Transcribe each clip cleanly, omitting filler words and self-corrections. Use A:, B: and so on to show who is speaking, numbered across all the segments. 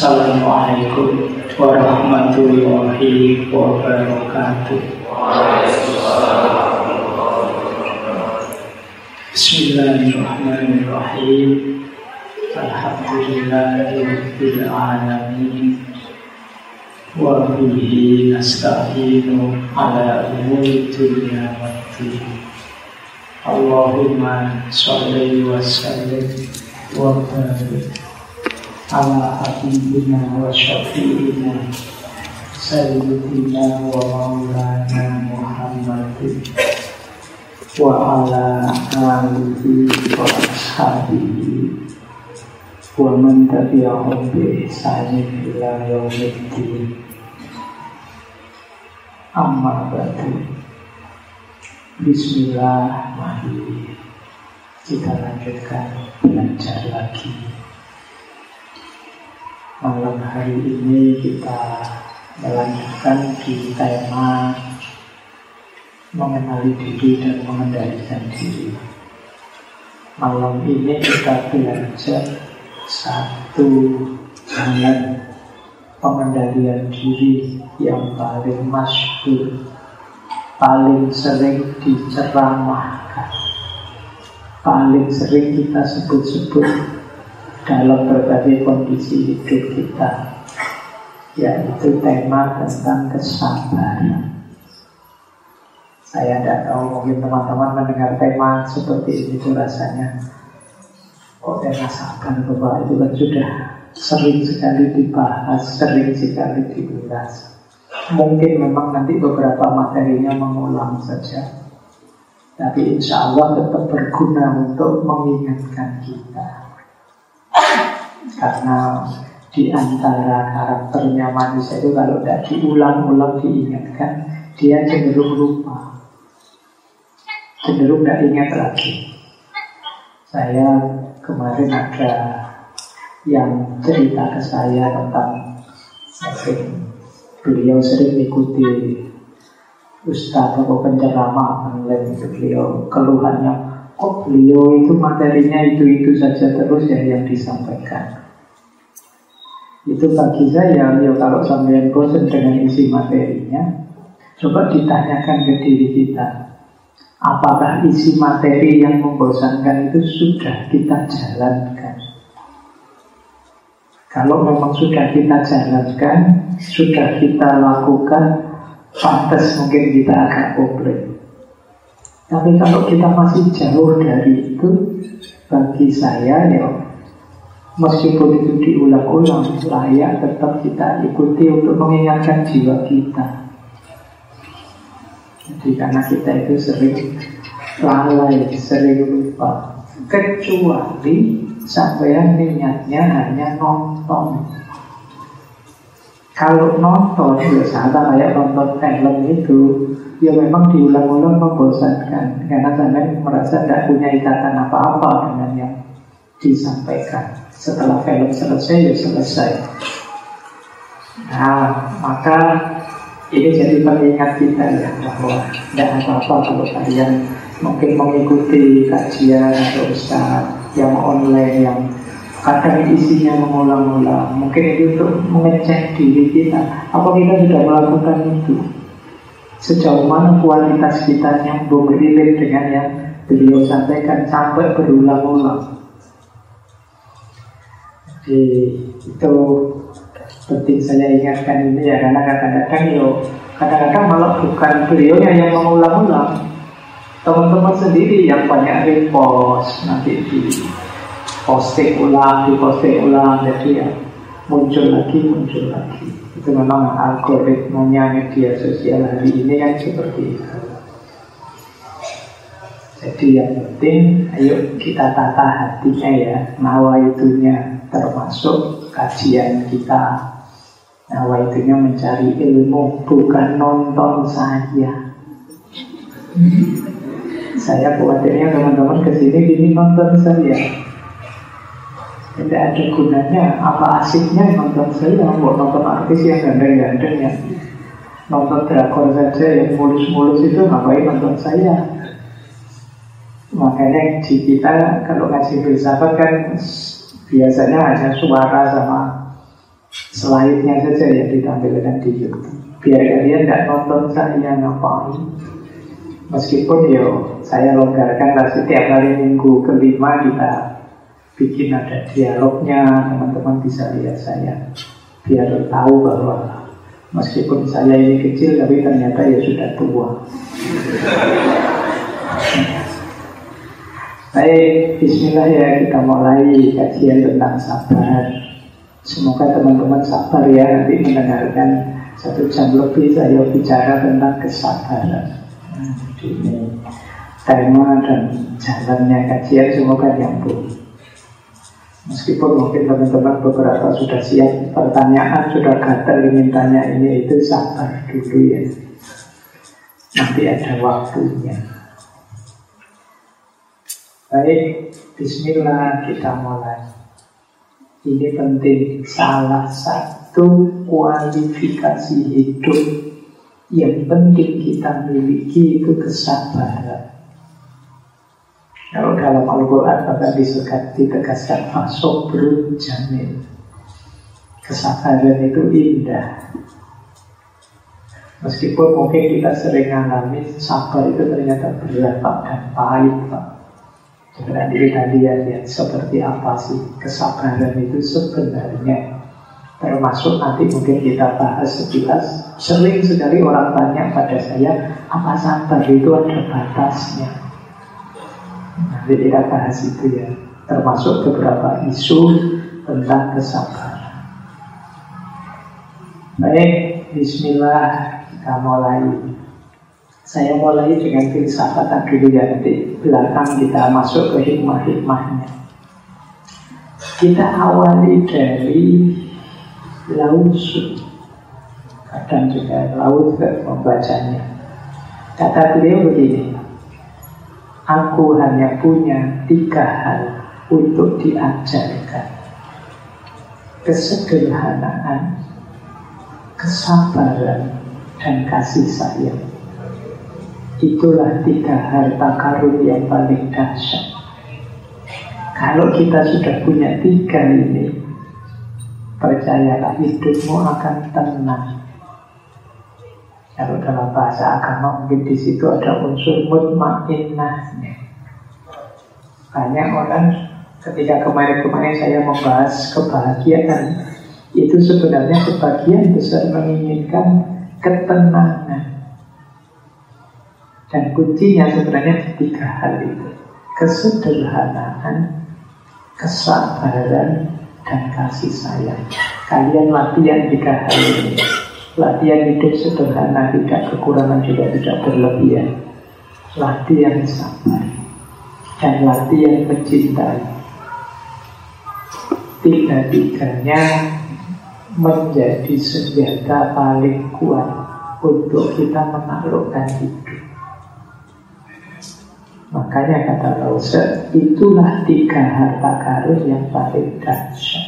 A: Assalamualaikum warahmatullahi wabarakatuh. Bismillahirrahmanirrahim. Alhamdulillahirabbil alamin. Wa bihi nasta'inu ala umuri dunya waddin. Allahumma sholli wa sallim wa barik ala habibina wa syafi'ina sayyidina wa maulana Muhammadin wa ala alihi wa ashabihi wa man tabi'ahum bi ihsanin ila yaumiddin. Amma ba'du. Bismillahirrahmanirrahim. Kita lanjutkan belajar lagi. Malam hari ini kita melanjutkan di tema mengenali diri dan mengendalikan diri. Malam ini kita belajar satu jalan pengendalian diri yang paling masyhur, paling sering diceramahkan, paling sering kita sebut-sebut dalam berbagai kondisi hidup kita, yaitu tema tentang kesabaran. Saya tidak tahu, mungkin teman-teman mendengar tema seperti ini itu rasanya kok tema sabar Bapak, itu kan sudah sering sekali dibahas, sering sekali diulas. Mungkin memang nanti beberapa materinya mengulang saja, tapi insya Allah tetap berguna untuk mengingatkan kita. Karena di antara karakternya manusia itu kalau tidak diulang-ulang diingatkan, dia cenderung lupa, cenderung tidak ingat lagi. Saya kemarin ada yang cerita ke saya tentang beliau sering mengikuti ustaz atau penceramah online itu, beliau keluhannya, kok beliau itu materinya itu saja terus yang disampaikan. Itu bagi saya, ya kalau sampai bosan dengan isi materinya, coba ditanyakan ke diri kita, apakah isi materi yang membosankan itu sudah kita jalankan? Kalau memang sudah kita jalankan, sudah kita lakukan, pantas mungkin kita agak komplain. Tapi kalau kita masih jauh dari itu, bagi saya ya, meskipun itu diulang-ulang, layak tetap kita ikuti untuk mengingatkan jiwa kita. Jadi karena kita itu sering lalai, sering lupa, kecuali sampai niatnya hanya nonton. Kalau nonton, ya sama kayak nonton film itu, ya memang diulang-ulang membosankan, karena sampai merasa tidak punya ikatan apa-apa dengan yang disampaikan. Setelah film selesai, ya selesai. Nah, maka ini jadi pengingat kita ya, bahwa tidak apa-apa kalau kalian mungkin mengikuti kajian atau ustaz yang online, yang kadang isinya mengulang-ulang. Mungkin itu untuk mengecek diri kita, apa kita sudah melakukan itu, sejauh mana kualitas kita yang beriring dengan yang beliau sampaikan sampai berulang-ulang. Jadi itu penting saya ingatkan ini ya, karena kadang-kadang malah bukan beliaunya yang mengulang-ulang, teman-teman sendiri yang banyak repost, nanti di posting ulang, jadi ya muncul lagi. Itu memang algoritmanya media sosial hari ini kan seperti itu. Jadi yang penting, ayo kita tata hatinya ya, nawaitunya, termasuk kajian kita. Nawaitunya mencari ilmu, bukan nonton saja. Saya khawatirnya teman-teman kesini gini nonton saya. Tidak ada gunanya, apa asiknya nonton saya? Mau nonton artis yang gandeng-gandeng ya, nonton drakor saja yang mulus-mulus itu, ngapain nonton saya? Makanya di kita kalau ngaji filsafat kan biasanya hanya suara sama slide-nya saja yang ditampilkan di YouTube. Biar kalian tidak nonton saya ngapain. Meskipun saya longgarkan lah, setiap hari minggu kelima kita bikin ada dialognya, teman-teman bisa lihat saya. Biar tahu bahwa meskipun saya ini kecil, tapi ternyata ya sudah tua. Baik, bismillah ya, kita mulai kajian tentang sabar. Semoga teman-teman sabar ya, nanti mendengarkan 1 jam lebih saya bicara tentang kesabaran. Ini tema dan jalannya kajian semoga nyambung. Meskipun mungkin teman-teman beberapa sudah siap pertanyaan, sudah gatel ingin tanya ini itu, sabar dulu ya. Nanti ada waktunya. Baik, bismillah kita mulai. Ini penting, salah satu kualifikasi hidup yang penting kita miliki itu kesabaran. Kalau dalam Al-Quran bahkan ditegaskan fasobrun jamil. Kesabaran itu indah. Meskipun mungkin kita sering alami sabar itu ternyata berat Pak, dan pahit Pak. Nanti kita lihat seperti apa sih kesabaran itu sebenarnya. Termasuk nanti mungkin kita bahas sekilas. Sering sekali orang tanya pada saya, apa sabar itu ada batasnya? Nanti kita bahas itu ya. Termasuk beberapa isu tentang kesabaran. Baik, bismillah kita mulai. Saya mulai dengan filsafatan dulu ya, nanti belakang kita masuk ke hikmah-hikmahnya. Kita awali dari Lausu, kadang juga laut membacanya. Kata beliau begini, aku hanya punya 3 hal untuk diajarkan: kesederhanaan, kesabaran, dan kasih sayang. Itulah 3 harta karun yang paling dahsyat. Kalau kita sudah punya 3 ini, percayalah hidupmu akan tenang. Kalau dalam bahasa agama mungkin di situ ada unsur mutmainnahnya. Banyak orang ketika kemarin-kemarin saya membahas kebahagiaan, itu sebenarnya sebagian besar menginginkan ketenangan. Dan kuncinya sebenarnya 3 hal itu: kesederhanaan, kesabaran, dan kasih sayang. Kalian latihan 3 hal ini. Latihan hidup sederhana, tidak kekurangan juga tidak berlebihan. Latihan sabar dan latihan mencintai. 3-tiganya menjadi senjata paling kuat untuk kita menaklukkan hidup. Makanya kata Lauser, itulah 3 harta karun yang paling dahsyat.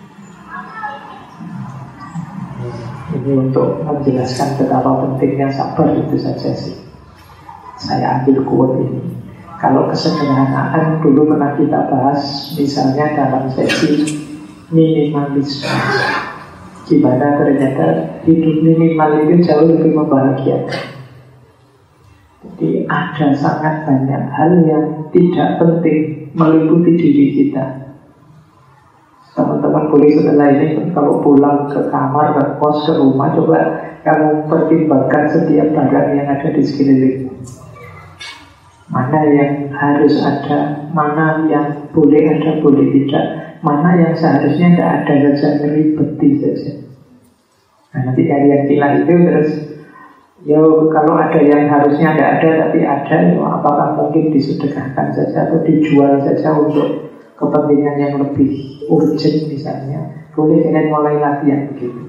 A: Ini untuk menjelaskan betapa pentingnya sabar itu saja sih. Saya ambil quote ini. Kalau kesederhanaan dulu pernah kita bahas, misalnya dalam sesi minimalisme. Gimana ternyata hidup minimal itu jauh lebih membahagiakan. Jadi ada sangat banyak hal yang tidak penting meliputi diri kita. Teman-teman boleh setelah ini kalau pulang ke kamar, ke kos, ke rumah, coba kamu pertimbangkan setiap barang yang ada di sekeliling. Mana yang harus ada, mana yang boleh ada, boleh tidak, mana yang seharusnya tidak ada saja, ngeribeti saja. Nah nanti kalian pilih itu terus. Kalau ada yang harusnya tidak ada tapi ada, apakah mungkin disedekahkan saja atau dijual saja untuk kepentingan yang lebih urgent misalnya. Boleh kalian mulai latihan begitu.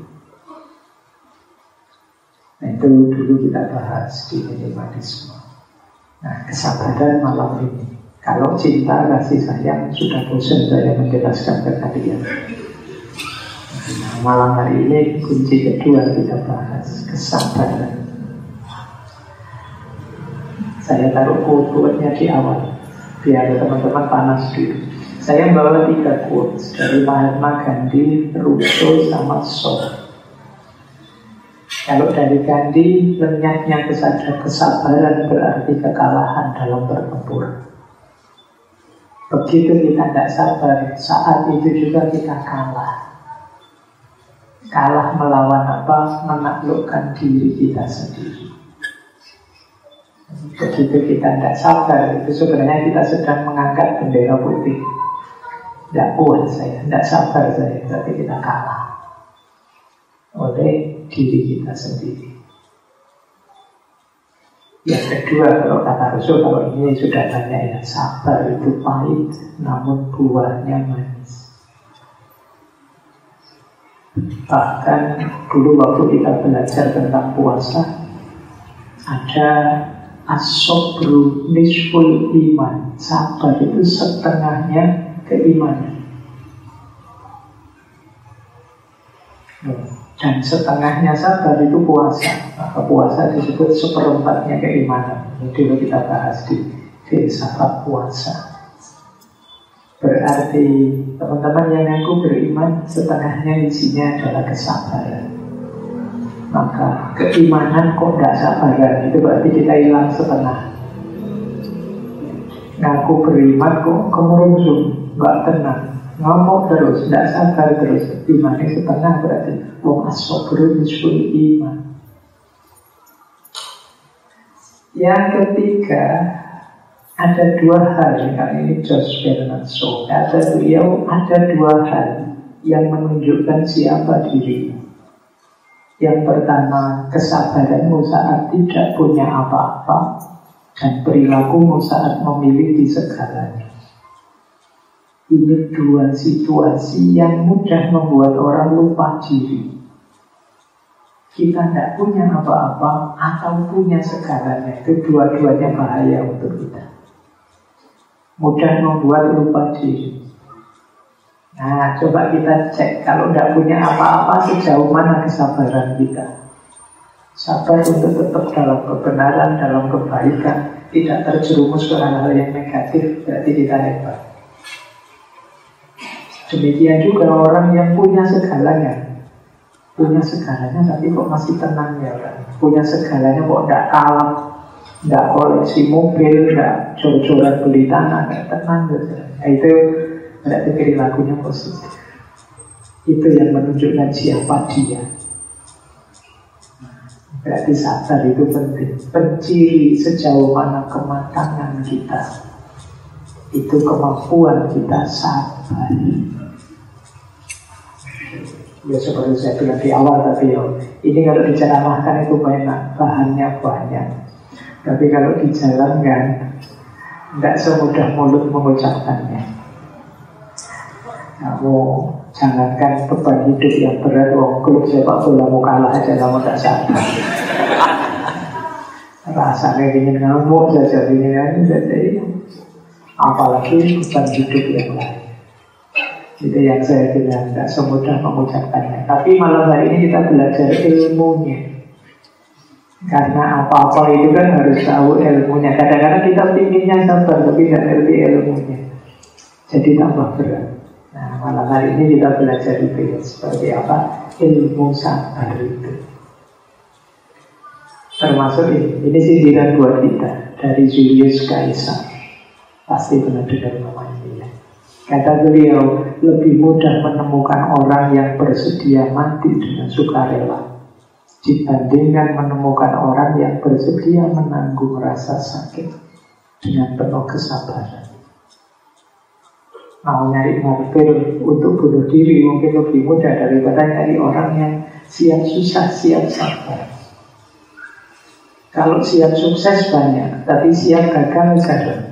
A: Nah itu dulu kita bahas di minimalisme. Nah kesabaran malam ini, kalau cinta kasih sayang sudah bosan saya menjelaskan ke kalian. Nah, malam hari ini kunci kedua kita bahas kesabaran. Saya taruh quote-nya di awal biar teman-teman panas dulu. Saya bawa 3 quotes dari Mahatma Gandhi, Rousseau, sama Shaw. Kalau dari Gandhi, lenyapnya kesabaran berarti kekalahan dalam pertempuran. Begitu kita tidak sabar, saat itu juga kita kalah. Kalah melawan apa? Menaklukkan diri kita sendiri. Begitu kita tidak sabar, itu sebenarnya kita sedang mengangkat bendera putih. Tidak kuat saya, tidak sabar saya, berarti kita kalah oleh diri kita sendiri. Yang kedua, kalau kata Rousseau, kalau ini sudah banyak ya, sabar itu pahit, namun buahnya manis. Bahkan dulu waktu kita belajar tentang puasa, ada as-sabru nisful iman. Sabar itu setengahnya keimanan. Dan setengahnya sabar itu puasa. Maka puasa disebut seperempatnya keimanan. Ini dulu kita bahas di filsafat puasa. Berarti teman-teman yang ngaku beriman, setengahnya isinya adalah kesabaran. Maka keimanan kok tidak sabaran, itu berarti kita hilang setengah. Ngaku beriman kok kemerungsung, nggak tenang, ngomong terus, tidak sabar terus, imannya setengah, berarti wong as-sabru nisful iman. Yang ketiga, ada 2 hal, ini George Bernard Shaw, ada 2 hal yang menunjukkan siapa dirimu. Yang pertama, kesabaranmu saat tidak punya apa-apa, dan perilakumu saat memiliki segalanya. Ini 2 situasi yang mudah membuat orang lupa diri. Kita tidak punya apa-apa atau punya segalanya, itu dua-duanya bahaya untuk kita. Mudah membuat lupa diri. Nah, coba kita cek, kalau tidak punya apa-apa, sejauh mana kesabaran kita. Sabar untuk tetap dalam kebenaran, dalam kebaikan, tidak terjerumus ke hal-hal yang negatif, berarti kita hebat. Demikian juga orang yang punya segalanya. Punya segalanya, tapi kok masih tenang ya orang. Punya segalanya kok tidak kalah, tidak koleksi mobil, tidak jor-joran beli tanah, tidak tenang gitu. Nah, itu berarti perilakunya positif. Itu yang menunjukkan siapa dia. Berarti sabar itu penting. Penciri sejauh mana kematangan kita, itu kemampuan kita sabar. Ya seperti saya bilang di awal tadi ya, ini kalau diceramahkan itu banyak, bahannya banyak. Tapi kalau dijalankan, tidak semudah mulut mengucapkannya. Kamu jangankan beban hidup yang berat, klub sepak bola mau kalah aja kamu tak sabar. Rasanya ingin ngamuk saja, ingin saja. Apalagi beban hidup yang lain. Itu yang saya bilang, tidak semudah mengucapkannya. Tapi malam hari ini kita belajar ilmunya. Karena apa-apa itu kan harus tahu ilmunya. Kadang-kadang kita pinginnya sabar, tapi tidak ngerti ilmunya. Jadi tambah berat. Nah, malam hari ini kita belajar itu ya, seperti apa ilmu sabar itu. Termasuk ini sindiran buat kita dari Julius Caesar. Pasti pernah dengar nama ini ya. Kata beliau, lebih mudah menemukan orang yang bersedia mati dengan sukarela dibandingkan menemukan orang yang bersedia menanggung rasa sakit dengan penuh kesabaran. Mau nyari mobil untuk bunuh diri mungkin lebih mudah daripada nyari orang yang siap susah, siap sabar. Kalau siap sukses banyak, tapi siap gagal jarang.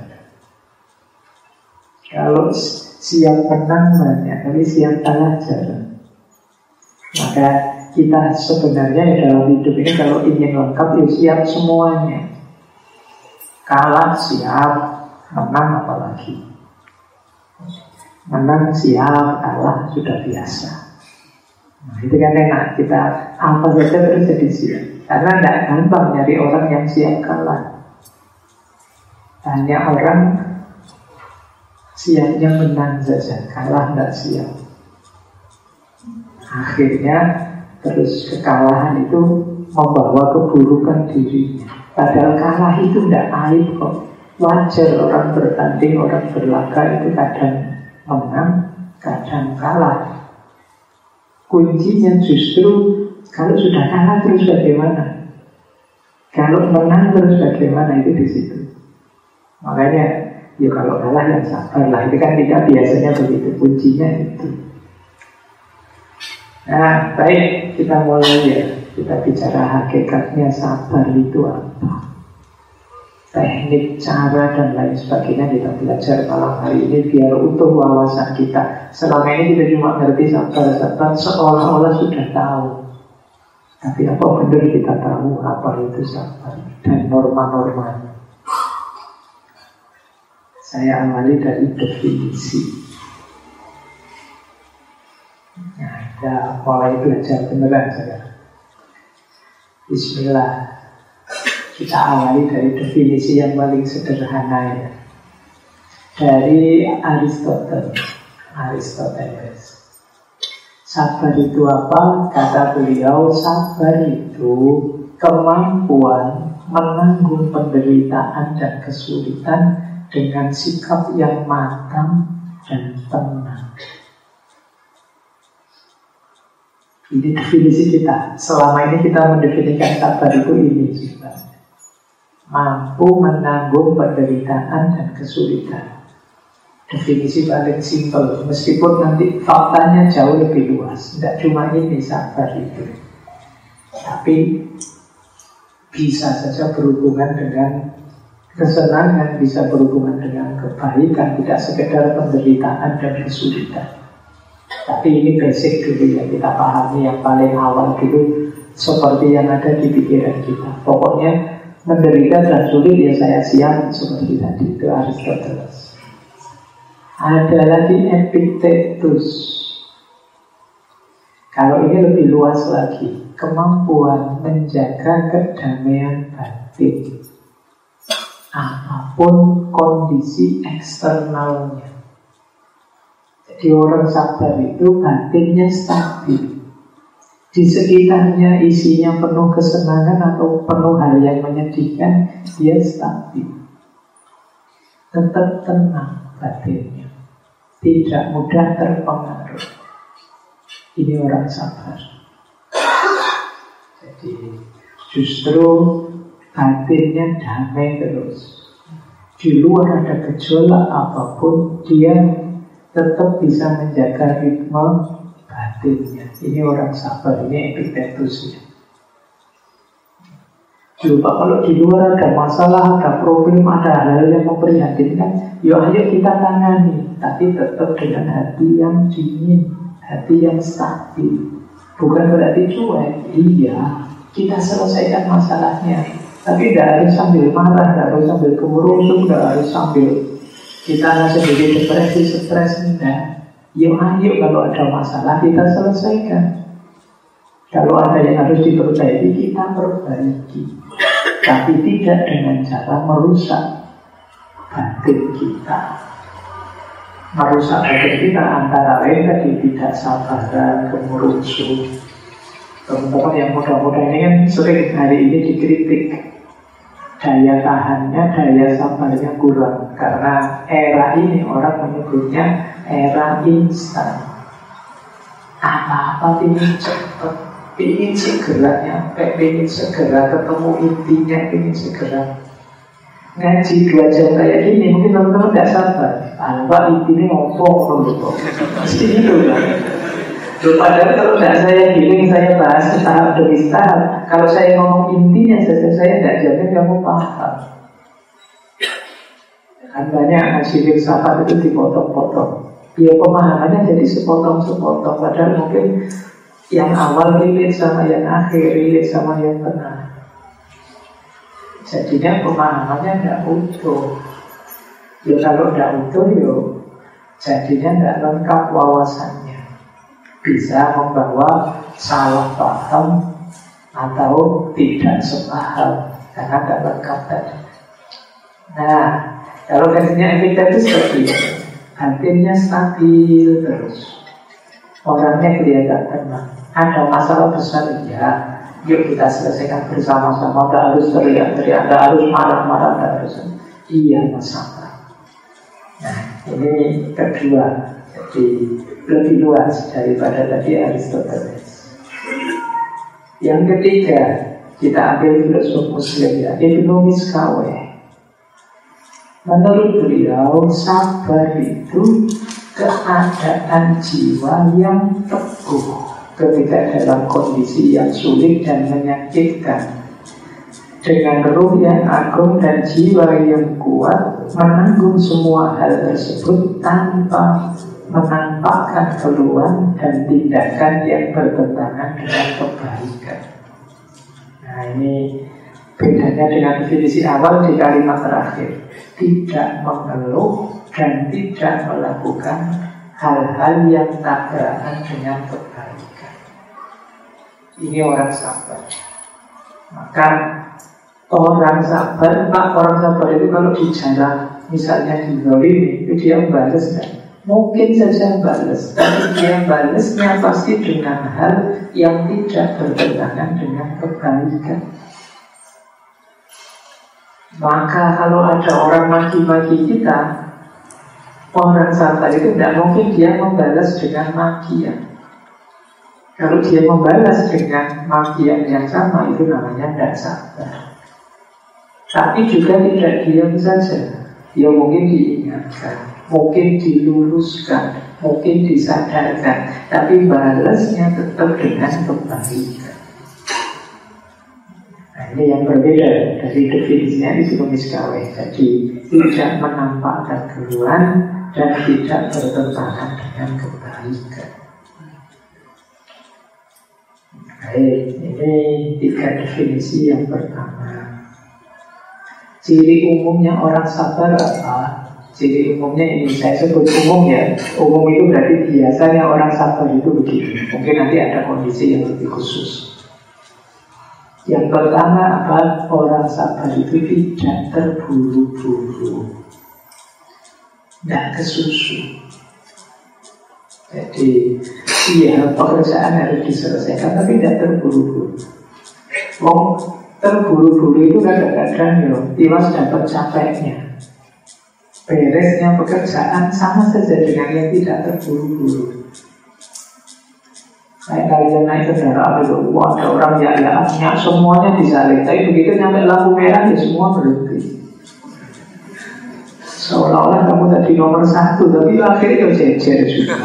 A: Kalau siap menang banyak, tapi siap kalah jarang. Maka kita sebenarnya dalam hidup ini kalau ingin lengkap, ya siap semuanya. Kalah siap, menang apalagi. Menang siap, kalah sudah biasa. Nah, itu kan enak, kita apa saja terus jadi siap. Karena tidak gampang nyari orang yang siap kalah. Hanya orang Siapnya menang saja, kalah tidak siap. Akhirnya terus kekalahan itu membawa keburukan dirinya. Padahal kalah itu tidak aib kok. Wajar orang bertanding, orang berlaga itu kadang menang, kadang kalah. Kuncinya justru kalau sudah kalah terus bagaimana? Kalau menang terus bagaimana, itu di situ. Makanya, ya kalau kalah yang sabar lah. Itu kan kita biasanya begitu. Kuncinya itu. Nah, baik, kita mulai ya. Kita bicara hakikatnya sabar itu apa. Teknik, cara, dan lain sebagainya kita belajar malam hari ini biar utuh wawasan kita. Selama ini kita cuma ngerti sabar-sabar seolah-olah sudah tahu. Tapi apa benar kita tahu apa itu sabar dan norma-normanya. Saya awali dari definisi. Nah, kita mulai belajar beneran sekarang. Bismillah. Kita awali dari definisi yang paling sederhana ya. Dari Aristoteles. Sabar itu apa? Kata beliau, sabar itu kemampuan menanggung penderitaan dan kesulitan dengan sikap yang matang dan tenang. Ini definisi kita. Selama ini kita mendefinisikan sabar itu ini sebenarnya. Mampu menanggung penderitaan dan kesulitan. Definisi paling simpel. Meskipun nanti faktanya jauh lebih luas. Tidak cuma ini sabar itu. Tapi bisa saja berhubungan dengan kesenangan, bisa berhubungan dengan kebaikan, tidak sekedar penderitaan dan kesulitan. Tapi ini basic dulu yang kita pahami, yang paling awal dulu, seperti yang ada di pikiran kita. Pokoknya menderita dan sulit ya saya siap, seperti tadi itu Aristoteles. Ada lagi Epictetus. Kalau ini lebih luas lagi, kemampuan menjaga kedamaian batin apapun kondisi eksternalnya. Jadi orang sabar itu batinnya stabil. Di sekitarnya isinya penuh kesenangan atau penuh hal yang menyedihkan, dia stabil. Tetap tenang batinnya, tidak mudah terpengaruh. Ini orang sabar. Jadi justru batinnya damai terus. Di luar ada gejolak apapun, dia tetap bisa menjaga ritme batinnya. Ini orang sabar, ini Epictetus ya. Coba kalau di luar ada masalah, ada problem, ada hal yang memprihatinkan, yuk ayo kita tangani. Tapi tetap dengan hati yang dingin, hati yang stabil. Bukan berarti cuek. Iya, kita selesaikan masalahnya. Tapi tidak harus sambil marah, tidak harus sambil kemurusan, tidak harus sambil kita sendiri depresi, stres, enggak. Yuk ayo kalau ada masalah kita selesaikan. Kalau ada yang harus diperbaiki, kita perbaiki. Tapi tidak dengan cara merusak batin kita. Merusak batin kita antara lain tadi tidak sabaran, kemurusan. Teman-teman yang muda-muda ini kan sering hari ini dikritik. Daya tahannya, daya sabarnya kurang. Karena era ini orang menyebutnya era instan. Apa-apa ingin cepat, ingin segera nyampe, ingin segera ketemu intinya, ingin segera ngaji 2 jam kayak gini. Mungkin teman-teman tidak sabar. Pak intinya ngomong loh, pasti gitu kan. Padahal kalau tidak saya giling, saya bahas tahap demi tahap. Kalau saya ngomong intinya saja, saya tidak jamin kamu paham. Kan banyak ngaji filsafat itu dipotong-potong. Ya pemahamannya jadi sepotong-sepotong. Padahal mungkin yang awal relate sama yang akhir, relate sama yang tengah. Jadinya pemahamannya tidak utuh. Ya kalau tidak utuh, ya jadinya tidak lengkap wawasannya. Bisa membawa salah paham atau tidak sepaham karena tidak lengkap tadi. Nah, kalau versinya Epictetus seperti itu. batinnya stabil terus. Orangnya kelihatan tenang. Ada masalah besar, ya yuk kita selesaikan bersama-sama. Tak harus teriak-teriak, tak harus marah-marah, tak harus. Iya masalah. Nah ini kedua. Jadi lebih luas daripada tadi Aristoteles. Yang ketiga, kita ambil filosof Muslim ya, Ibnu Miskaweh. Menurut beliau, sabar itu keadaan jiwa yang teguh ketika dalam kondisi yang sulit dan menyakitkan, dengan ruh yang agung dan jiwa yang kuat, menanggung semua hal tersebut tanpa menampakkan keluhan dan tindakan yang bertentangan dengan kebaikan. Nah ini bedanya dengan definisi awal di kalimat terakhir. Tidak mengeluh dan tidak melakukan hal-hal yang tabrakan dengan kebaikan. Ini orang sabar. Maka orang sabar itu kalau dijarah, misalnya dizalimi, itu dia balas kan? Mungkin saja balas, tapi dia balasnya pasti dengan hal yang tidak bertentangan dengan kebaikan. Maka kalau ada orang maki-maki kita, orang sabar itu tidak mungkin dia membalas dengan makian. Kalau dia membalas dengan makian yang sama, itu namanya tidak sabar. Tapi juga tidak diam saja. Dia mungkin diingatkan, mungkin diluruskan, mungkin disadarkan, tapi balasnya tetap dengan kebaikan. Nah, ini yang berbeda dari definisinya di Ibnu Miskaweh. Jadi tidak menampakkan keluhan dan tidak bertentangan dengan kebaikan. Baik, ini 3 definisi yang pertama. Ciri umumnya orang sabar apa? Ciri umumnya ini saya sebut umum ya. Umum itu berarti biasanya orang sabar itu begini. Mungkin nanti ada kondisi yang lebih khusus. Yang pertama apa? Orang sabar itu tidak terburu-buru, tidak kesusu. Jadi iya pekerjaan harus diselesaikan, tapi tidak terburu-buru. Terburu-buru itu kadang-kadang tiwas dapat capeknya. Beresnya pekerjaan sama saja dengan yang tidak terburu-buru. Kayak kalian naik kendaraan itu, ada orang ya semuanya disalib. Tapi begitu nyampe lampu merah ya semua berhenti. Seolah-olah kamu tadi nomor 1, tapi akhirnya jejer juga.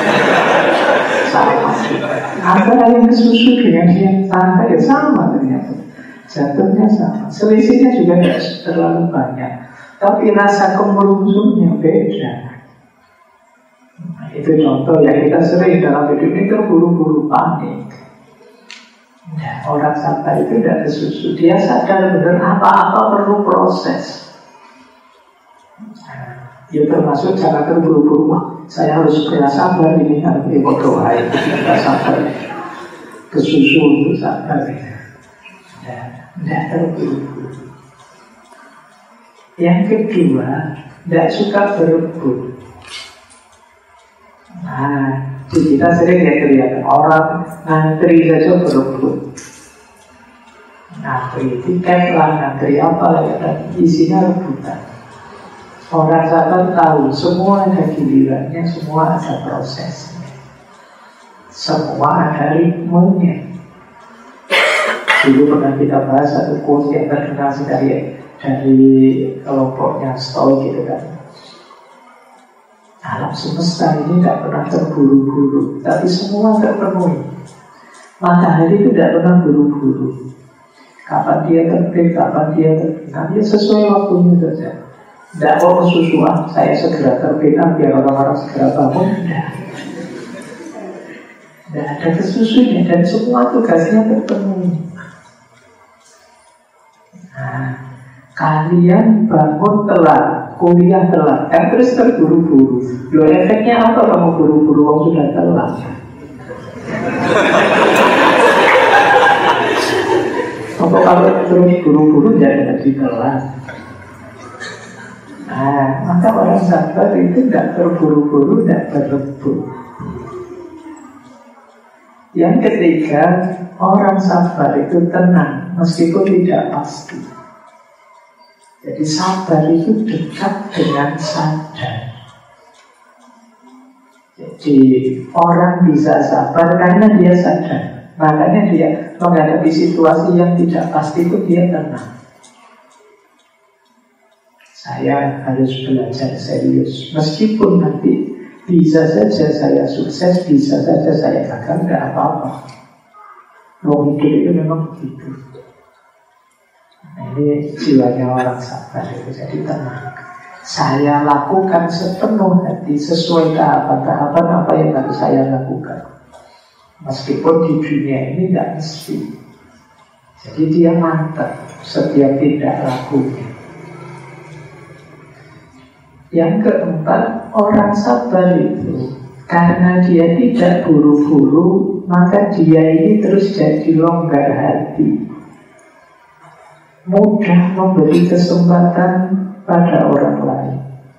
A: Sama juga. Ada yang kesusu dengan yang santai, sama ternyata. Jatuhnya sama. Selisihnya juga tidak terlalu banyak, tapi rasa kemerungsungnya beda. Nah, itu contoh yang kita sering dalam hidup ini, terburu-buru panik. Nah, orang sabar itu tidak kesusu. Dia sadar benar apa-apa perlu proses. Dia termasuk jangan terburu-buru. Wah, saya harus sabar ini harus doa itu tidak sabar. Kesusu itu sabar. Tidak terburu-buru. Yang kedua, tidak suka berebut. Nah, di kita sering ya kelihatan orang ngantri saja berebut. Ngantri tiket lah, ngantri apa lah, dan isinya rebutan. Orang sabar tahu semua ada gilirannya, semua ada prosesnya, semua ada ritmenya. Dulu pernah kita bahas satu quote yang terkenal sekali dari kelompoknya Stoik gitu kan. Alam semesta ini tidak pernah terburu-buru, tapi semua terpenuhi. Matahari itu tidak pernah buru-buru. Kapan dia terbit, kapan dia terbenam, dia sesuai waktunya saja. Tidak mau kesusuan, saya segera terbenam biar orang-orang segera bangun. Tidak ada kesusunya dan semua tugasnya terpenuhi. Nah, kalian bangun telat, kuliah telat, terus terburu-buru. Loh, efeknya apa kamu buru-buru kalau sudah telat? Kalau kamu terus buru-buru jadi telat. Nah, maka orang sabar itu tidak terburu-buru, tidak berebut. Yang ketiga, orang sabar itu tenang meskipun tidak pasti. Jadi sabar itu dekat dengan sadar. Jadi orang bisa sabar karena dia sadar. Makanya dia menghadapi situasi yang tidak pasti itu dia tenang. Saya harus belajar serius. Meskipun nanti bisa saja saya sukses, bisa saja saya gagal, tidak apa-apa. Hidup itu memang begitu. Nah, ini jiwanya orang sabar itu. Jadi tenang. Saya lakukan sepenuh hati sesuai tahapan-tahapan apa yang harus saya lakukan. Meskipun di dunia ini tidak mesti. Jadi dia mantap setiap tindak lakunya. Yang keempat, orang sabar itu karena dia tidak buru-buru, maka dia ini terus jadi longgar hati, mudah memberi kesempatan pada orang lain.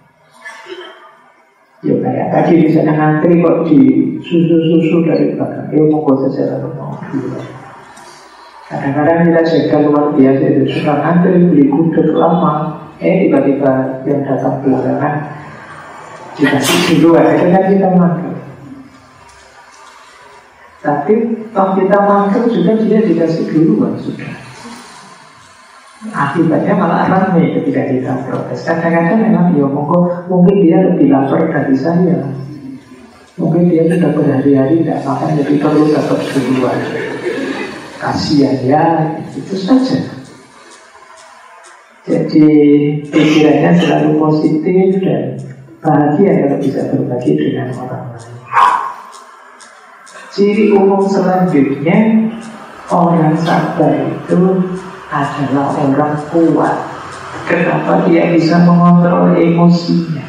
A: Ya kayak tadi misalnya ngantri kok di susu-susu dari belakang, ya monggo saja kalau mau dulu. Kadang-kadang kita jaga luar biasa itu, sudah ngantri beli gudeg lama, tiba-tiba yang datang belakangan dikasih duluan, itu kan kita makan. Tapi kalau kita makan juga dia dikasih duluan sudah. Akibatnya malah ramai ketika kita protes. Kadang-kadang memang ya mungkin dia lebih lapar dari saya. Mungkin dia sudah berhari-hari tidak makan, jadi perlu dapat duluan. Kasihan ya, itu saja. Jadi pikirannya selalu positif dan bahagia kalau bisa berbagi dengan orang lain. Ciri umum selanjutnya, orang sabar itu adalah orang kuat. Kenapa dia bisa mengontrol emosinya?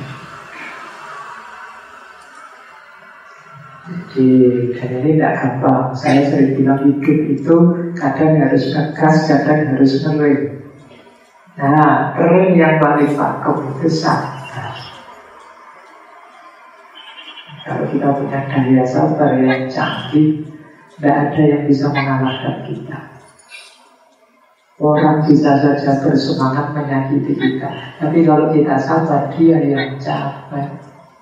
A: Jadi ini tidak gampang. Saya sering bilang hidup itu kadang harus ngegas, kadang harus ngerem. Nah, keren yang paling pakem itu sabar. Kalau kita punya daya sabar yang canggih, tidak ada yang bisa mengalahkan kita. Orang bisa saja bersemangat menyakiti kita, tapi kalau kita sabar, dia yang capek.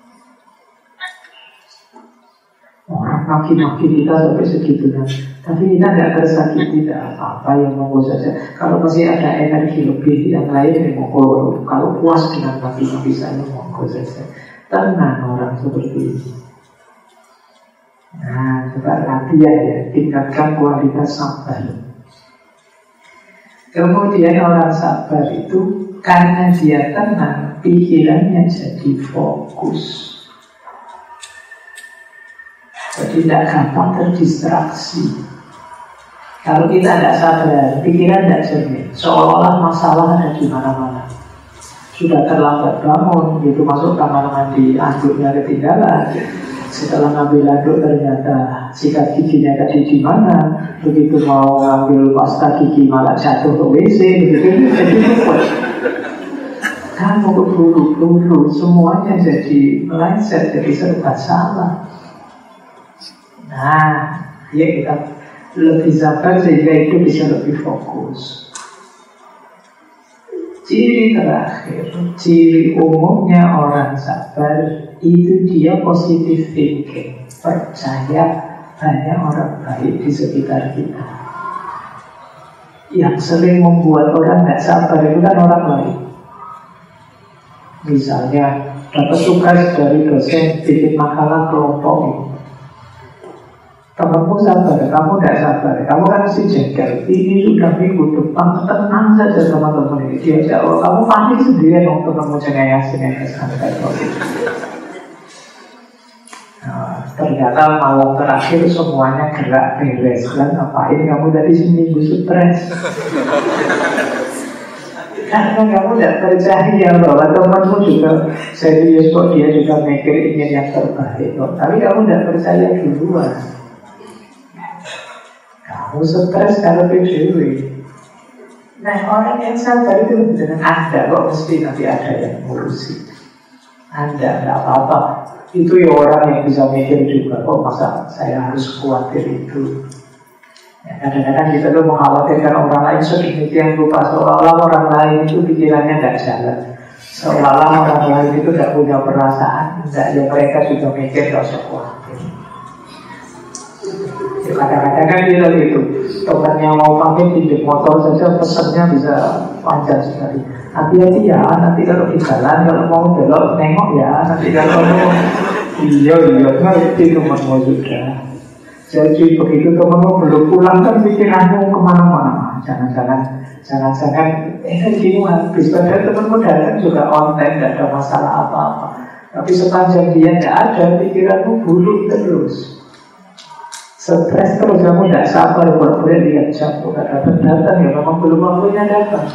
A: Orang maki-maki kita sampai segitunya, tapi kita tidak tersakiti, tidak apa-apa, yang monggo saja. Kalau masih ada energi lebih yang lain, yang monggo. Kalau puas dengan maki-maki saya, monggo saja. Tenang orang seperti ini. Nah, coba latihan ya, tingkatkan kualitas sabar. Kemudian orang sabar itu karena dia tenang, pikirannya jadi fokus. Jadi tidak gampang terdistraksi. Kalau kita tidak sabar, pikiran tidak jernih, seolah-olah masalah ada di mana-mana. Sudah terlambat bangun, gitu masuk kamar mandi, anduknya ketinggalan. Setelah ngambil anduk ternyata sikat giginya tadi di mana. Begitu mau ngambil pasta gigi malah jatuh ke WC, begitu jadi lupa. Kamu keburu-buru, semuanya jadi melencet, jadi serba salah. Nah, ya kita lebih sabar sehingga itu bisa lebih fokus. Ciri terakhir, ciri umumnya orang sabar itu dia positive thinking, percaya banyak orang baik di sekitar kita. Yang sering membuat orang tidak sabar itu kan orang lain. Misalnya dapat tugas dari dosen bikin makalah kelompok ini. Temanmu sabar, kamu tidak sabar. Kamu kan mesti jengkel. Ini sudah minggu depan, tenang saja teman-teman ini. Dia jawab, kamu panik sendiri dong temanmu cengenges sampai ternyata malam terakhir semuanya gerak beres. Dan ngapain kamu tadi seminggu stres? Karena kamu tidak percaya bahwa temanmu juga serius kok, dia juga mikir ingin yang terbaik kok. Tapi kamu tidak percaya duluan. Kamu stres kalau PDW. Nah, orang yang sabar itu dengan Anda kok mesti nanti ada yang ngurusi. Anda nggak apa-apa. Itu ya orang yang bisa mikir juga, kok masa saya harus khawatir itu. Ya, kadang-kadang kita tuh mengkhawatirkan orang lain sedemikian rupa, seolah-olah orang lain itu pikirannya nggak jalan, seolah-olah orang lain itu nggak punya perasaan. Nggak, ya mereka juga mikir nggak usah khawatir. Ya, kadang-kadang kan kita itu temannya mau pamit pinjam motor saja pesannya bisa panjang sekali. Hati-hati ya, nanti kalau di jalan, kalau mau belok nengok ya, nanti kalau mau iya ngerti temanmu sudah. Jadi begitu temanmu belum pulang kan pikiranmu kemana-mana. Jangan-jangan energimu habis. Padahal temanmu datang juga on time, tidak ada masalah apa-apa. Tapi sepanjang dia tidak ada, pikiranmu buruk terus. Stres terus, kamu tidak sabar. Boleh lihat jam, tidak dapat datang, ya memang belum waktunya datang.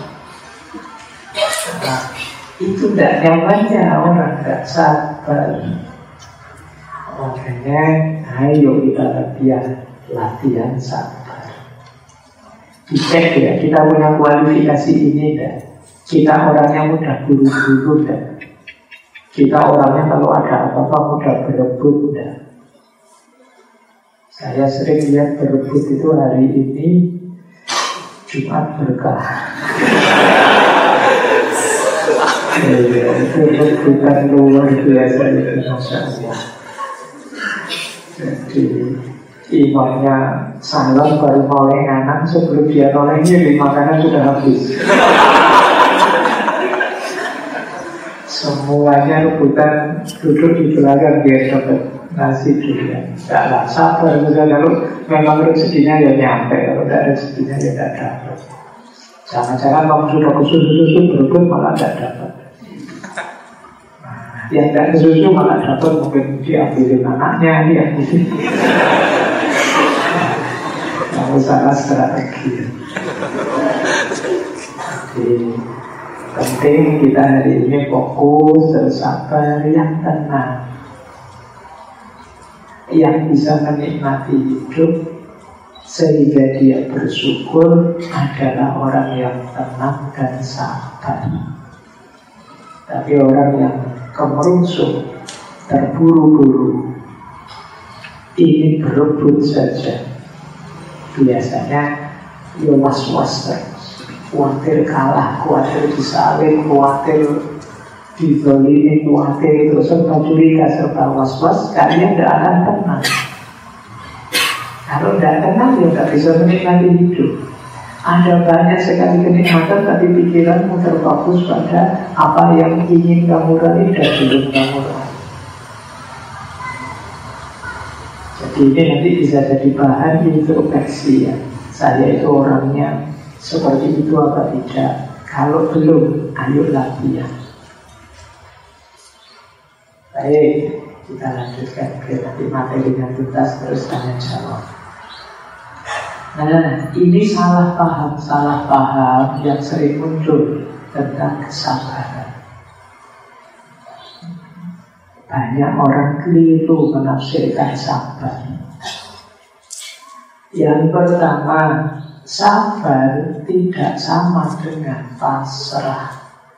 A: Nah, itu tidak nyamannya orang tidak sabar. Makanya ayo kita latihan sabar. Dicek ya, kita punya kualifikasi ini tidak? Kita orangnya mudah buru-buru tidak? Kita orangnya kalau ada apa-apa mudah berebut tidak? Saya sering lihat berebut itu hari ini Jumat berkah. Itu bukan luar biasa itu, Masya Allah. Jadi imamnya salam baru noleh kanan, sebelum dia noleh kiri makanan sudah habis. Semuanya rebutan duduk di belakang biar dapat nasi durian. Tidaklah sabar juga, kalau memang rezekinya ya nyampe, kalau tidak rezekinya ya tidak dapat. Jangan-jangan kamu sudah kesusu berebut malah tidak dapat. Yang tidak kesusu malah dapat, mungkin diambilin anaknya, diambilin. Kamu salah strategi. Jadi penting kita hari ini fokus, bersabar, yang tenang, yang bisa menikmati hidup sehingga dia bersyukur adalah orang yang tenang dan sabar. Tapi orang yang kemerunsuk, terburu-buru, ingin berebut saja, biasanya ya was-was terus, khawatir kalah, khawatir disalib, khawatir dizalimi, khawatir terus serta curiga, serta was-was, kalian tidak akan tenang. Kalau tidak tenang, ya tidak bisa menikmati hidup. Ada banyak sekali kenikmatan, tapi pikiranmu terfokus pada apa yang ingin kamu raih dan belum kamu raih. Jadi ini nanti bisa jadi bahan introspeksi ya. Saya itu orangnya seperti itu apa tidak? Kalau belum, ayo latihan. Baik, kita lanjutkan ke nanti materinya tuntas, terus tanya jawab. Nah, ini salah paham yang sering muncul tentang kesabaran. Banyak orang keliru menafsirkan sabar. Yang pertama, sabar tidak sama dengan pasrah.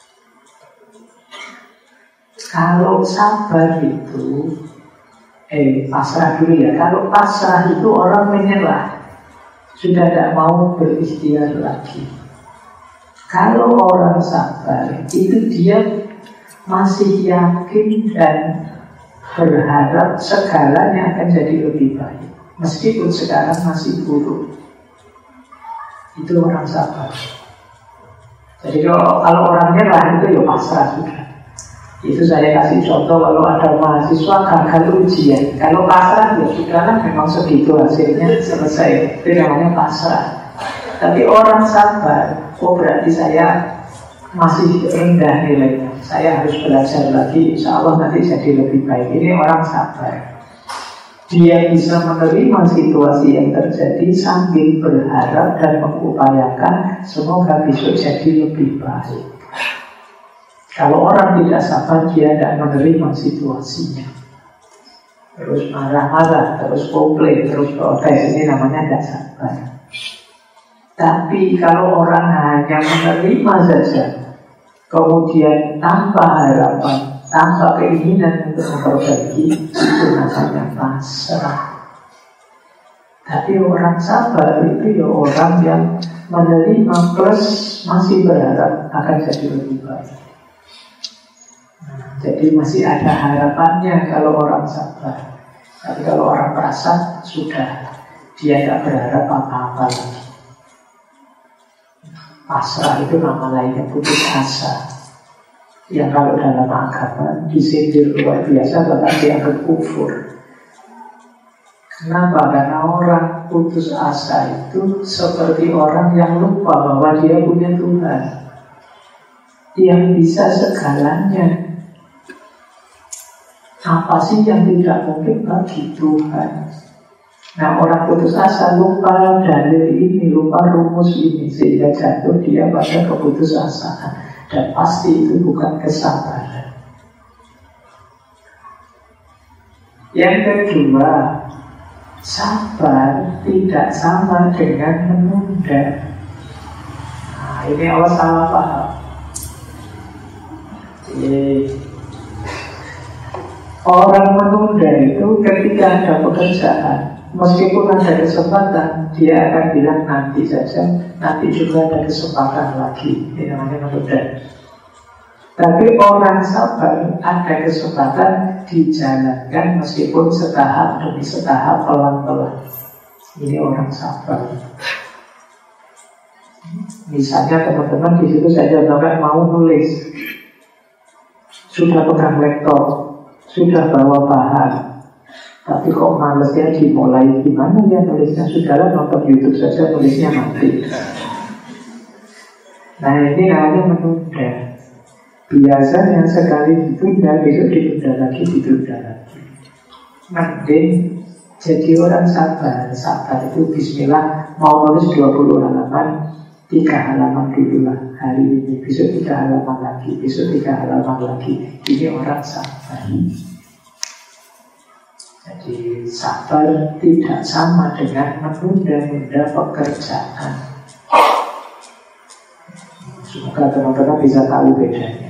A: Kalau sabar itu, pasrah dulu ya. Kalau pasrah itu orang menyerah, sudah tidak mau berikhtiar lagi. Kalau orang sabar itu dia masih yakin dan berharap segalanya akan jadi lebih baik, meskipun sekarang masih buruk. Itu orang sabar. Jadi kalau orang nyerah itu ya pasrah sudah. Itu saya kasih contoh, kalau ada mahasiswa gagal ujian, kalau pasrah ya sudah lah, memang segitu hasilnya, selesai. Itu namanya pasrah. Tapi orang sabar, berarti saya masih rendah nilainya, saya harus belajar lagi, insya Allah nanti jadi lebih baik. Ini orang sabar. Dia bisa menerima situasi yang terjadi sambil berharap dan mengupayakan semoga besok jadi lebih baik. Kalau orang tidak sabar, dia tidak menerima situasinya, terus marah-marah, terus komplain, terus protes. Ini namanya tidak sabar. Tapi kalau orang hanya menerima saja, kemudian tanpa harapan, tanpa keinginan untuk memperbaiki, itu namanya pasrah. Tapi orang sabar itu ya orang yang menerima plus masih berharap akan jadi lebih baik. Jadi masih ada harapannya kalau orang sabar. Tapi kalau orang pasrah, sudah, dia tidak berharap apa-apa lagi. Pasrah itu nama lainnya putus asa. Yang kalau dalam agama disindir luar biasa, bahkan dianggap kufur. Kenapa? Karena orang putus asa itu seperti orang yang lupa bahwa dia punya Tuhan yang bisa segalanya. Apa sih yang tidak mungkin bagi Tuhan? Nah, orang putus asa lupa dalil ini, lupa rumus ini, sehingga jatuh dia pada keputusasaan. Dan pasti itu bukan kesabaran. Yang kedua, sabar tidak sama dengan menunda. Nah, ini awal salah paham. Orang menunda itu ketika ada pekerjaan, meskipun ada kesempatan, dia akan bilang nanti saja, nanti juga ada kesempatan lagi. Ini namanya menunda. Tapi orang sabar, ada kesempatan dijalankan meskipun setahap demi setahap, pelan-pelan. Ini orang sabar. Misalnya teman-teman di situ saya contohkan mau nulis, sudah pegang laptop, sudah bawa bahan, tapi kok malesnya dimulai, gimana ya nulisnya? Sudahlah nonton YouTube saja, nulisnya mati. Nah, ini namanya menunda. Biasanya sekali ditunda, besok ditunda lagi. Mending jadi orang sabar. Sabar itu bismillah, mau nulis 20 halaman, 3 halaman dulu lah hari ini, besok 3 halaman lagi, besok 3 halaman lagi. Ini orang sabar. Jadi sabar tidak sama dengan menunda-nunda pekerjaan. Semoga teman-teman bisa tahu bedanya.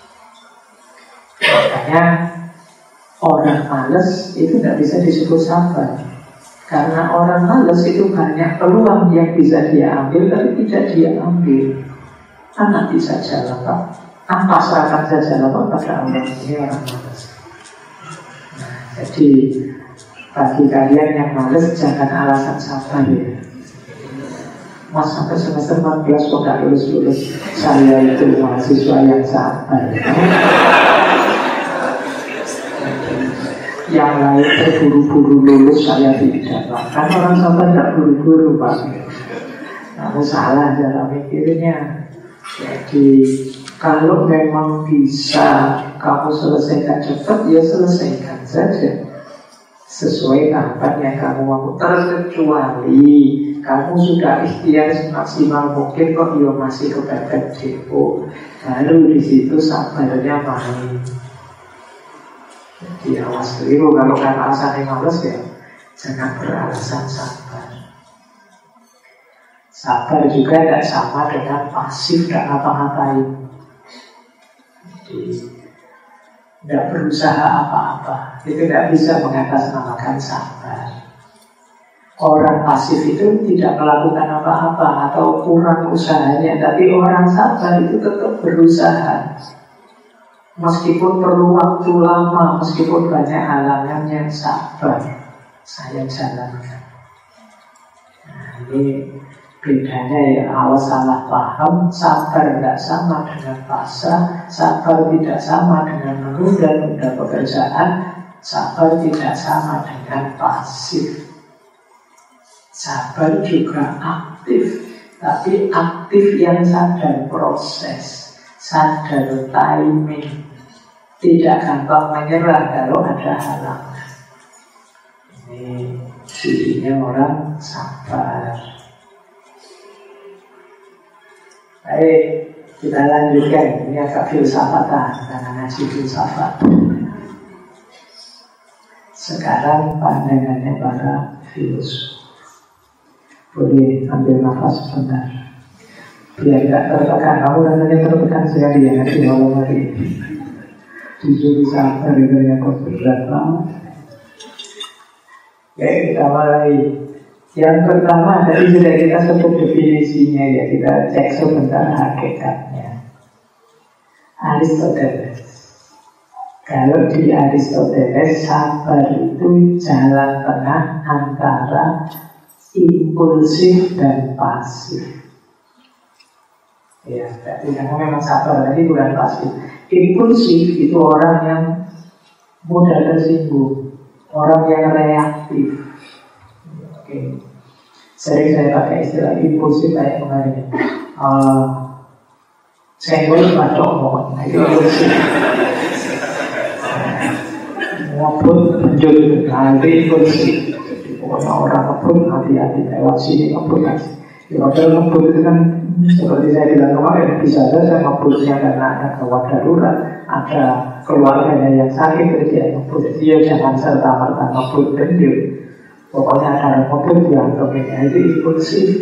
A: Makanya orang malas itu tidak bisa disebut sabar. Karena orang malas itu banyak peluang yang bisa dia ambil, tapi tidak dia ambil. Nanti saja lah Pak, pasrahkan saja lah Pak pada Allah. Ini orang malas. Jadi bagi kalian yang malas, jangan alasan sabar ya. Mas sampai semester 14 kok gak lulus-lulus, saya itu mahasiswa yang sabar. Yang lain terburu-buru lulus, saya tidak. Kan orang sabar gak buru-buru Pak. Kamu salah cara mikirnya. Jadi kalau memang bisa kamu selesaikan cepat, ya selesaikan saja sesuai tahapan yang kamu mau. Terkecuali kamu sudah ikhtiar semaksimal mungkin, kok ya masih kepepet depo, baru di situ sabarnya main. Jadi awas keliru. Kalau kan alasannya males ya jangan beralasan sabar. Sabar juga tidak sama dengan pasif, tidak ngapa-ngapain. Jadi tidak berusaha apa-apa, itu tidak bisa mengatasnamakan sabar. Orang pasif itu tidak melakukan apa-apa atau kurang usahanya, tapi orang sabar itu tetap berusaha. Meskipun perlu waktu lama, meskipun banyak halangan, yang sabar saya jalankan. Nah, ini bedanya ya, awas salah paham. Sabar tidak sama dengan pasrah, sabar tidak sama dengan menunda-nunda pekerjaan, sabar tidak sama dengan pasif. Sabar juga aktif, tapi aktif yang sadar proses, sadar timing, tidak gampang menyerah kalau ada halangan. Ini cirinya orang sabar. Baik, kita lanjutkan. Ini agak filsafatan, karena ngaji filsafat. Sekarang pandangannya para filsuf. Boleh ambil nafas sebentar. Biar tidak tertekan. Kamu rasanya tertekan sekali ya nanti malam hari. Disuruh sabar itu yang berat banget. Oke, kita mulai. Yang pertama tadi sudah kita sebut definisinya ya. Kita cek sebentar hakikatnya. Aristoteles. Kalau di Aristoteles, sabar itu jalan tengah antara impulsif dan pasif. Ya, berarti kamu memang sabar, tapi bukan pasif. Impulsif itu orang yang mudah tersinggung, orang yang reaktif. Oke. Sering saya pakai istilah impulsif kayak kemarin. Senggol batok pokoknya itu impulsif. Ngebut lanjut, nanti impulsif. Pokoknya orang ngebut hati-hati lewat sini ngebut aja. Ya padahal ngebut itu kan seperti saya bilang kemarin, bisa saja ngebutnya karena ada gawat darurat, ada keluarganya yang sakit, terus dia ngebut. Dia jangan serta-merta ngebut benjut. Pokoknya ada ngebut dianggap ini itu impulsif.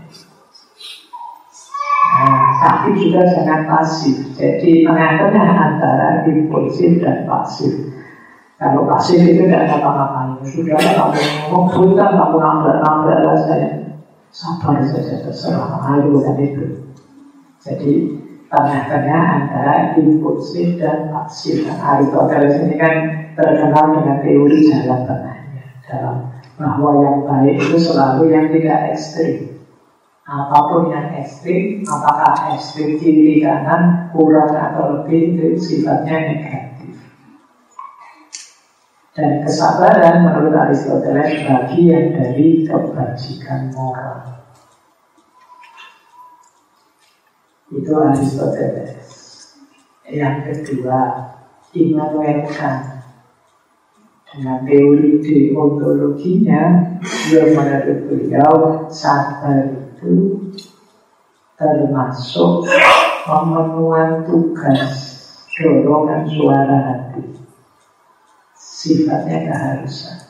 A: Nah, tapi juga sangat pasif. Jadi tengah-tengah antara impulsif dan pasif. Kalau pasif itu tidak ngapa-ngapain. Sudah kamu ngebut kan, kamu nambah lah saya. Sabar saja terserah, malu kan itu. Jadi tengah-tengah antara impulsif dan pasif. Aristoteles ini kan terkenal dengan teori jalan tengahnya, dalam bahwa yang baik itu selalu yang tidak ekstrim. Apapun yang ekstrim, apakah ekstrim kiri kanan, kurang atau lebih, itu sifatnya negatif. Dan kesabaran menurut Aristoteles bagian dari kebajikan moral. Itu Aristoteles. Yang kedua, Immanuel Kant. Dengan teori deontologinya, dia menurut beliau sabar itu termasuk pemenuhan tugas dorongan suara hati. Sifatnya keharusan.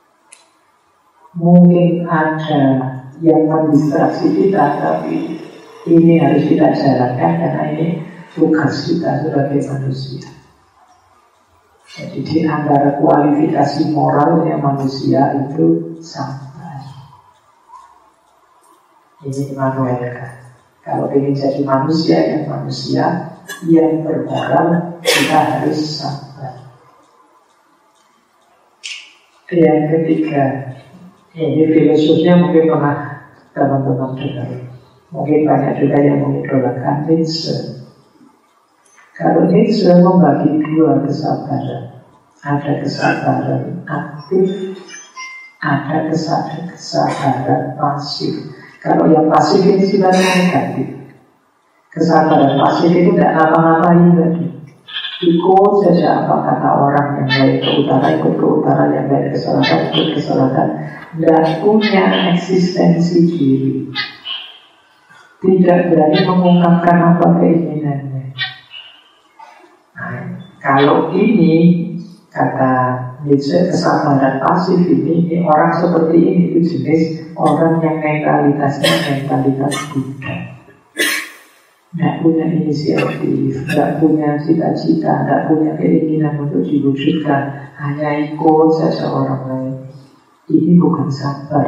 A: Mungkin ada yang mendistraksi kita, tapi ini harus kita jalankan karena ini tugas kita sebagai manusia. Jadi di antara kualifikasi moralnya manusia itu sabar. Ini Immanuel Kant. Kalau ingin jadi manusia yang bermoral, kita harus sabar. Yang ketiga, ini filosofnya mungkin pernah teman-teman dengar. Mungkin banyak juga yang mengidolakan Nietzsche. Kalau Nietzsche membagi dua kesabaran. Ada kesabaran aktif, ada kesabaran pasif. Kalau yang pasif ini sifatnya negatif. Kesabaran pasif itu tidak ngapa-ngapain tadi. Ikut saja apa kata orang yang baik ke utara, ikut ke utara, yang baik ke selatan, ikut ke selatan. Tidak punya eksistensi diri. Tidak berani mengungkapkan apa keinginannya. Nah, kalau ini kata Nietzsche, kesabaran pasif ini orang seperti ini itu jenis orang yang mentalitas Buddha. Tidak punya inisiatif, tidak punya cita-cita, tidak punya keinginan untuk diwujudkan, hanya ikut saja orang lain. Ini bukan sabar.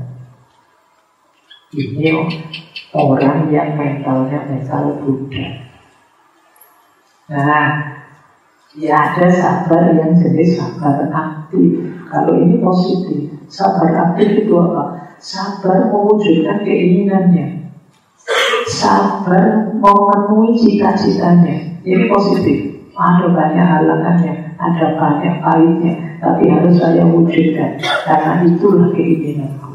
A: Ini orang yang mentalnya mental Buddha. Nah, ya ada sabar yang jenis sabar aktif. Kalau ini positif. Sabar aktif itu apa? Sabar mewujudkan keinginannya. Sabar memenuhi cita-citanya. Ini positif. Ada banyak halangannya, ada banyak pahitnya, tapi harus saya wujudkan karena itulah keinginanku.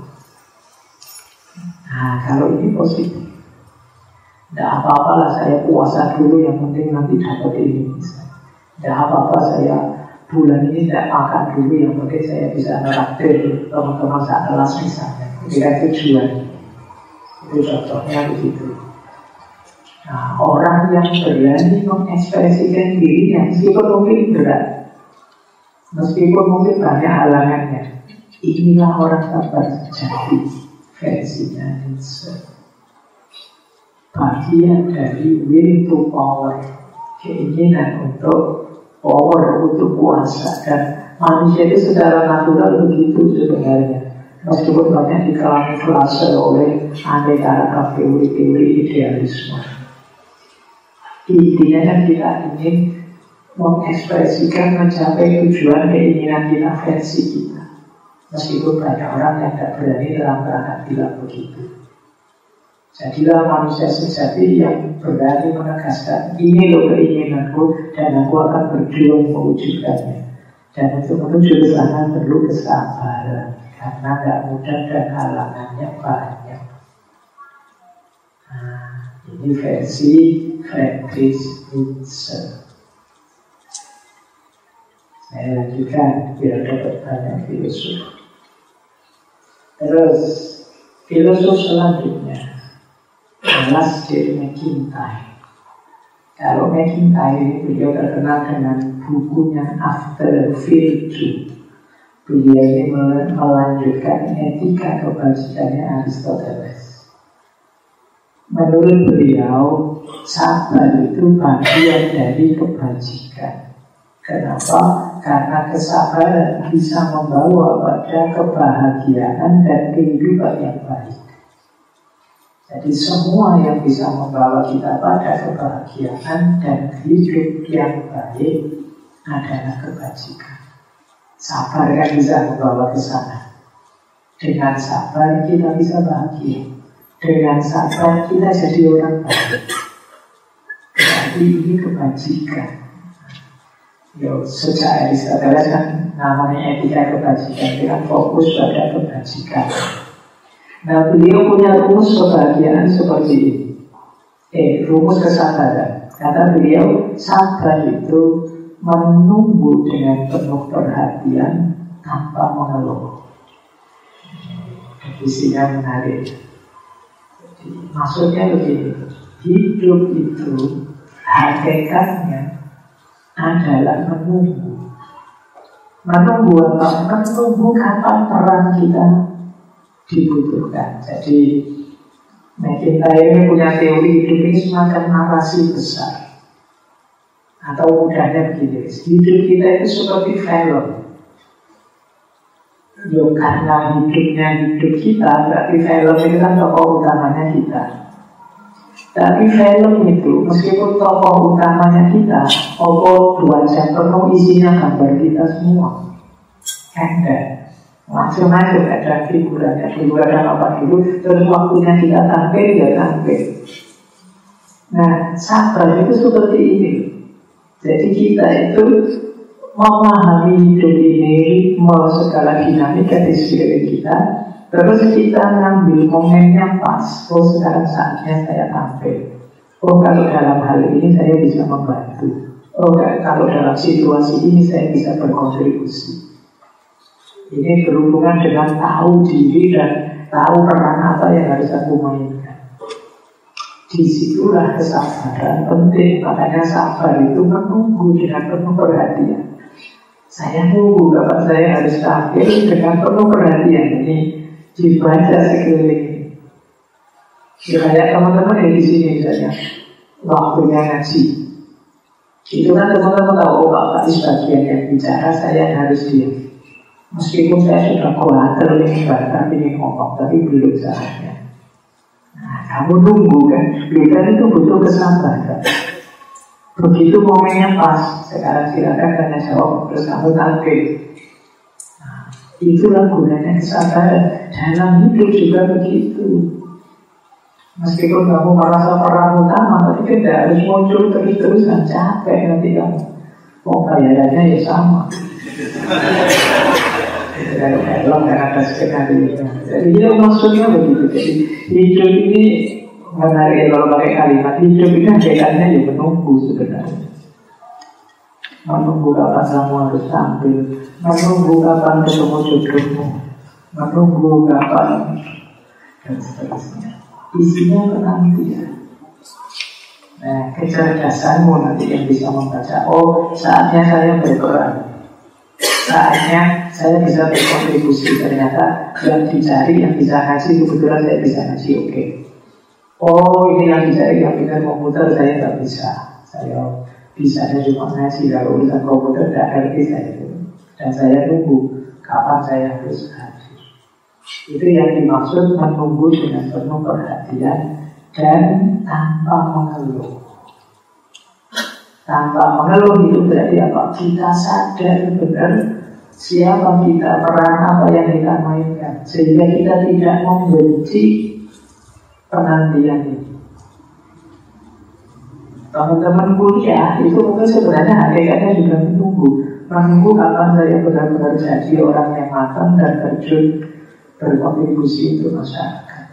A: Nah, kalau ini positif. Tidak apa-apalah saya puasa dulu, yang penting nanti dapat ini. Tidak apa-apa saya bulan ini tidak makan dulu, yang penting saya bisa meraktir teman-teman saat kelas misalnya. Itu kan tujuan. Itu contohnya begitu. Nah, orang yang berani mengekspresikan dirinya meskipun mungkin berat, meskipun mungkin banyak halangannya, inilah orang sabar sejati. versinya Nietzsche. Bagian dari will to power, keinginan untuk power, untuk kuasa. Dan manusia itu secara natural begitu sebenarnya. Meskipun banyak dikamuflase oleh aneka teori-teori idealisme. Intinya kan kita ingin mengekspresikan, mencapai tujuan keinginan kita, versi kita. Meskipun banyak orang yang tidak berani terang-terangan bilang begitu. Jadilah manusia sejati yang berani menegaskan, ini loh keinginanku dan aku akan berjuang mewujudkannya. Dan untuk menuju ke sana perlu kesabaran, karena tidak mudah dan halangannya banyak. Nah, ini versi Friedrich Nietzsche. Saya lanjutkan biar dapat banyak filosof. Terus filosof selanjutnya adalah J. McIntyre. Kalau McIntyre ini beliau terkenal dengan bukunya After Virtue. Beliau ini melanjutkan etika kebajikannya Aristoteles. Menurut beliau, sabar itu bagian dari kebajikan. Kenapa? Karena kesabaran bisa membawa pada kebahagiaan dan kehidupan yang baik. Jadi semua yang bisa membawa kita pada kebahagiaan dan hidup yang baik adalah kebajikan. Sabar kan bisa membawa ke sana. Dengan sabar kita bisa bahagia. Dengan sabar kita jadi orang baik. Jadi ini kebajikan. Sejak Aristoteles kan namanya etika kebajikan, kita fokus pada kebajikan. Nah, beliau punya rumus kebahagiaan seperti ini. Rumus kesabaran. Kata beliau, sabar itu menunggu dengan penuh perhatian tanpa mengeluh. Definisinya menarik. Jadi, maksudnya begini, hidup itu hakikatnya adalah menunggu. Menunggu apa? Menunggu kapan peran kita dibutuhkan. Jadi McIntyre ini punya teori hidup ini semacam narasi besar. Atau mudahnya begini, hidup kita itu seperti film. Karena hidupnya hidup kita, berarti film itu kan tokoh utamanya kita. Tapi film itu, meskipun tokoh utamanya kita, 2 jam penuh isinya gambar kita semua. Enggak. Macam-macam ada figurannya. Dulu ada apa dulu, terus waktunya kita tampil, ya tampil. Nah, sabar itu seperti ini. Jadi kita itu memahami hidup ini, segala dinamika di sekeliling kita. Terus kita ngambil momennya pas. Sekarang saatnya saya tampil. Kalau dalam hal ini saya bisa membantu. Kalau dalam situasi ini saya bisa berkontribusi. Ini berhubungan dengan tahu diri dan tahu peran apa yang harus aku mainkan. Disitulah kesabaran penting. Makanya sabar itu menunggu dengan penuh perhatian. Saya nunggu kapan saya harus tampil dengan penuh perhatian. Ini dibaca sekeliling. Kayak teman-teman yang di sini misalnya, waktunya ngaji. Itu kan teman-teman tahu, Pak bagian yang bicara saya harus diam. Meskipun saya sudah khawatir ini bahkan ingin ngomong, tapi belum saatnya. Nah, kamu nunggu kan? Kita itu butuh kesabaran. Begitu momennya pas, sekarang silakan tanya jawab, terus kamu tampil. Nah, itulah gunanya kesabaran. Dalam hidup juga begitu. Meskipun kamu merasa peran utama, tapi tidak harus muncul terus-terusan, capek nanti kamu. Mau bayarannya ya sama. Kalau nggak ada skenario. Jadi dia maksudnya begitu. Jadi hidup ini menarik kalau pakai kalimat hidup ini hakikatnya ya menunggu sebenarnya. Menunggu kapan kamu harus tampil, menunggu kapan ketemu jodohmu, menunggu kapan dan seterusnya. Isinya penantian. Nah, kecerdasanmu nanti yang bisa membaca. Saatnya saya berperan. Saatnya Saya bisa berkontribusi, ternyata yang dicari, yang bisa ngasih, kebetulan saya bisa ngasih, oke. Oh, ini yang dicari, yang pintar komputer, saya nggak bisa. Saya bisanya cuma ngasih, kalau urusan komputer tidak ngerti saya itu. Dan saya tunggu kapan saya harus hadir. Itu yang dimaksud menunggu dengan penuh perhatian dan tanpa mengeluh. Tanpa mengeluh itu berarti apa? Kita sadar benar siapa kita, peran apa yang kita mainkan, sehingga kita tidak membenci penantian ini. Teman-teman kuliah itu mungkin sebenarnya hakikatnya juga menunggu kapan saya benar-benar jadi orang yang matang dan terjun berkontribusi untuk masyarakat.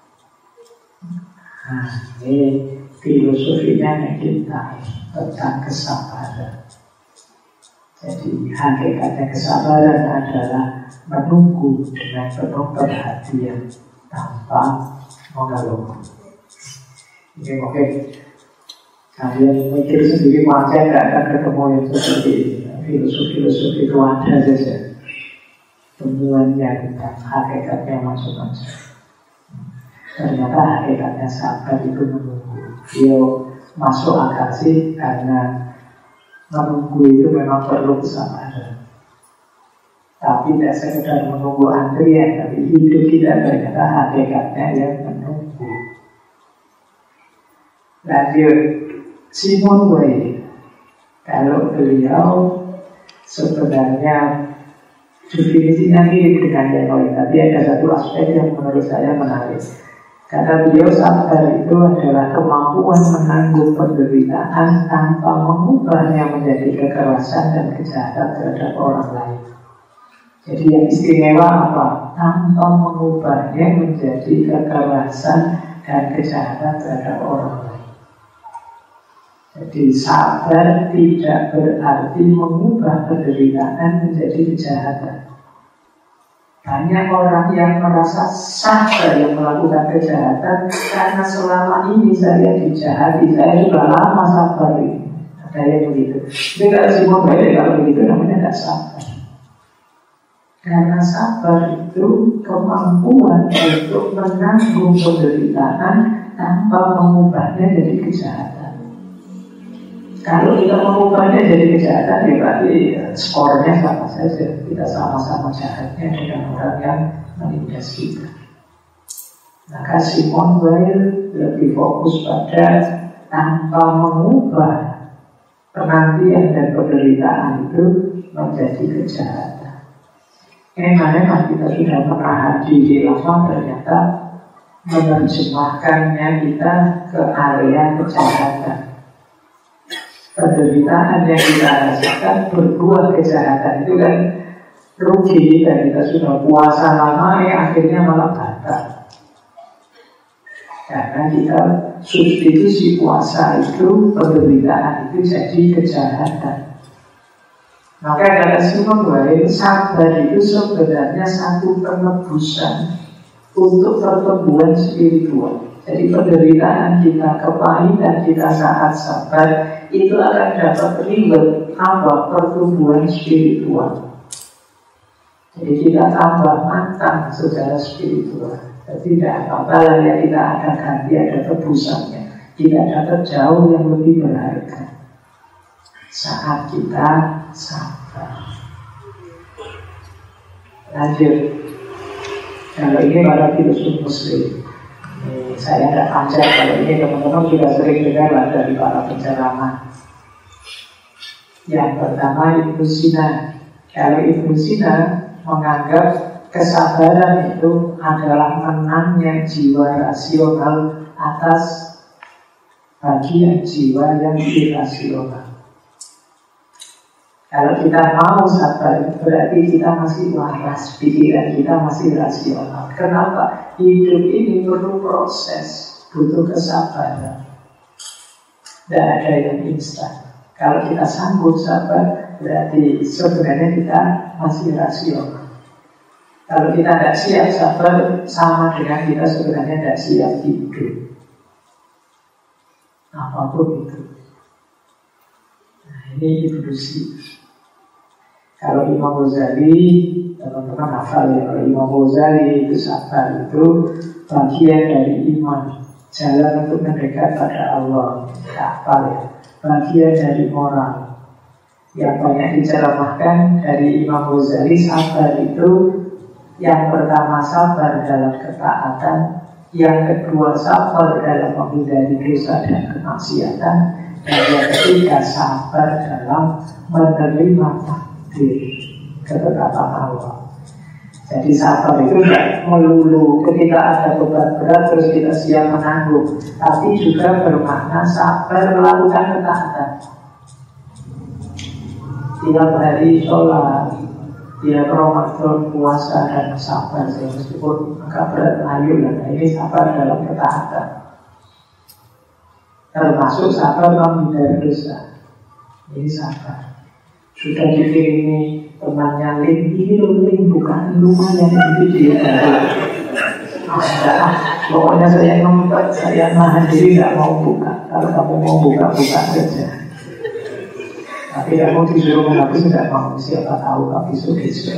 A: Nah, ini filosofinya McIntyre tentang kesabaran. Jadi hakikatnya kesabaran adalah menunggu dengan penuh perhatian tanpa mengeluh. Ini mungkin kalian mikir sendiri, maka tidak akan ketemu yang seperti ini. Filosofi-filosofi itu ada saja temuannya tentang hakikatnya macam-macam. Ternyata hakikatnya sabar itu menunggu. Dia masuk akal sih, karena menunggu itu memang perlu kesabaran. Tapi tidak sekedar menunggu antrian, tapi hidup kita ternyata hakikatnya yang menunggu. Lanjut, Simon Weil, kalau beliau sebenarnya definisinya mirip dengan yang lain, tapi ada satu aspek yang menurut saya menarik. Kata beliau, sabar itu adalah kemampuan menanggung penderitaan tanpa mengubahnya menjadi kekerasan dan kejahatan terhadap orang lain. Jadi yang istimewa apa? Tanpa mengubahnya menjadi kekerasan dan kejahatan terhadap orang lain. Jadi sabar tidak berarti mengubah penderitaan menjadi kejahatan. Banyak orang yang merasa sabar yang melakukan kejahatan karena selama ini saya dijahati, saya sudah lama sabar ini. Ada yang begitu. Jadi kalau Simon Weil kalau begitu namanya tidak sabar. Karena sabar itu kemampuan untuk menanggung penderitaan tanpa mengubahnya jadi kejahatan. Kalau kita mengubahnya jadi kejahatan, ya berarti skornya sama saja. Kita sama-sama jahatnya dengan orang yang menindas kita. Maka Simon Weil lebih fokus pada tanpa mengubah penantian dan penderitaan itu menjadi kejahatan. Memang kita sudah pernah hadir di lama, ternyata menerjemahkannya kita ke area kejahatan. Penderitaan yang kita rasakan berbuat kejahatan itu kan rugi, dan kita sudah puasa lama akhirnya malah batal. Karena kita substitusi puasa itu, penderitaan itu jadi kejahatan. Maka kata Simon Weil, sabar itu sebenarnya satu penebusan untuk pertumbuhan spiritual. Jadi penderitaan kita, kepahitan kita saat sabar itu akan dapat reward apa? Pertumbuhan spiritual. Jadi kita tambah matang secara spiritual. Jadi tidak apa-apa ya, kita ada ganti, ada tebusannya. Kita dapat jauh yang lebih berharga saat kita sabar. Lanjut. Kalau ini para filosof Muslim. Saya tidak panjang, kalau ini teman-teman juga sering dengar lah dari para penceramah. Yang pertama Ibnu Sina. Kalau Ibnu Sina menganggap kesabaran itu adalah menangnya jiwa rasional atas bagian jiwa yang irasional. Kalau kita mau sabar, berarti kita masih waras, pikiran kita masih rasional. Kenapa? Hidup ini perlu proses, butuh kesabaran. Tidak ada yang instan. Kalau kita sanggup sabar, berarti sebenarnya kita masih rasional. Kalau kita tidak siap sabar, sama dengan kita sebenarnya tidak siap hidup. Apapun itu. Nah, ini ilusi. Kalau Imam Ghazali, teman-teman hafal ya, kalau Imam Ghazali itu sabar itu bagian dari iman, jalan untuk mendekat pada Allah. Hafal ya, bagian dari moral. Yang banyak diceramahkan dari Imam Ghazali, sabar itu yang pertama sabar dalam ketaatan, yang kedua sabar dalam menghindari dosa dan kemaksiatan, dan yang ketiga sabar dalam menerima takdir ketetapan Allah. Jadi sabar itu tidak melulu ketika ada beban berat terus kita siap menanggung, tapi juga bermakna sabar melakukan ketaatan. Tiap hari sholat, tiap Ramadan puasa dan sabar, meskipun agak berat, ayo lah. Ini sabar dalam ketaatan, termasuk sabar menghindari dosa. Ini sabar. Sudah dikirimi temannya link, ini link bukan lumayan ini dia. Pokoknya saya ngumpet, saya nahan diri tidak mau buka. Kalau kamu mau buka, buka saja. Tapi kamu disuruh menghapus tidak mau, siapa tahu kamu besok.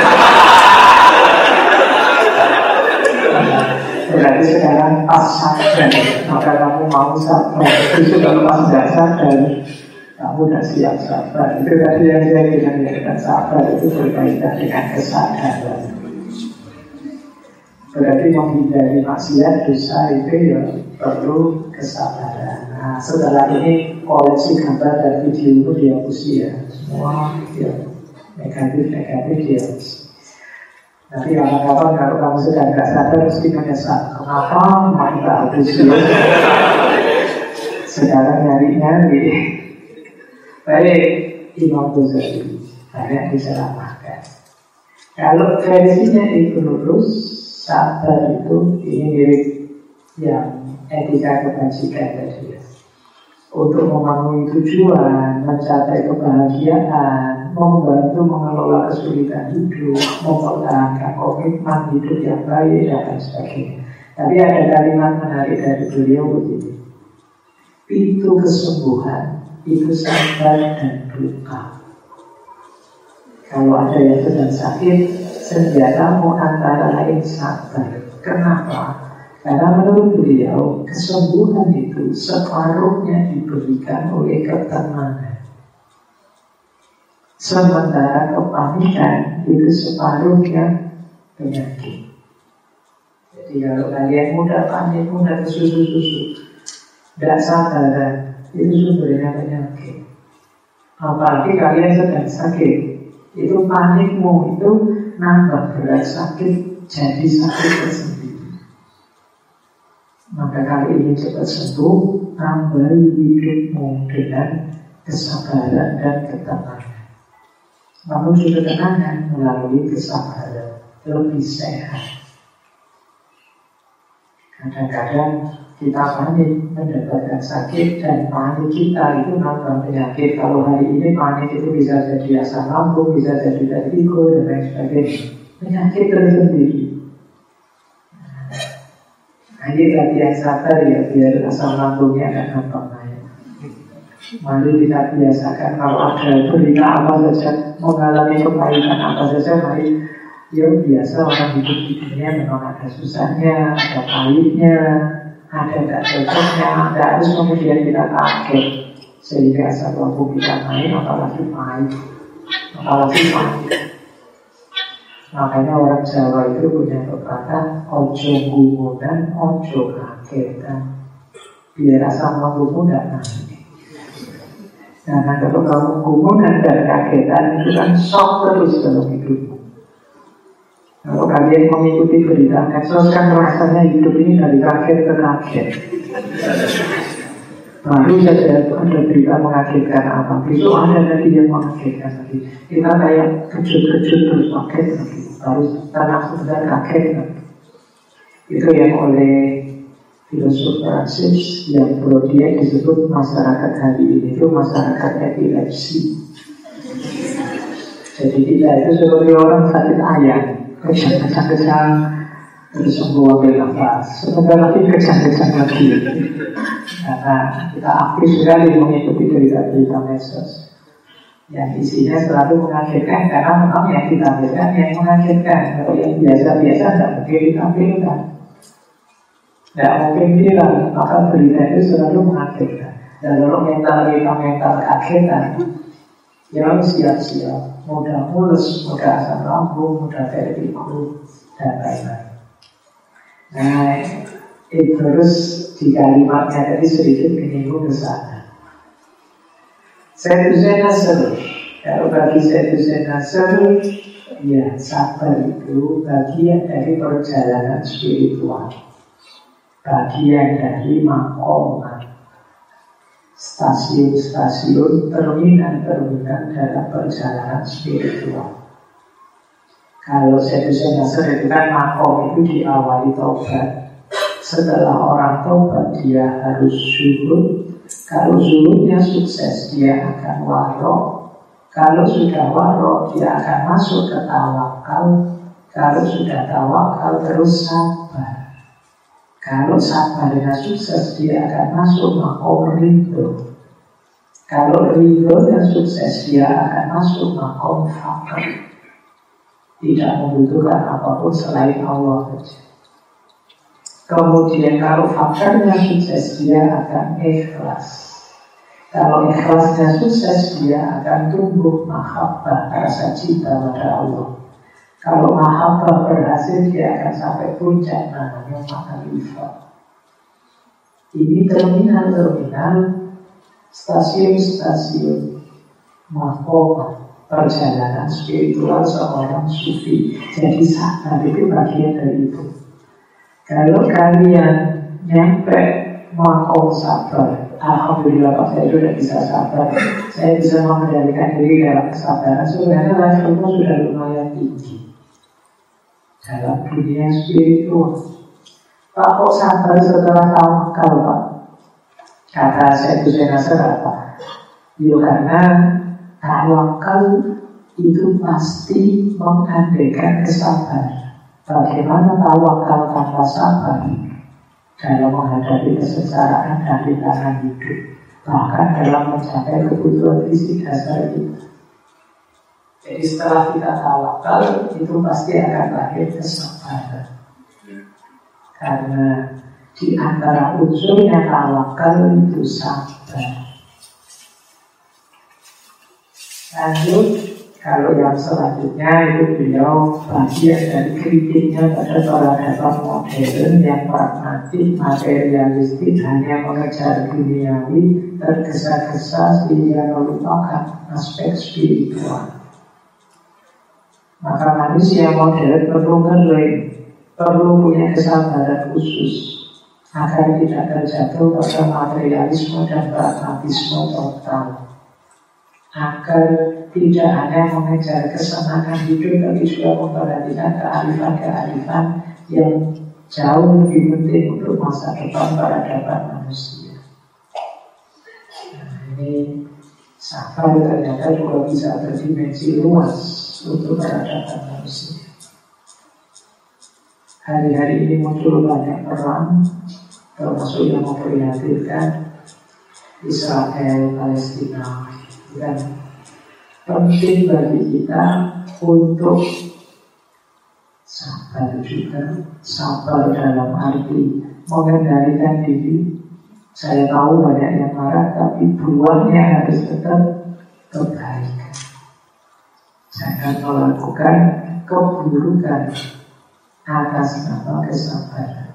A: Berarti sekarang pas sadar, maka kamu mau sabar. Justru kalau pas tidak sadar, kamu tidak siap sabar. Itu tadi yang saya bilang, ya, sabar itu berkaitan dengan kesadaran. Berarti menghindari maksiat, dosa itu ya perlu kesabaran. Nah, setelah ini koleksi gambar dan video itu dihapus ya. Semua ya, negatif dihapus. Nanti kapan-kapan kalau kamu sedang tidak sadar mesti menyesal. Kenapa main hapus ya? Sekarang nyari-nyari. Baik, Imam Ghazali banyak diceramahkan. Kalau versinya itu lurus, sabar itu ini mirip yang etika kebajikan tadi. Untuk memenuhi tujuan, mencapai kebahagiaan, membantu mengelola kesulitan hidup, mempertahankan komitmen hidup yang baik dan sebagainya. Tapi ada kalimat menarik dari beliau begini: pintu kesembuhan itu sabar dan duka. Kalau ada yang sedang sakit, senjatamu antara lain sabar. Kenapa? Karena menurut beliau, kesembuhan itu separuhnya diberikan oleh ketenangan, sementara kepanikan itu separuhnya penyakit. Jadi kalau kalian mudah panik, mudah susu-susu, tidak sabaran, itu sumbernya penyakit. Apalagi kalian sedang sakit, itu panikmu itu nambah berat sakit, jadi sakit tersendiri. Maka kali ini cepat sembuh, tambahi hidupmu dengan kesabaran dan ketenangan. Namun juga ketenangan melalui kesabaran lebih sehat. Kadang-kadang kita panik mendapatkan sakit, dan panik kita itu nambah penyakit. Kalau hari ini panik itu bisa jadi asam lambung, bisa jadi vertigo dan lain sebagainya. Penyakit tersendiri. Ini latihan sabar ya, biar asam lambungnya akan gampang naik. Mari kita biasakan kalau ada berita apa saja, mengalami kepahitan apa saja, mari ya biasa orang hidup di dunia memang ada susahnya, ada pahitnya, ada tidak cocoknya, tidak harus kemudian kita kaget sehingga asam lambung kita naik, apalagi pahit, apalagi pahit. Makanya orang Jawa itu punya pepatah, ojo gumunan, ojo kagetan, biar asam lambungmu tidak naik. Nah, kalau kamu gumunan dan kagetan, itu kan shock terus dalam hidupmu. Kalau kalian mengikuti berita medsos kan rasanya hidup ini dari kaget ke kaget. Baru saja ada berita mengagetkan apa, besok ada lagi yang mengagetkan lagi. Kita kayak kejut-kejut terus kaget lagi, baru tanah sebentar kaget lagi. Itu yang oleh filosof Prancis yang Brodie disebut masyarakat hari ini itu masyarakat epilepsi. Jadi kita itu seperti orang sakit ayam, kejang-kejang terus sembuh ambil nafas, sebentar lagi kejang-kejang lagi. Karena kita aktif sekali mengikuti berita-berita medsos. yang isinya selalu mengagetkan, karena memang yang ditampilkan yang mengagetkan. Kalau yang biasa-biasa tidak mungkin ditampilkan, tidak mungkin viral, maka berita itu selalu mengagetkan. Dan kalau mental kita mental kagetan, ya siap-siap, mudah mulus, mudah asam lambung, mudah vertigo, dan lain-lain. Nah, itu terus di kalimatnya tadi sedikit menyinggung ke sana. Setusen nasr. Kalau bagi setusen nasr, ya sabar itu bagian dari perjalanan spiritual, bagian dari makoman, stasiun-stasiun, terminal-terminal dalam perjalanan spiritual. Kalau setusen nasr itu kan makom itu diawali taubat. Setelah orang taubat dia harus syukur. Kalau zuhudnya sukses, dia akan warok. Kalau sudah warok, dia akan masuk ke tawakal. Kalau sudah tawakal, terus sabar. Kalau sabarnya sukses, dia akan masuk makom ridho. Kalau ridhonya sukses, dia akan masuk makom fakir. Tidak membutuhkan apapun selain Allah saja. Kemudian kalau fakirnya sukses, dia akan ikhlas. Kalau ikhlasnya sukses, dia akan tumbuh mahabbah, rasa cinta pada Allah. Kalau mahabbah berhasil, dia akan sampai puncak namanya ma'rifah. Ini terminal-terminal, stasiun-stasiun makoman perjalanan spiritual seorang sufi. Jadi sabar itu bagian dari itu. Kalau kalian nyampe makom sabar, alhamdulillah Pak, saya sudah bisa sabar, saya bisa mengendalikan diri dalam kesabaran. Sebenarnya levelnya sudah lumayan tinggi dalam dunia spiritual. Pak, kok sabar setelah tawakal, Pak? Kata Setusen Nasr apa? Ya karena tawakal itu pasti mengandaikan kesabaran. Bagaimana tawakal tanpa sabar dalam menghadapi kesengsaraan dan rintangan hidup, bahkan dalam mencapai kebutuhan fisik dasar kita. Jadi setelah kita tawakal, itu pasti akan lahir kesabaran. Karena di antara unsurnya tawakal itu sabar. Lanjut. Kalau yang selanjutnya itu beliau bagian dari kritiknya pada peradaban modern yang pragmatik, materialistik, hanya mengejar duniawi, tergesa-gesa sehingga melupakan aspek spiritual. Maka manusia modern perlu kering, perlu punya kesabaran khusus agar tidak terjatuh pada materialisme dan pragmatisme total. Agar tidak hanya mengejar kesenangan hidup, tapi juga memperhatikan kearifan-kearifan yang jauh lebih penting untuk masa depan peradaban manusia. Nah, ini sabar ternyata juga bisa berdimensi luas untuk peradaban manusia. Hari-hari ini muncul banyak perang, termasuk yang memprihatinkan Israel, Palestina, dan penting bagi kita untuk sabar juga. Sabar dalam arti mengendalikan diri. Saya tahu banyak yang marah, tapi buahnya harus tetap kebaikan. Jangan melakukan keburukan atas nama kesabaran,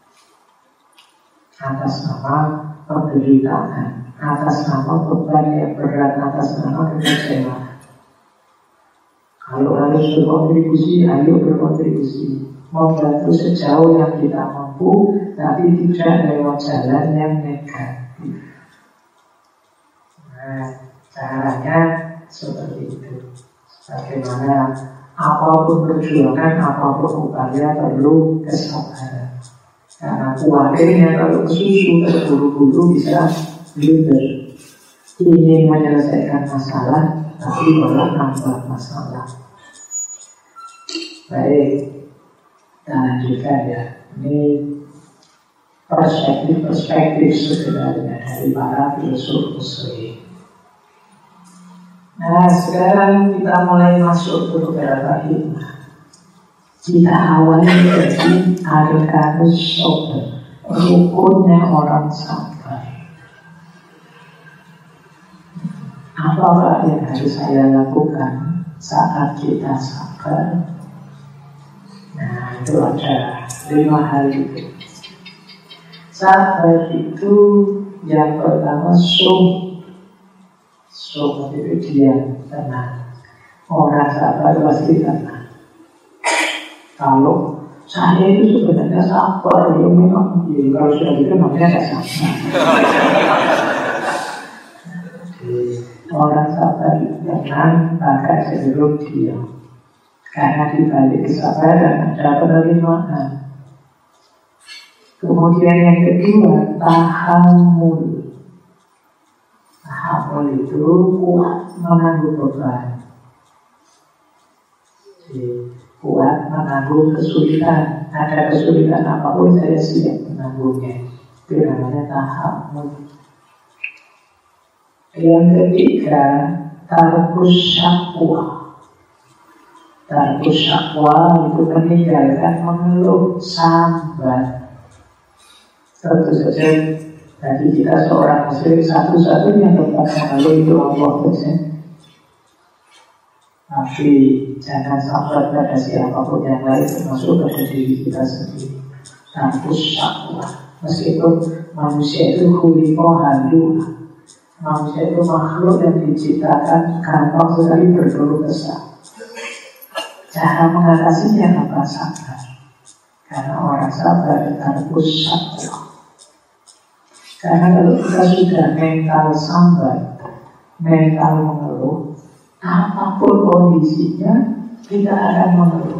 A: atas nama penderitaan, atas nama beban yang berat, atas nama kekecewaan. Kalau harus berkontribusi, ayo berkontribusi, membantu sejauh yang kita mampu, tapi tidak lewat jalan yang negatif. Nah, caranya seperti itu. Bagaimana apapun perjuangan, apapun upaya perlu kesabaran. Karena khawatirnya kalau kesusu terburu-buru bisa blunder. Ingin menyelesaikan masalah, tapi malah nambah masalah. Baik, kita lanjutkan ya. Ini perspektif sebenarnya dari para filsuf Muslim. Nah, sekarang kita mulai masuk ke beberapa hikmah. Kita awali dari arkanus sabar, rukunnya orang sabar. Apa yang harus saya lakukan saat kita sabar? Nah, itu ada 5 hal itu. Sabar itu yang pertama sum itu diam, tenang. Orang sabar pasti tenang. Kalau saya itu sebenarnya sabar, ya memang kalau sudah gitu namanya tidak sabar. Orang sabar itu tenang, bahkan cenderung diam. Karena di balik kesabaran ada penerimaan. Kemudian yang kedua, tahammul. Tahammul itu kuat menanggung beban. Jadi, kuat menanggung kesulitan. Ada kesulitan apapun saya siap menanggungnya. Itu namanya tahammul. Yang ketiga, tarkus syakwa. Tarkus syakwa itu meninggalkan mengeluh, sambat. Tentu saja tadi kita seorang muslim satu-satunya tempat mengeluh itu Allah saja. Tapi jangan sambat pada siapapun yang lain, termasuk pada diri kita sendiri. Tarkus syakwa. Meskipun manusia itu khuliqa halu'a, manusia itu makhluk yang diciptakan gampang sekali berkeluh kesah. Cara mengatasinya apa? Sabar. Karena orang sabar tarkus syakwa. Karena kalau kita sudah mental sambat, mental mengeluh, apapun kondisinya kita akan mengeluh.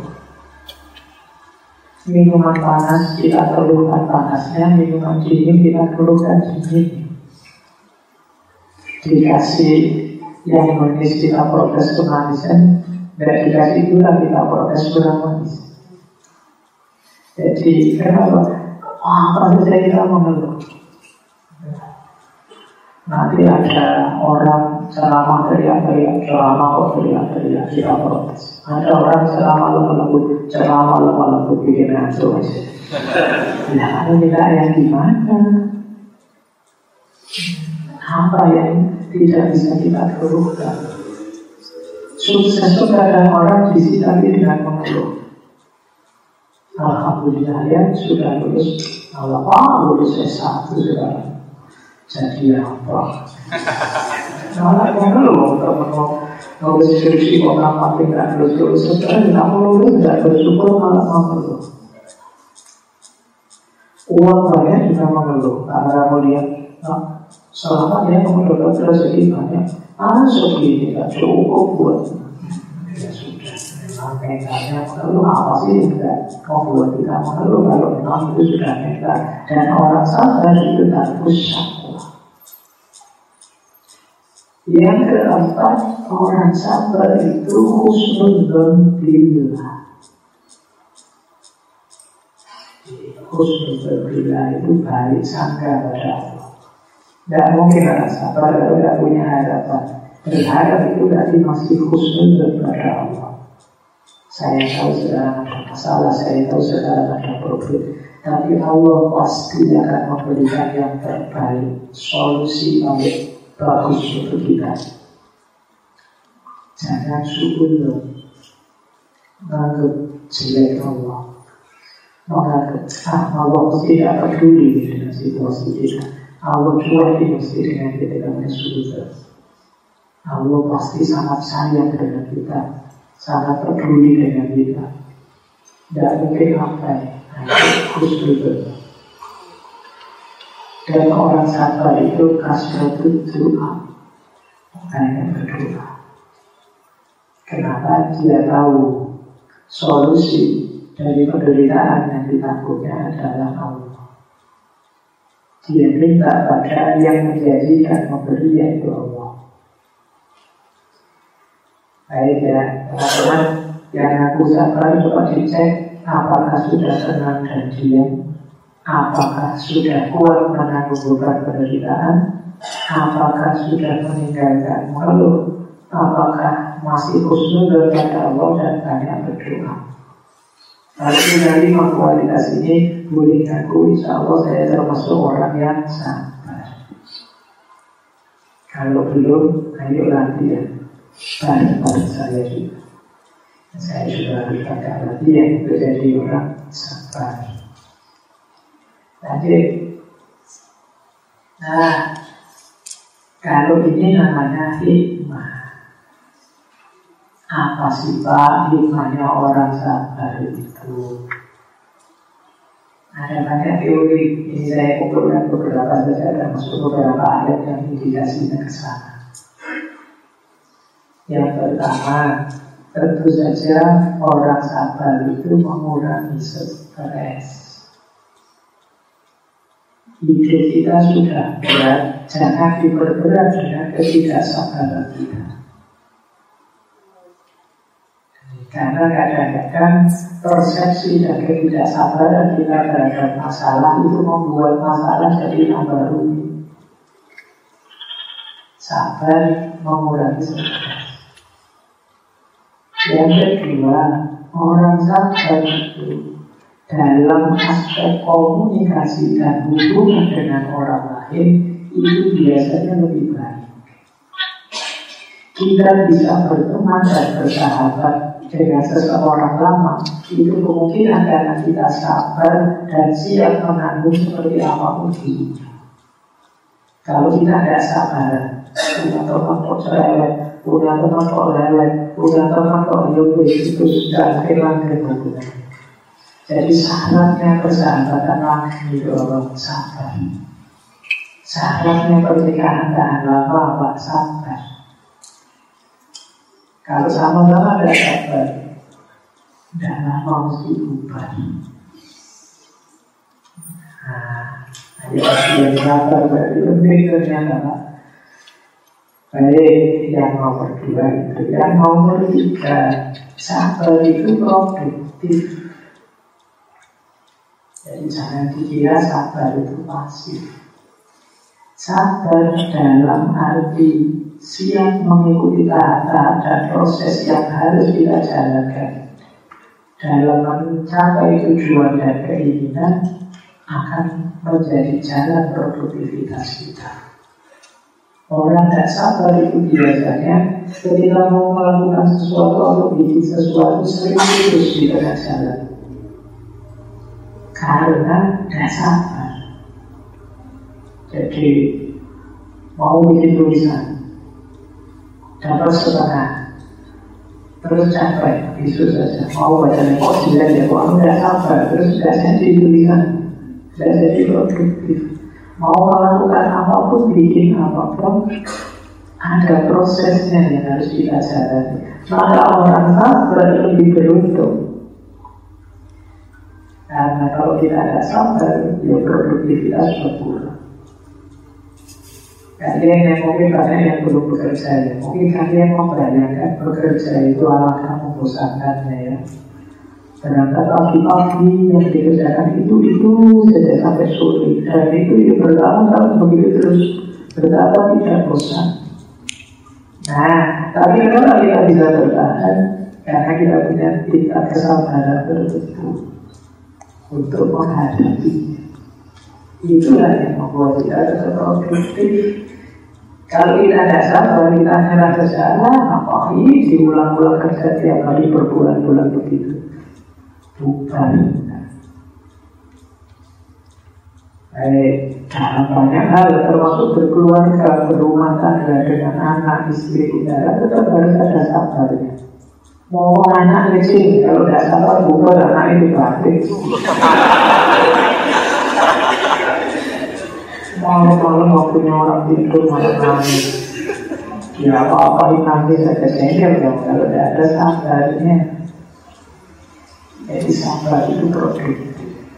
A: Minuman panas kita keluhkan panasnya, minuman dingin kita keluhkan dinginnya. Dikasih yang manis kita protes kemanisan, dan dikasih gula kita protes kurang manis. Jadi kenapa? Apa saja kita mengeluh. Nanti ada orang ceramah teriak-teriak, ceramah kok teriak-teriak, kita protes. Ada orang ceramah lemah-lembut, ceramah lemah-lembut bikin ngantuk aja. Nah, kalau kita yang gimana? Apa yang tidak bisa kita keluhkan? Sukses itu kadang orang disitari dengan mengeluh. Alhamdulillah ya sudah lulus. Lulus S1 sekarang. Jadi apa? Malah mengeluh kalau skripsi orang mati nggak lulus. Sekarang nggak mau lulus, nggak bersyukur malah mengeluh. Uang banyak juga mengeluh. Karena kamu lihat, selamat ya kamu dapat rezeki banyak. Segini tidak cukup buat. Ya sudah, memang mentalnya mengeluh apa sih enggak membuat kita mengeluh kalau memang itu sudah mental. Dan orang sabar itu tarkus syakwa. Yang keempat, orang sabar itu husnul billah. Husnul billah itu baik sangka pada Allah. Tidak mungkin orang sabar kalau tidak punya harapan. Berharap itu berarti masih husnul kepada Allah. Saya tahu sekarang ada masalah, saya tahu sekarang ada problem, tapi Allah pasti akan memberikan yang terbaik, solusi paling bagus untuk kita. Jangan syukur menganggap jelek Allah, menganggap Allah pasti tidak peduli dengan situasi kita. Allah cuek mesti dengan kita punya surga. Allah pasti sangat sayang dengan kita, sangat peduli dengan kita. Tidak mungkin apa ya, husnul. Dan orang sabar itu kasratut doa, banyak berdoa. Kenapa? Dia tahu solusi dari penderitaan yang ditanggungnya adalah Allah. Dia minta pada yang menjadikan memberi, yaitu Allah. Baik ya, teman-teman yang aku sabar, coba dicek apakah sudah tenang dan diam, apakah sudah kuat menanggung beban penderitaan, apakah sudah meninggalkan mengeluh, apakah masih husnul kepada Allah dan banyak berdoa. Kalau dari kualitas ini boleh ngaku, insya Allah saya termasuk orang yang sabar. Kalau belum, ayo latihan bareng saya juga. Saya sudah harus agak latihan untuk jadi orang sabar. Nah, kalau ini namanya hikmah. Apa sih Pak hikmahnya orang sabar itu? Ada banyak teori. Ini saya kumpulkan beberapa saja, termasuk beberapa ayat yang indikasinya ke sana. Yang pertama, tentu saja orang sabar itu mengurangi stres. Hidup kita sudah berat, jangan diperberat dengan ketidaksabaran kita. Karena kadang-kadang persepsi dan ketidaksabaran kita terhadap masalah itu membuat masalah jadi tambah rumit. Sabar mengurangi stres. Yang kedua, orang sabar itu dalam aspek komunikasi dan hubungan dengan orang lain itu biasanya lebih baik. Kita bisa berteman dan bersahabat dengan seseorang lama, itu kemungkinan karena kita sabar dan siap menanggung seperti apapun itu. Kalau kita tidak sabar, punya teman kok cerewet, punya teman kok lewat, punya teman kok yobis, itu sudah hilang hubungan. Jadi syaratnya persahabatan langsung itu apa? Sabar. Syaratnya pernikahan tahan lama apa? Sabar. Kalau sama-sama tidak sabar, tidak lama mesti bubar. Yang sabar berarti penting ternyata Pak. Baik, yang nomor 2 itu. Yang nomor 3, sabar itu produktif. Jadi jangan dikira sabar itu pasif. Sabar dalam arti siap mengikuti tahap-tahap dan proses yang harus kita jalankan dalam mencapai tujuan dan keinginan akan menjadi jalan produktivitas kita. Orang tidak sabar itu biasanya ketika mau melakukan sesuatu atau bikin sesuatu sering putus di tengah jalan. Karena tidak sabar. Jadi mau bikin tulisan dapat setengah, terus capek, isu saja mau baca kok jelek ya, kok tidak sabar, terus tidak jadi tulisan, tidak jadi produktif. Mau melakukan apapun, bikin apapun, ada prosesnya yang harus kita jalani. Maka orang sabar lebih beruntung. Karena kalau kita ada sabar, ya produktivitas berkurang. Kalian yang mungkin banyak yang belum bekerja ya, mungkin kalian membayangkan bekerja itu alangkah membosankannya ya. Berangkat pagi-pagi yang dikerjakan itu saja sampai sore, dan itu ya bertahun-tahun begitu terus, betapa tidak bosan. Nah, tapi kenapa kita bisa bertahan? Karena kita punya tingkat kesabaran tertentu untuk menghadapi. Itulah yang membuat kita tetap produktif. Kalau kita tidak sabar, kita nyerah saja, apa ini diulang-ulang kerja tiap hari berbulan-bulan begitu. Bukan. Dalam banyak hal, termasuk berkeluarga, berumah tangga dengan anak, istri, saudara, tetap harus ada sabarnya. Mau anak kecil, kalau tidak sabar, bukan anak itu batik. Malam-malam mau punya orang tidur malam nangis. Ya apa-apa nangis saja senior dong kalau tidak ada sabarnya. Jadi sabar itu produktif.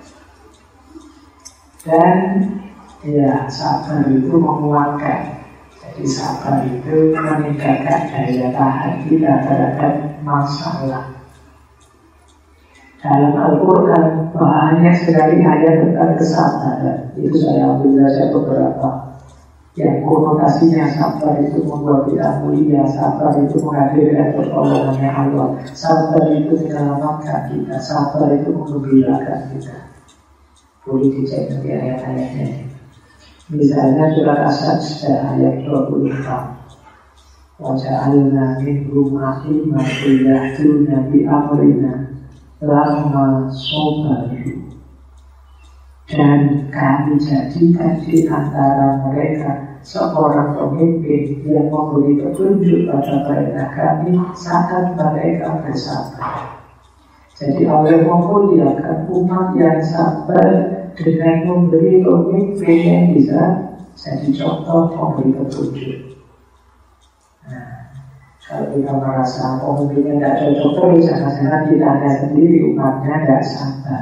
A: Dan ya sabar itu menguatkan. Jadi sabar itu meningkatkan daya tahan kita terhadap masalah. Dalam Al-Quran banyak sekali ayat tentang kesabaran. Itu saya ambil saja beberapa yang konotasinya sabar itu membuat kita mulia, sabar itu menghadirkan pertolongannya Allah, sabar itu menyelamatkan kita, sabar itu menggembirakan kita. Boleh dicek nanti ayat-ayatnya. Misalnya surat As-Sajdah ayat 24. Waja'alna minhum a'immatan yahduna bi amrina lamma sabaru. Dan kami jadikan di antara mereka seorang pemimpin yang memberi petunjuk pada mereka kami saat mereka bersabar. Jadi Allah memuliakan umat yang sabar dengan memberi pemimpin yang bisa jadi contoh memberi petunjuk. Nah, kalau kita merasa pemimpinnya tidak cocok, jangan-jangan kita sendiri umatnya tidak sabar.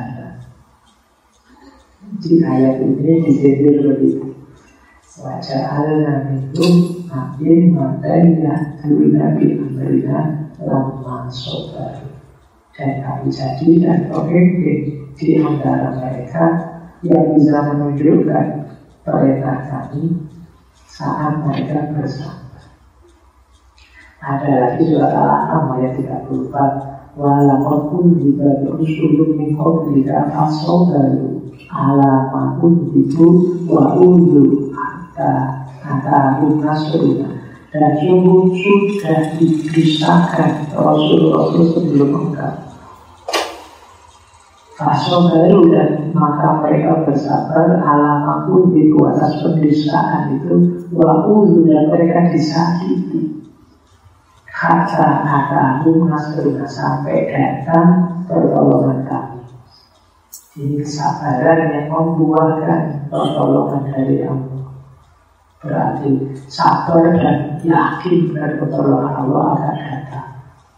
A: Di ayat ini disebut begitu. Waja'alna minhum a'immatan yahduna bi amrina lamma sabaru. Dan kami jadikan pemimpin di antara mereka yang bisa menunjukkan perintah kami saat mereka bersabar. Ada lagi surat Al-An'am ayat 34. Walaqad juga rusulun min qablika fasabaru ala ma kunzibu wa udzu hatta atahum nasruna. Dan sungguh sudah dipisahkan Rasul-Rasul sebelum engkau. Fasabaru, dan maka mereka bersabar ala ma kunzibu atas pendustaan itu, wa udzu, dan mereka disakiti. Hatta atahum nasruna, sampai datang pertolongan kami. Ini kesabaran yang membuahkan pertolongan dari Allah. Berarti sabar dan yakin dari pertolongan Allah akan datang.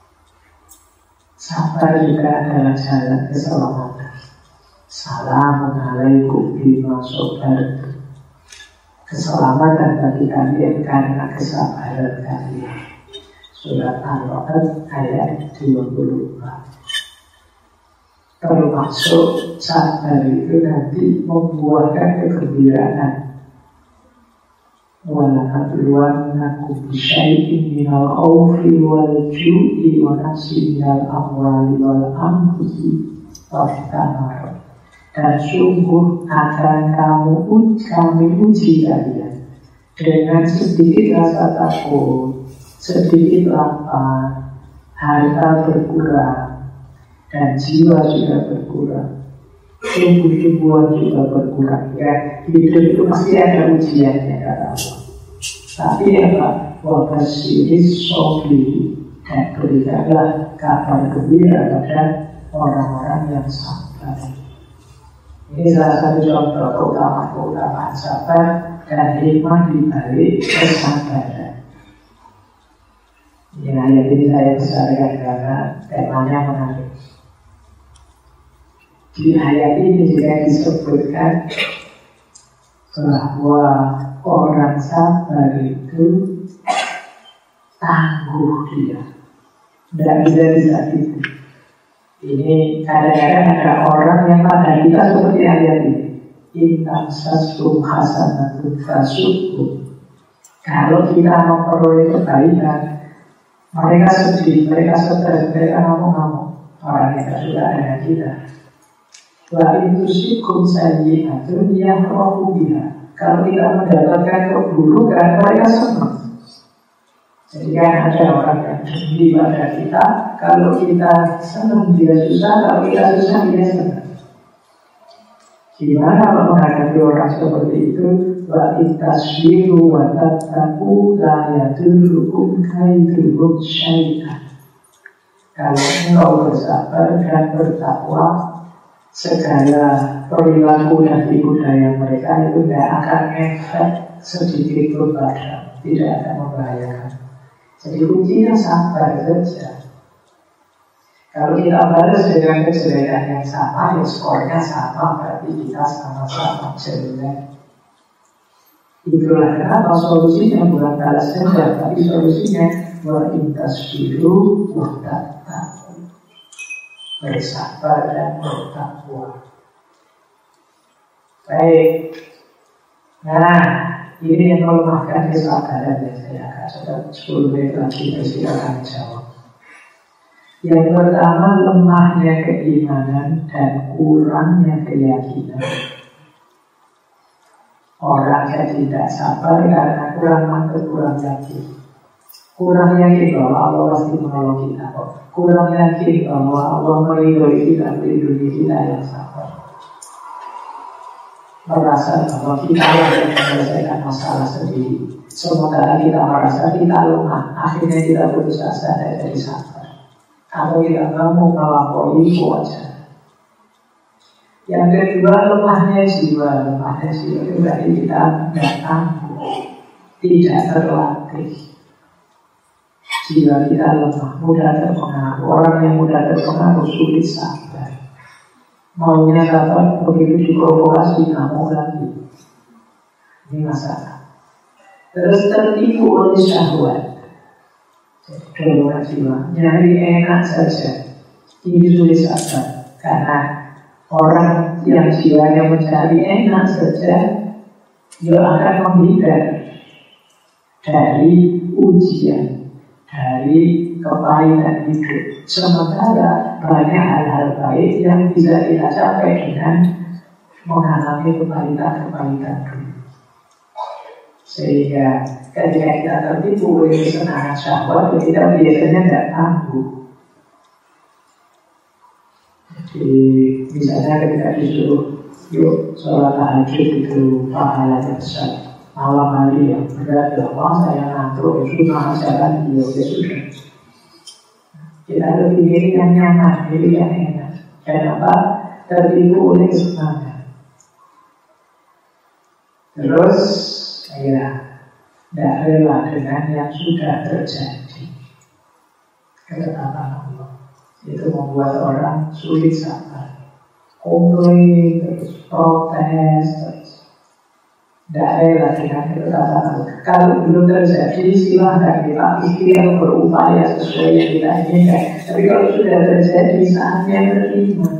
A: Sabar juga adalah jalan keselamatan. Assalamualaikum bima sabartum. Keselamatan bagi kalian karena kesabaran kalian. Surat Al-Ra'd ayat 24. Termasuk sabar itu nanti membuahkan kegembiraan. Walaqad bisyai'in minal khawfi wal ju'i wa naqsin minal amwali wal anfusi wath-thamar. Dan sungguh akan kami uji kalian dengan sedikit rasa takut, sedikit lapar, harta berkurang, dan jiwa juga berkurang, tumbuh-tumbuhan juga berkurang. Ya, hidup itu pasti ada ujiannya, kata Allah. Tapi apa? Wabasyiris sabiri, dan berikanlah kabar gembira pada orang-orang yang sabar. Ini salah satu contoh keutamaan sabar dan hikmah di balik kesabaran. Ini ayat ini saya besarkan karena temanya menarik. Di ayat ini juga disebutkan bahwa orang sabar itu tangguh dia, tidak bisa disakiti. Ini kadang-kadang ada orang yang pada kita seperti ayat ini. Intam sasum hasanatun fasukum. Kalau kita memperoleh kebaikan, mereka sedih, mereka stres, mereka ngamuk-ngamuk. Orang yang sudah dengan kita. Wa intusikum sayyi'atun yafrahu biha. Kalau kita mendapatkan keburukan, mereka senang. Jadi kan ada orang yang dengki pada kita. Kalau kita senang dia susah, kalau kita susah dia senang. Gimana kalau menghadapi orang seperti itu? Wa intasbiru wa tattaqu la yadurrukum kaiduhum syai'an. Kalau engkau bersabar dan bertakwa, segala perilaku dan tipu daya mereka itu tidak akan efek sedikit pun padamu, tidak akan membahayakan. Jadi kuncinya sabar saja. Kalau kita balas dengan kejelekan yang sama, ya skornya sama, berarti kita sama-sama jelek. Itulah kenapa solusinya bukan balas dendam, tapi solusinya wa intasbiru wa tattaqu. Bersabar dan bertakwa. Baik. Nah, Ini yang melemahkan kesabaran ya. Saya akan coba 10 menit lagi bersilakan jawab. Yang pertama, lemahnya keimanan dan kurangnya keyakinan. Orang jadi tidak sabar karena kurang yakin. Kurang yakin bahwa Allah pasti menolong kita. Kurang yakin bahwa Allah melindungi kita, melindungi kita yang sabar. Merasa bahwa kita yang menyelesaikan masalah sendiri. Sementara kita merasa kita lemah, akhirnya kita putus asa dan jadi sabar. Kalau kita mau melampaui wajah. Yang kedua, lemahnya jiwa. Lemahnya jiwa itu berarti kita tidak tangguh, tidak terlatih. Jiwa kita lemah, mudah terpengaruh. Orang yang mudah terpengaruh sulit sabar. Maunya dapat, begitu diprovokasi, ngamuk lagi. Ini masalah. Terus tertipu oleh syahwat. Dorongan jiwa, nyari enak saja. Ini sulit sabar. Karena orang yang jiwanya mencari enak saja, dia akan menghindar dari ujian, dari kepahitan hidup. Sementara banyak hal-hal baik yang bisa kita capai dengan mengalami kepahitan-kepahitan dulu. Sehingga ketika kita tertipu oleh kesenangan syahwat, kita biasanya tidak tangguh. Jadi misalnya ketika disuruh yuk sholat tahajud itu pahalanya besar, malam hari yang berat, saya ngantuk, sudah jalan, ya sudah. Kita lebih pilih yang nyaman, pilih yang enak. Kenapa? Tertipu oleh kesenangan. Terus ya, tidak rela dengan yang sudah terjadi. Ketetapan Allah itu membuat orang sulit sabar, komplain terus, protes terus. Tidak rela dengan ketetapan Allah. Kalau belum terjadi, silahkan kita pikir berupaya sesuai yang kita inginkan. Tapi kalau sudah terjadi, saatnya menerima.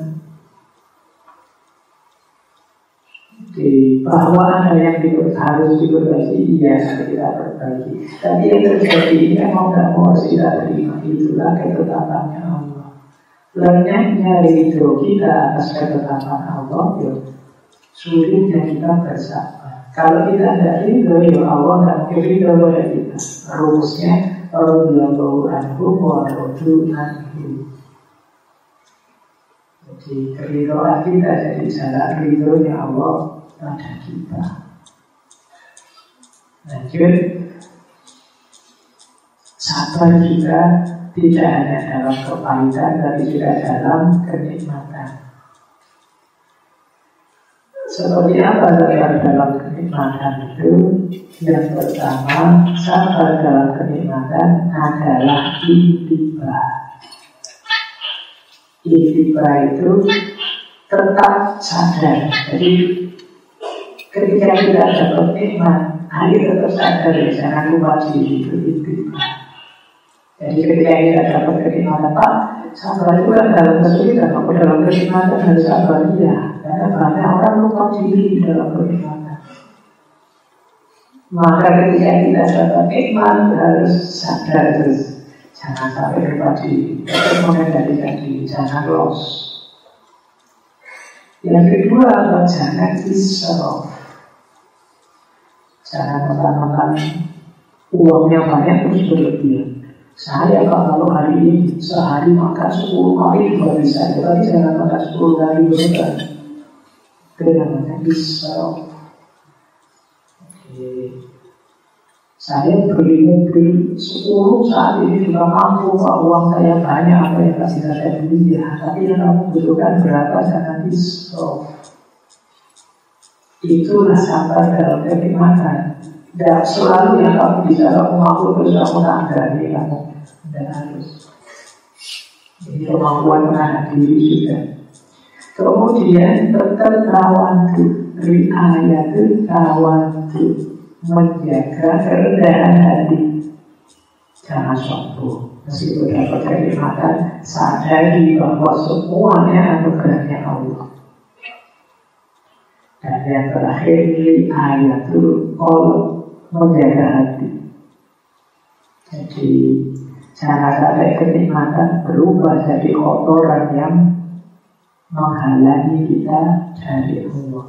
A: Bahwa ada yang harus diperbaiki, iya kita perbaiki. Tapi yang terjadi ini mau tidak mau harus kita terima. Itulah ketetapannya Allah. Lenyapnya ridho kita atas ketetapan Allah, ya sulitnya kita bersabar. Kalau kita tidak ridho, ya Allah tidak mungkin ridho pada kita. Rumusnya radhiyallahu anhu wa radu anhu. Jadi keridhaan kita jadi jalan ridhonya Allah pada kita. Lanjut, sabar juga tidak hanya dalam kepahitan, tapi juga dalam kenikmatan. Seperti apa sabar dalam kenikmatan itu? Yang pertama, sabar dalam kenikmatan adalah intibah. Intibah itu tetap sadar. Jadi ketika kita dapat nikmat, ayo tetap sadar, jangan lupa diri itu intibah. Jadi ketika kita dapat kenikmatan, Pak, sabar itu kan dalam kesulitan, aku dalam kenikmatan harus sabar, iya. Karena banyak orang lupa diri dalam kenikmatan. Maka ketika kita dapat nikmat, harus sadar terus. Jangan sampai lupa diri, tetap mengendalikan diri, jangan loss. Yang kedua, jangan israf. Jangan mentang-mentang uangnya banyak terus berlebihan. Saya kalau hari ini sehari makan 10 kali juga bisa, tapi jangan makan 10 kali berlebihan. Itu namanya israf. Saya beli mobil 10 saat ini juga mampu, Pak, uang saya banyak, apa yang tak bisa saya beli, ya. Tapi yang kamu butuhkan berapa, jangan israf. Itulah sabar dalam kenikmatan. Dan selalu yang kamu bisa, kamu mampu terus kamu tanggali, kamu tidak harus. Ini kemampuan menahan diri juga. Kemudian tetap tawadhu, riayatu tawadhu, menjaga kerendahan hati. Jangan sombong. Meskipun dapat kenikmatan, sadari bahwa semuanya anugerahnya Allah. Dan yang terakhir ayatul qalb, menjaga hati. Jadi jangan sampai kenikmatan berubah jadi kotoran yang menghalangi kita dari Allah.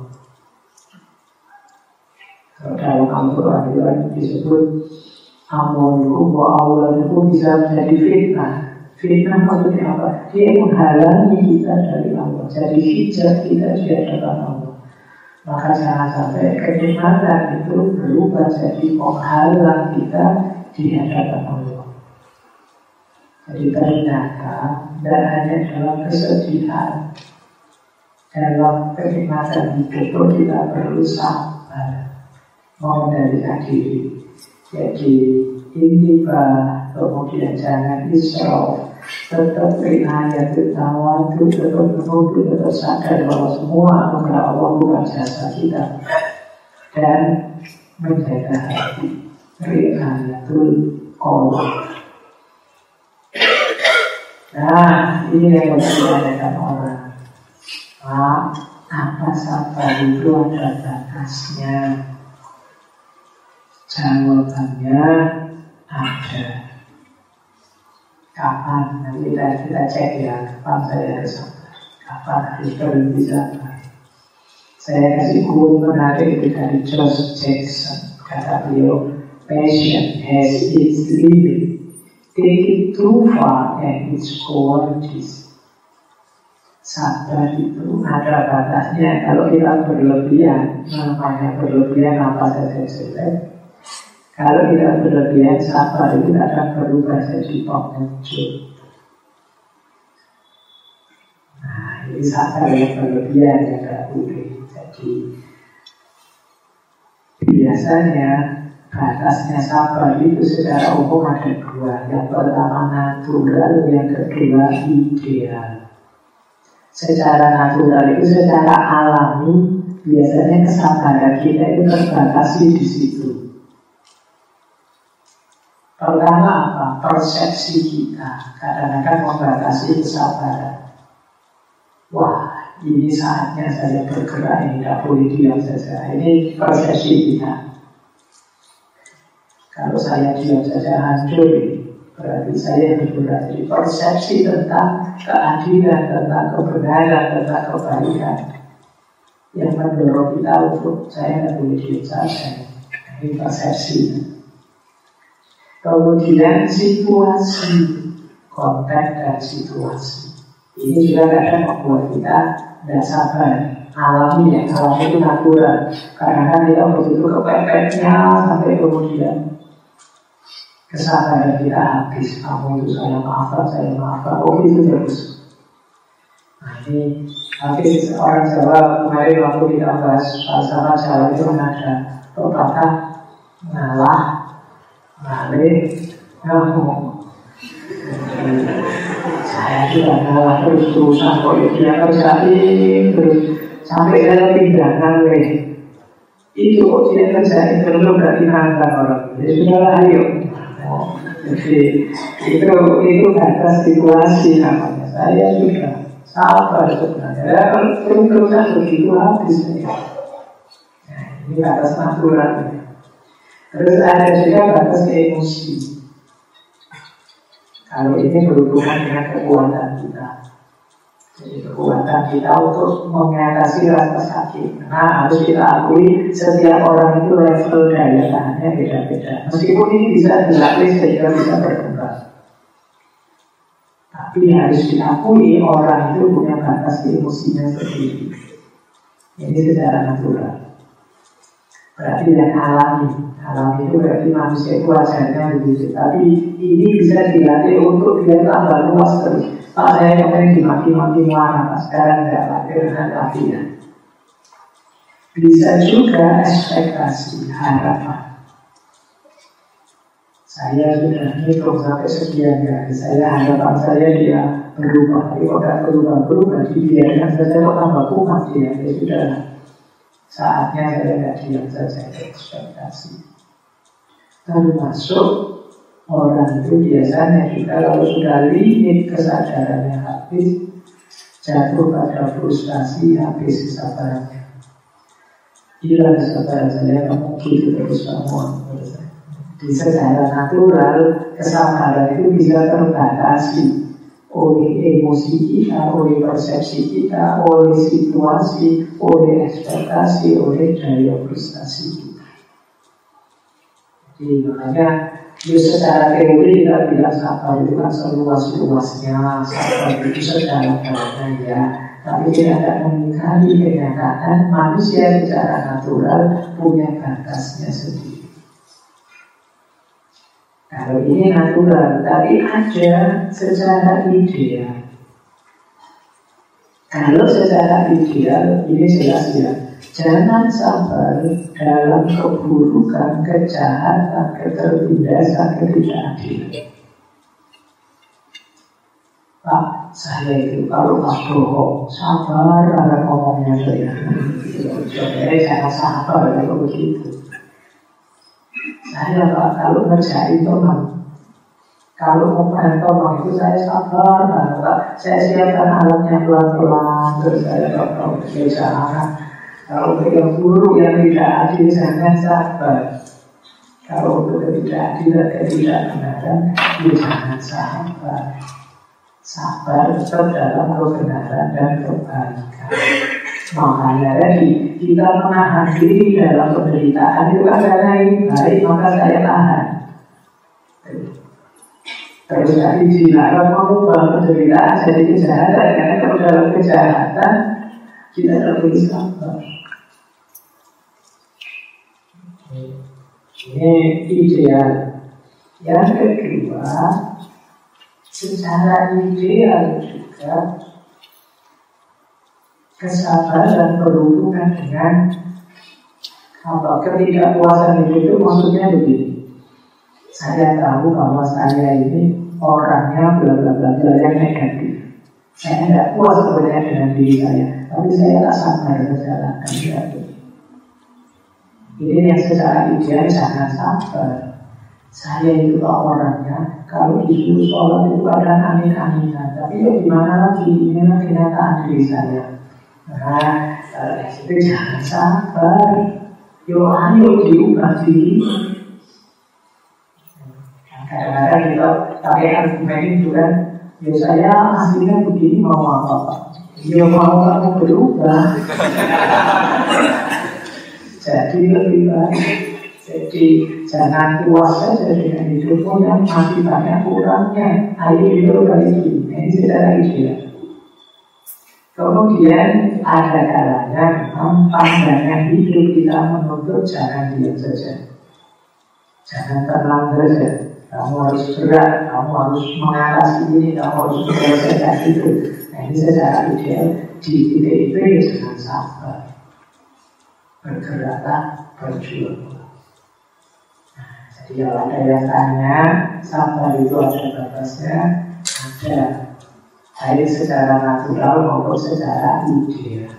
A: Kalau dalam Al-Quran itu disebut amwalikum wa auladukum bisa menjadi fitnah. Fitnah maksudnya apa? Dia menghalangi kita dari Allah, jadi hijab kita di hadapan Allah. Maka jangan sampai kenikmatan itu berubah jadi penghalang kita di hadapan Allah. Jadi ternyata tidak hanya dalam kesedihan, dalam kenikmatan hidup itu kita perlu sabar, mengendalikan diri. Jadi intibah, kemudian jangan israf, tetap inayat tawadu, tetap menunduk, tetap sadar bahwa semua anugerah Allah bukan jasa kita, dan menjaga hati. Ri'ayatul qalb. Nah, ini yang ditanyakan orang. Apa sabar itu ada batasnya? Jawabannya ada. Kapan? Nanti kita cek ya. Kapan saya harus sabar? Kapan harus berhenti sabar? Saya kasih quote menarik itu dari George Jackson. Kata beliau, "Patience has its limit. Take it too far and it's cowardice." Sabar itu ada batasnya. Kalau kita berlebihan, namanya berlebihan apa saja jelek. Kalau kita berlebihan, sabar itu akan berubah jadi pengecut. Nah, ini sabar yang berlebihan yang tidak boleh. Jadi biasanya batasnya sabar itu secara umum ada dua. Yang pertama natural, yang kedua ideal. Secara natural itu secara alami biasanya kesabaran kita itu terbatasi di situ. Pertama apa? Persepsi kita kadang-kadang membatasi kesabaran. Wah, ini saatnya saya bergerak, ini tidak boleh diam saja. Ini persepsi kita. Kalau saya diam saja hancur, berarti saya bergerak. Jadi persepsi tentang keadilan, tentang kebenaran, tentang kebaikan yang mendorong kita untuk saya tidak boleh diam saja. Ini persepsi. Kemudian situasi, konteks dan situasi. Ini juga kadang membuat kita tidak sabar. Alami ya, alami itu natural. Karena kita begitu kepepetnya sampai kemudian kesabaran kita habis. Kamu itu saya maafkan. Oh itu terus. Nah ini habis orang Jawa kemarin waktu kita bahas bahasa Jawa itu ada pepatah ngalah, ngalih, ngomong. Saya juga ngalah terus-terusan kok dia kerjain terus sampai saya tindakan itu kok dia kerjain terus berarti nantang orang. Jadi sudahlah ayo. Jadi itu batas situasi namanya. Saya sudah sabar sebenarnya. Terus-terusan begitu habis. Nah, ini batas natural. Terus ada juga batas emosi. Kalau ini berhubungan dengan kekuatan kita. Jadi kekuatan kita untuk mengatasi rasa sakit. Nah harus kita akui setiap orang itu level daya tahannya beda-beda. Meskipun ini bisa dilatih sehingga bisa berkembang, tapi harus diakui orang itu punya batas emosinya sendiri. Ini secara natural. Berarti yang alami itu berarti manusia itu wajarnya begitu. Tapi ini bisa dilatih untuk dia tambah luas terus. Pak saya kemarin dimaki-maki mana, Pak sekarang tidak lagi dengan latihan. Bisa juga ekspektasi, harapan. Saya sudah ngitung sampai sekian kali. Harapan saya dia berubah. Tapi kalau berubah, dibiarkan saja kok tambah kumat dia. Ya sudah. Saatnya saya tidak diam saja ekspektasi. Termasuk orang itu biasanya juga kalau sudah limit kesadarannya habis, jatuh pada frustasi, habis kesabarannya. Bilang saudara saya, kamu gitu terus kamu. Di secara natural, kesabaran itu bisa terbatasi oleh emosi kita, oleh persepsi kita, oleh situasi, oleh ekspektasi, oleh daya prestasi kita. Jadi makanya secara teori kita bilang sabar itu kan seluas-luasnya, sabar itu sedalam-dalamnya ya. Tapi kita tidak mengingkari kenyataan manusia secara natural punya batasnya sendiri. Kalau ini natural, tapi ada secara ideal. Kalau secara ideal, ini jelas ya. Jangan sabar dalam keburukan, kejahatan, ketertindasan, ketidakadilan. Pak, saya itu kalau pas bohong, sabar akan ngomongnya saya. Jadi jangan sabar kalau begitu. Saya Pak, kalau ngerjain tolong, kalau mau tolong itu saya sabar Pak. Saya siapkan alatnya pelan-pelan, terus saya tolong jangan. Kalau yang buruk yang tidak adil jangan sabar. Kalau untuk ketidakadilan, ketidakbenaran, jangan sabar. Sabar tetap dalam kebenaran dan kebaikan. Makanya tadi kita menahan diri dalam penderitaan itu kan karena ini baik, maka saya tahan. Terus tadi dilarang mengubah penderitaan jadi kejahatan, karena kalau dalam kejahatan kita tidak boleh sabar. Ini ideal. Yang kedua, secara ideal juga kesabaran berhubungan dengan ketidakpuasan itu maksudnya begini. Saya tahu bahwa saya ini orangnya bla bla bla bla yang negatif. Saya tidak puas sebenarnya dengan diri saya, tapi saya tak sabar menjalankan itu. Ini yang secara ideal jangan sabar. Saya itu orangnya kalau disuruh sholat itu kadang amin-aminan, tapi gimana lagi, ini lah kenyataan diri saya. Nah, itu jangan sabar. Yo ayo diubah diri. Kadang-kadang kita pakai argumen itu kan, yo saya aslinya begini mau apa Pak? Yo mau kamu berubah. Jadi lebih baik. Jadi jangan puas saja dengan hidupmu yang masih banyak kurangnya. Ayo hidup lagi. Ini secara ideal. Kemudian ada kalanya memang pandangan hidup kita menuntut jangan diam saja. Jangan tenang saja. Kamu harus gerak, kamu harus mengatasi ini, kamu harus menyelesaikan itu. Nah ini secara ideal di titik itu ya jangan sabar. Bergeraklah, berjuang. Jadi kalau ada yang tanya, sabar itu ada batasnya, ada. Baik secara natural maupun secara ideal.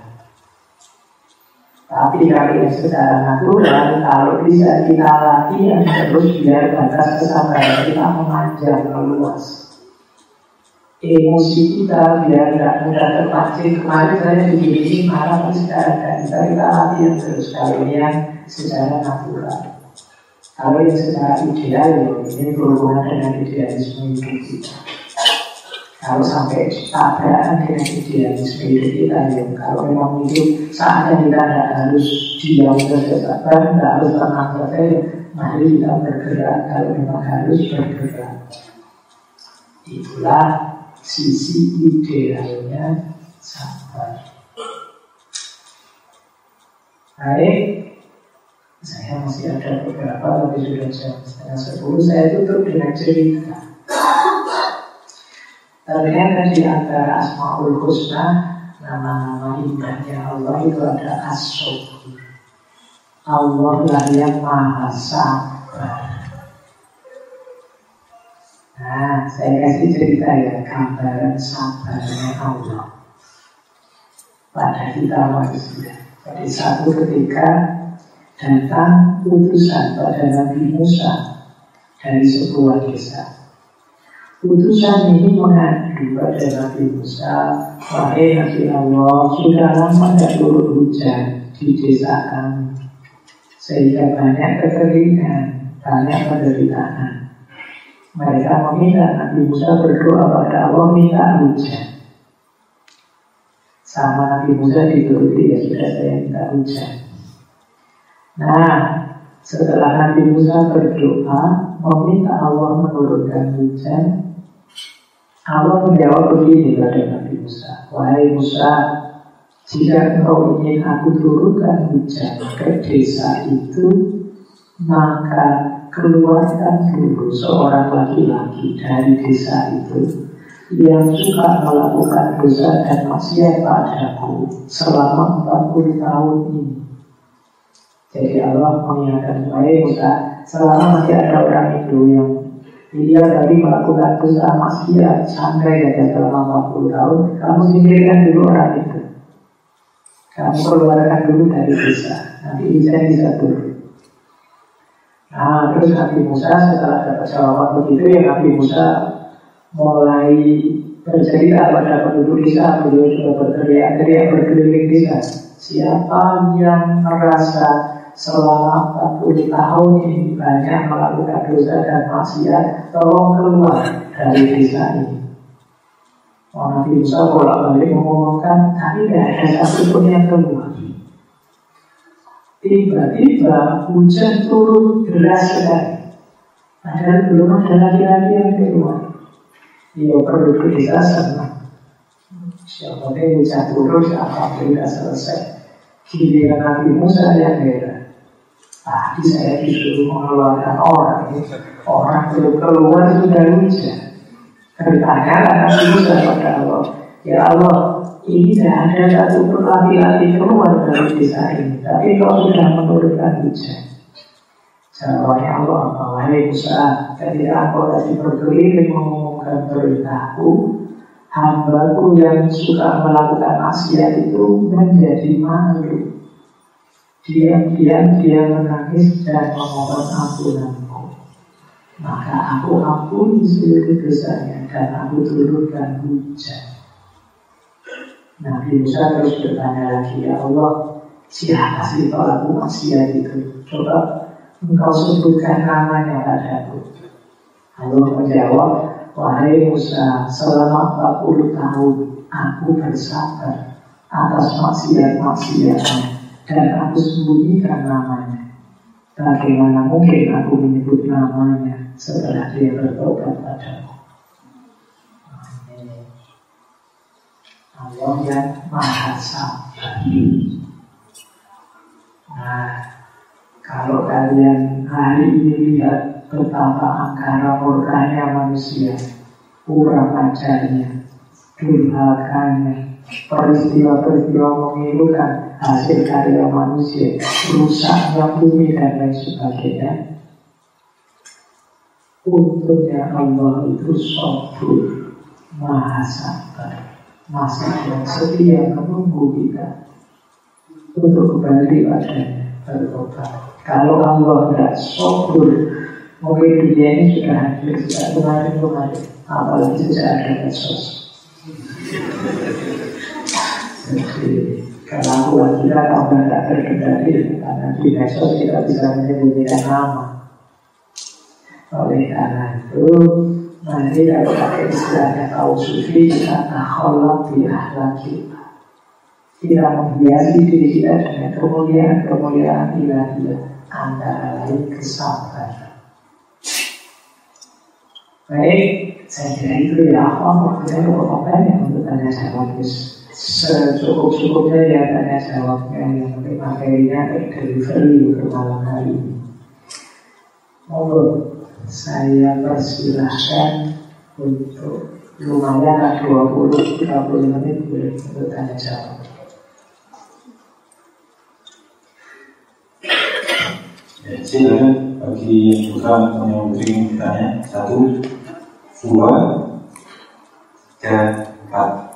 A: Tapi kalau yang secara natural, kalau bisa kita latihan terus biar batas kesabaran kita memanjang meluas. Emosi kita biar tidak mudah terpancing. Kemarin saya begini marah, tapi sekarang tidak bisa kita latihan terus. Kalau yang secara natural. Kalau yang secara ideal, ini berhubungan dengan idealisme hidup kita. Kalau sampai tabrakan dengan idealisme hidup kita, ya kalau memang hidup saatnya kita tidak harus diam saja, tidak harus tenang saja, mari kita bergerak kalau memang harus bergerak. Itulah sisi idealnya sabar. Baik. Saya masih ada beberapa, tapi sudah jam 9:30. Saya tutup dengan cerita. Ternyata di antara Asmaul Husna, nama-nama indahnya Allah itu ada As-Sabur. Allah lah yang maha sabar. Nah, saya kasih cerita ya, gambaran sabarnya Allah pada kita manusia. Jadi satu ketika datang utusan pada Nabi Musa dari sebuah desa. Utusan ini mengadu pada Nabi Musa, wahai Nabi Allah, sudah lama tidak turun hujan di desa kami, sehingga banyak kekeringan, banyak penderitaan. Mereka meminta Nabi Musa berdoa pada Allah minta hujan. Sama Nabi Musa dituruti, ya sudah saya minta hujan. Nah, setelah Nabi Musa berdoa meminta Allah menurunkan hujan, Allah menjawab begini pada Nabi Musa, wahai Musa, jika engkau ingin aku turunkan hujan ke desa itu, maka keluarkan dulu seorang laki-laki dari desa itu yang suka melakukan dosa dan maksiat padaku selama 40 tahun ini. Jadi Allah mengingatkan, wahai Musa, selama masih ada orang itu yang dia tadi melakukan dosa maksiat sampai saja selama 40 tahun, kamu singkirkan dulu orang itu. Kamu keluarkan dulu dari desa, nanti hujan bisa turun. Nah, terus Nabi Musa setelah dapat jawaban begitu, ya Nabi Musa mulai bercerita pada penduduk desa. Beliau sudah berteriak-teriak berkeliling desa. Siapa yang merasa selama 40 tahun ini banyak melakukan dosa dan maksiat, tolong keluar dari desa ini. Nabi Musa bolak-balik mengumumkan, tapi tidak ada satupun yang keluar. Tiba-tiba hujan turun deras sekali. Padahal belum ada laki-laki yang keluar. Ya penduduk desa senang. Siapa yang hujan turun, alhamdulillah selesai. Giliran Nabi Musa yang heran. Tadi saya disuruh mengeluarkan orang. Orang belum keluar sudah hujan. Bertanyalah Nabi Musa pada Allah, ya Allah, ini tidak ada satu laki-laki keluar dari desa ini, tapi kau sudah menurunkan hujan. Jawabnya Allah, wahai Musa, ketika engkau tadi berkeliling mengumumkan perintahku, hambaku yang suka melakukan maksiat itu menjadi malu. Diam-diam dia menangis dan memohon ampunanku. Maka aku ampuni seluruh dosanya dan aku turunkan hujan. Nabi Musa terus bertanya lagi, ya Allah, siapa sih pelaku maksiat itu? Coba engkau sebutkan namanya padaku. Allah menjawab, wahai Musa, selama 40 tahun aku bersabar atas maksiat-maksiatnya dan aku sembunyikan namanya. Bagaimana mungkin aku menyebut namanya setelah dia bertobat padaku? Allah yang maha sabar. Nah, kalau kalian hari ini lihat betapa angkara murkanya manusia, kurang ajarnya, durhakanya, peristiwa-peristiwa memilukan hasil karya manusia, rusaknya bumi dan lain sebagainya. Untungnya Allah itu sabur, maha sabar, masih yang setia menunggu kita untuk kembali padanya bertobat. Kalau Allah tidak sabur, mungkin dunia ini sudah hancur sejak kemarin-kemarin, apalagi sejak ada medsos. Jadi kelakuan kita kalau tidak terkendali, karena di medsos kita bisa menyembunyikan nama. Oleh karena itu, nanti kalau pakai istilahnya kaum sufi, kita takholak di akhlak kita. Kita menghiasi diri kita dengan kemuliaan ilahi, antara lain kesabaran. Baik, saya kira itu ya. Waktunya cukup banyak untuk tanya jawab. Secukup-cukupnya ya tanya jawabnya, yang penting materinya delivery untuk malam hari ini. Monggo, saya persilahkan untuk lumayan 20-30 menit boleh untuk tanya jawab.
B: Ya, silakan bagi yang ingin bertanya. 1, 2, 3, 4.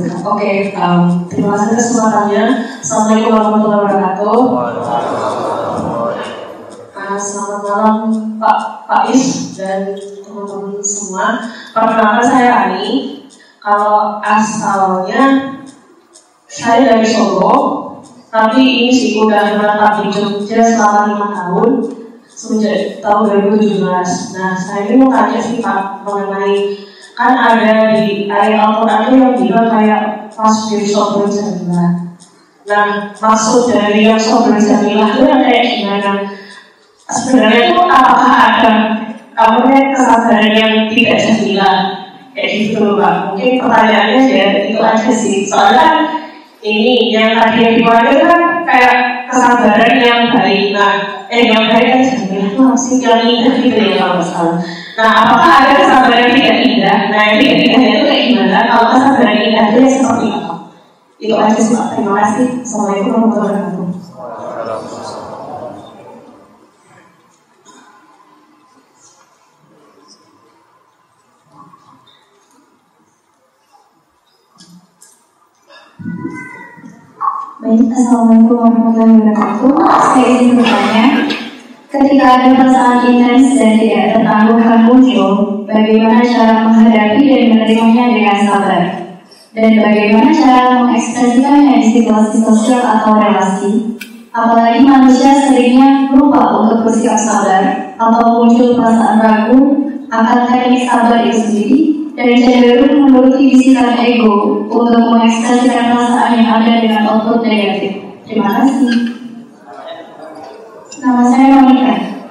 C: Oke, terima kasih atas kesempatannya. Assalamualaikum warahmatullahi wabarakatuh. malam Pak Faiz dan teman-teman semua. Perkenalkan saya Ani. Kalau asalnya saya dari Solo, tapi ini sih udah menetap di Jogja selama 5 tahun sejak tahun 2017. Nah, saya ini mau tanya sih Pak mengenai, kan ada di ayat Al-Quran itu yang bilang kayak fasbir sabran jamilah. Nah, maksud dari yang sabran jamilah itu yang kayak gimana? Sebenarnya itu apakah ada kesabaran yang tidak jamilah? Kayak gitu loh Pak. Mungkin pertanyaannya ya itu aja sih. Soalnya ini yang tadi yang diwakil kan kayak kesabaran yang baik. Nah, yang baik kan jamilah itu masih yang indah gitu ya kalau salah. Nah, apakah ada kesabaran yang tidak indah? Nah, yang tidak indah itu kayak gimana? Kalau kesabaran indah itu ya seperti apa? Itu aja sih Pak. Terima kasih. Assalamualaikum warahmatullahi wabarakatuh.
D: Baik, Assalamualaikum warahmatullahi wabarakatuh. Saya ingin bertanya, ketika ada perasaan intens dan tidak tertangguhkan muncul, bagaimana cara menghadapi dan menerimanya dengan sabar? Dan bagaimana cara mengekspresikannya di situasi sosial atau relasi? Apalagi manusia seringnya lupa untuk bersikap sabar atau muncul perasaan ragu akan teknik sabar itu sendiri dan cenderung menuruti bisikan ego untuk mengekspresikan perasaan yang ada dengan output negatif. Terima kasih. Nama saya Monica.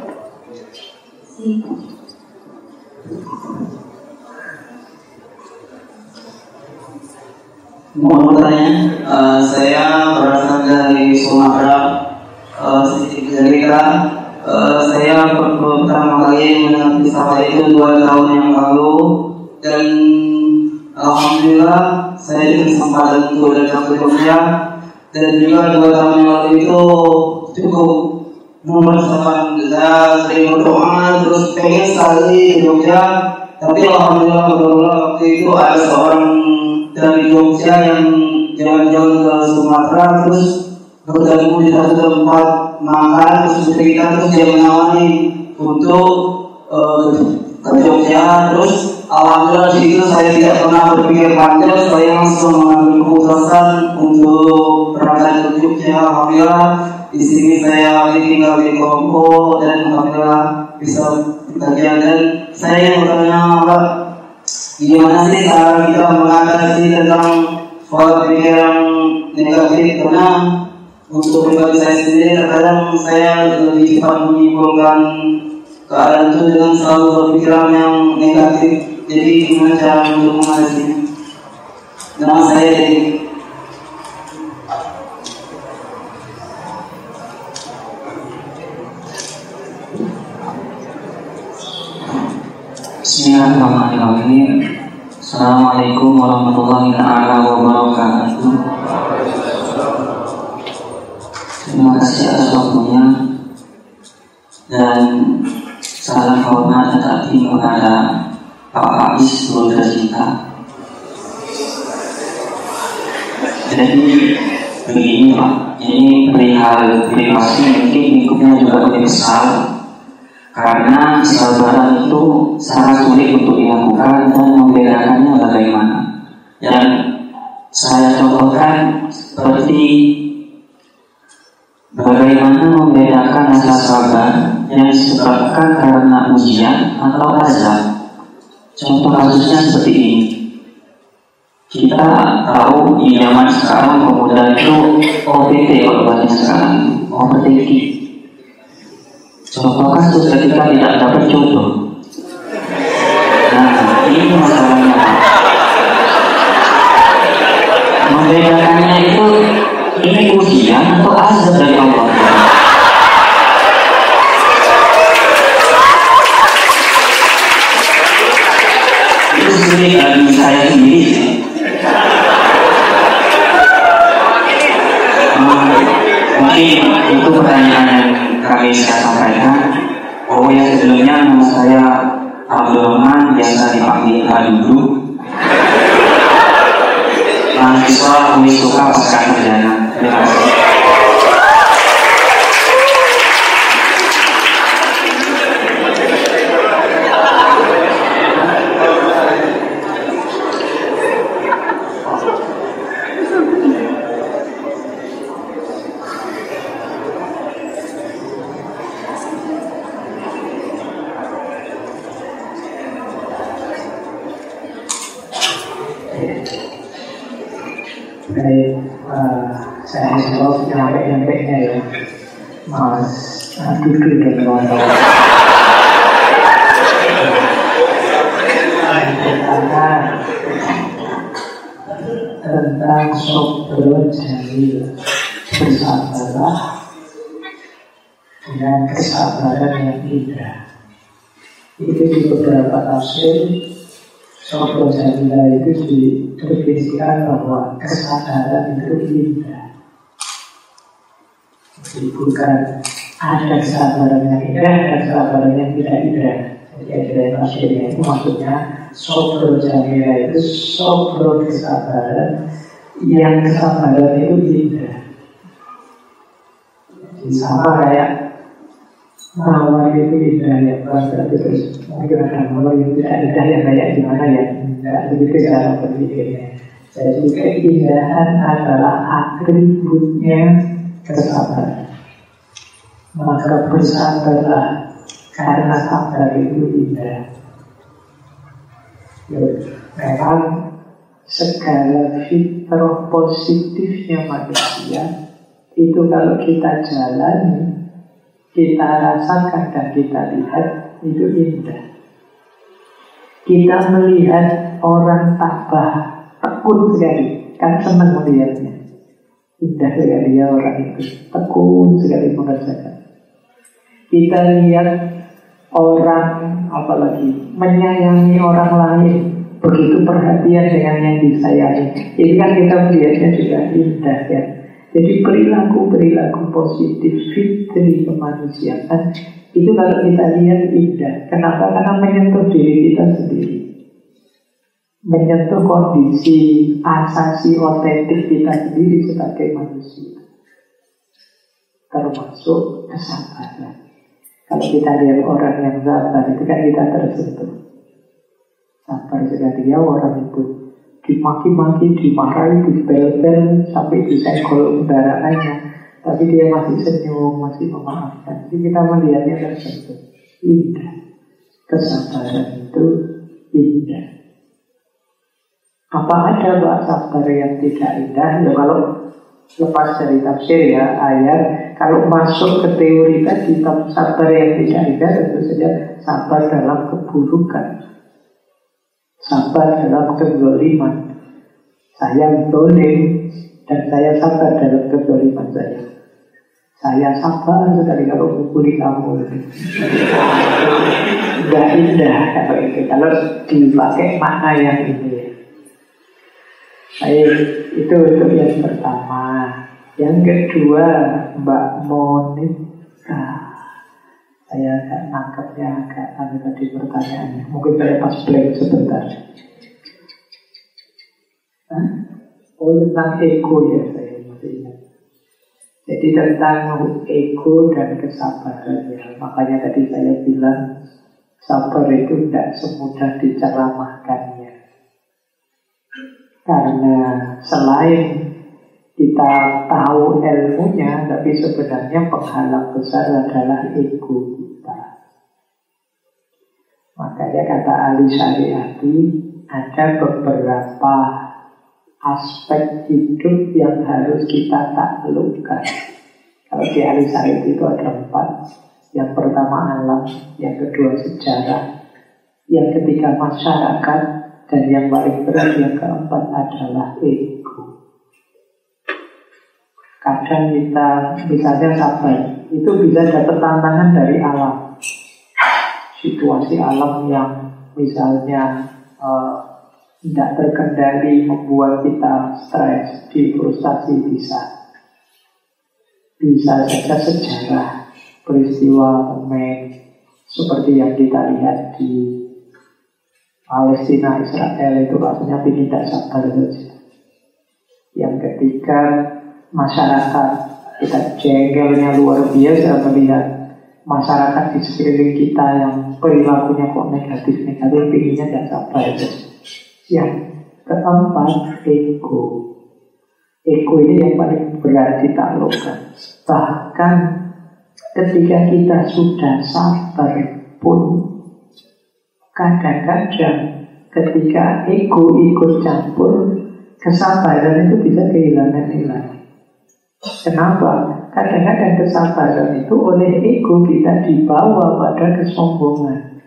E: Mohon bertanya, saya berasal dari Sumatera, Selatan. Saya pertama kali mendengar kisah itu 2 tahun yang lalu, dan alhamdulillah saya diberi kesempatan untuk datang ke Jogja, dan juga 2 tahun yang lalu itu cukup mempersiapkan. Saya sering berdoa terus pengen sekali ke Jogja, tapi alhamdulillah waktu itu ada seorang dari Jogja yang jalan-jalan ke Sumatera terus bertemu di satu tempat makan, terus bercerita, terus dia menawari untuk ke Jogja. Terus alhamdulillah di situ saya tidak pernah berpikir panjang, saya langsung mengambil keputusan untuk berangkat ke Jogja. Alhamdulillah di sini saya tinggal di Kompo dan alhamdulillah bisa bekerja. Dan saya yang bertanya Pak, gimana sih cara kita mengatasi tentang pola pikir yang negatif? Karena untuk pribadi saya sendiri terkadang saya lebih cepat menyimpulkan keadaan itu dengan selalu berpikiran yang negatif. Jadi gimana cara untuk mengatasinya? Nama saya Dedi. Bismillahirrahmanirrahim. Assalamualaikum warahmatullahi wabarakatuh. Terima kasih atas waktunya dan salam hormat dan takdim kepada Pak Faiz Lulda Cinta. Jadi begini Pak, ini perihal privasi mungkin lingkupnya juga lebih besar, karena kesabaran itu sangat sulit untuk dilakukan dan membedakannya bagaimana. Dan saya contohkan seperti bagaimana membedakan rasa sabar yang disebabkan karena ujian atau azab. Contoh kasusnya seperti ini. Kita tahu di zaman sekarang pemuda itu OPT, kalau bahasa sekarang OPT. Contoh kasus ketika tidak dapat jodoh. Nah, ini masalahnya. Membedakannya itu ini ujian atau azab dari Allah. Itu sulit bagi saya sendiri. Mungkin itu pertanyaan yang kami saya sampaikan. Oh ya, sebelumnya nama saya Abdul Rahman, biasa dipanggil Adudu, mahasiswa Unisuka Pasca Sarjana. Terima kasih.
A: Baik, saya jawab nyampe-nyampenya ya, Mas Dudu dan kawan-kawan. Tentang Sobro Jamil, bersabarlah dengan kesabaran yang indah. Itu di beberapa tafsir Sobro Jamil itu didefinisikan bahwa kesabaran itu indah. Jadi bukan ada kesabaran yang indah dan kesabaran yang tidak indah. Jadi ada tafsirnya itu maksudnya Sobro Jamil itu sobro kesabaran, yang kesabaran itu indah. Jadi sama kayak mawar itu indah ya, berarti terus mungkin ada mawar yang tidak indah yang kayak gimana ya, tidak begitu cara berpikirnya. Jadi keindahan adalah atributnya kesabaran. Maka bersabarlah karena sabar itu indah. Memang segala fitrah positifnya manusia itu kalau kita jalani, kita rasakan dan kita lihat, itu indah. Kita melihat orang tabah, tekun sekali, kan senang melihatnya. Indah sekali ya orang itu, tekun sekali mengerjakan. Kita lihat orang, apalagi menyayangi orang lain, begitu perhatian dengan yang disayangi. Ini kan kita melihatnya juga indah ya. Jadi perilaku-perilaku positif fitri kemanusiaan itu kalau kita lihat indah. Kenapa? Karena menyentuh diri kita sendiri, menyentuh kondisi asasi otentik kita sendiri sebagai manusia, termasuk kesabaran. Kalau kita lihat orang yang sabar itu kan kita tersentuh. Sabar sekali ya orang itu, dimaki-maki, dimarahi, dibel-bel sampai disenggol kendaraannya, tapi dia masih senyum, masih memaafkan. Jadi kita melihatnya tersentuh. Indah. Kesabaran itu indah. Apa ada Pak sabar yang tidak indah? Ya kalau lepas dari tafsir ya ayat, kalau masuk ke teori tadi sabar yang tidak indah tentu saja sabar dalam keburukan, sabar dalam kezaliman. Saya zalim dan saya sabar dalam kezaliman saya. Saya sabar sekali kalau memukuli kamu. Enggak indah kalau itu. Kalau dipakai makna yang ini ya. Baik, itu untuk yang pertama. Yang kedua, Mbak Monika, saya agak nangkepnya agak aneh tadi pertanyaannya. Mungkin saya pas blank sebentar. Oh, tentang ego ya, saya masih ingat. Jadi tentang ego dan kesabaran ya. Makanya tadi saya bilang sabar itu tidak semudah diceramahkannya. Karena selain kita tahu ilmunya, tapi sebenarnya penghalang besar adalah ego kita. Makanya kata Ali Syariati, ada beberapa aspek hidup yang harus kita taklukkan. Kalau di Ali Syariati itu ada 4. Yang pertama alam, yang kedua sejarah, yang ketiga masyarakat, dan yang paling berat yang keempat adalah ego. Kadang kita misalnya sabar, itu bisa dapat tantangan dari alam. Situasi alam yang misalnya tidak terkendali membuat kita stres, frustasi bisa. Bisa saja sejarah, peristiwa momen seperti yang kita lihat di Palestina, Israel itu rasanya tidak sabar saja. Yang ketiga, masyarakat. Kita jengkelnya luar biasa melihat masyarakat di sekeliling kita yang perilakunya kok negatif-negatif, pinginnya tidak sabar saja. Yang keempat, ego. Ego ini yang paling berat ditaklukkan. Bahkan ketika kita sudah sabar pun, kadang-kadang ketika ego ikut campur, kesabaran itu bisa kehilangan nilai. Kenapa? Kadang-kadang kesabaran itu oleh ego kita dibawa pada kesombongan.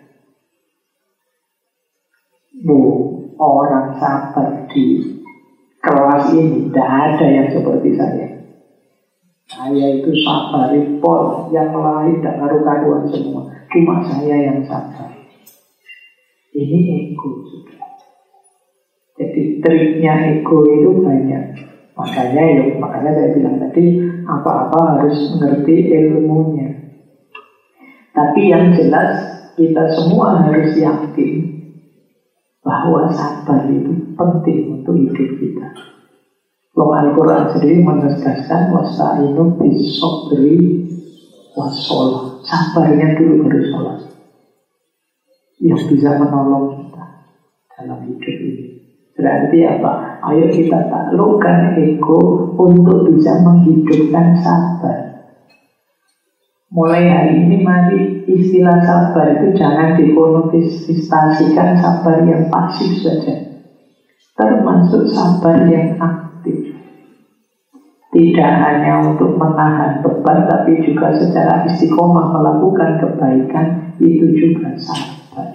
A: Orang sabar di kelas ini tidak ada yang seperti saya. Saya itu sabar report, yang lain tidak karu-karuan semua. Cuma saya yang sabar. Ini ego juga. Jadi triknya ego itu banyak. Makanya saya bilang tadi, apa-apa harus mengerti ilmunya. Tapi yang jelas kita semua harus yakin bahwa sabar itu penting untuk hidup kita. Al-Quran sendiri menegaskan wasta'inu bis-sabri was-shalah. Sabarnya dulu baru sholat, yang bisa menolong kita dalam hidup ini. Berarti apa? Ayo kita taklukkan ego untuk bisa menghidupkan sabar. Mulai hari ini mari istilah sabar itu jangan dikonotisasikan sabar yang pasif saja, termasuk sabar yang aktif. Tidak hanya untuk menahan beban, tapi juga secara istiqomah melakukan kebaikan, itu juga sabar.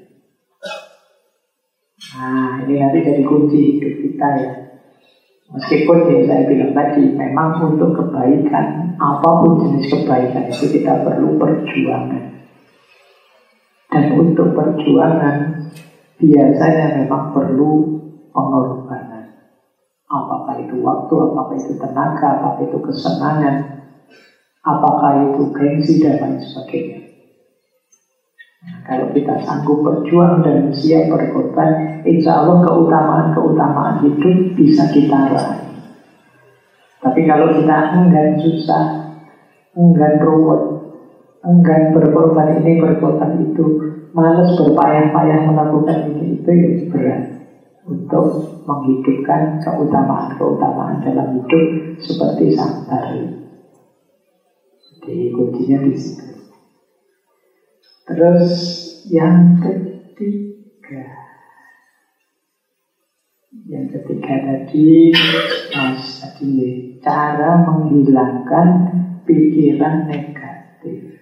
A: Nah, ini nanti jadi kunci hidup kita ya. Meskipun yang saya bilang tadi, memang untuk kebaikan, apapun jenis kebaikan itu kita perlu perjuangan. Dan untuk perjuangan biasanya memang perlu pengorbanan. Apakah itu waktu, apakah itu tenaga, apakah itu kesenangan, apakah itu gengsi dan lain sebagainya. Nah, kalau kita sanggup berjuang dan siap berkorban, insya Allah keutamaan-keutamaan hidup bisa kita raih. Tapi kalau kita enggan susah, enggan ruwet, enggan berkorban ini, berkorban itu, malas berpayah-payah melakukan ini, itu yang berat untuk menghidupkan keutamaan-keutamaan dalam hidup seperti sabar. Jadi kuncinya di situ. Terus yang ketiga tadi cara menghilangkan pikiran negatif.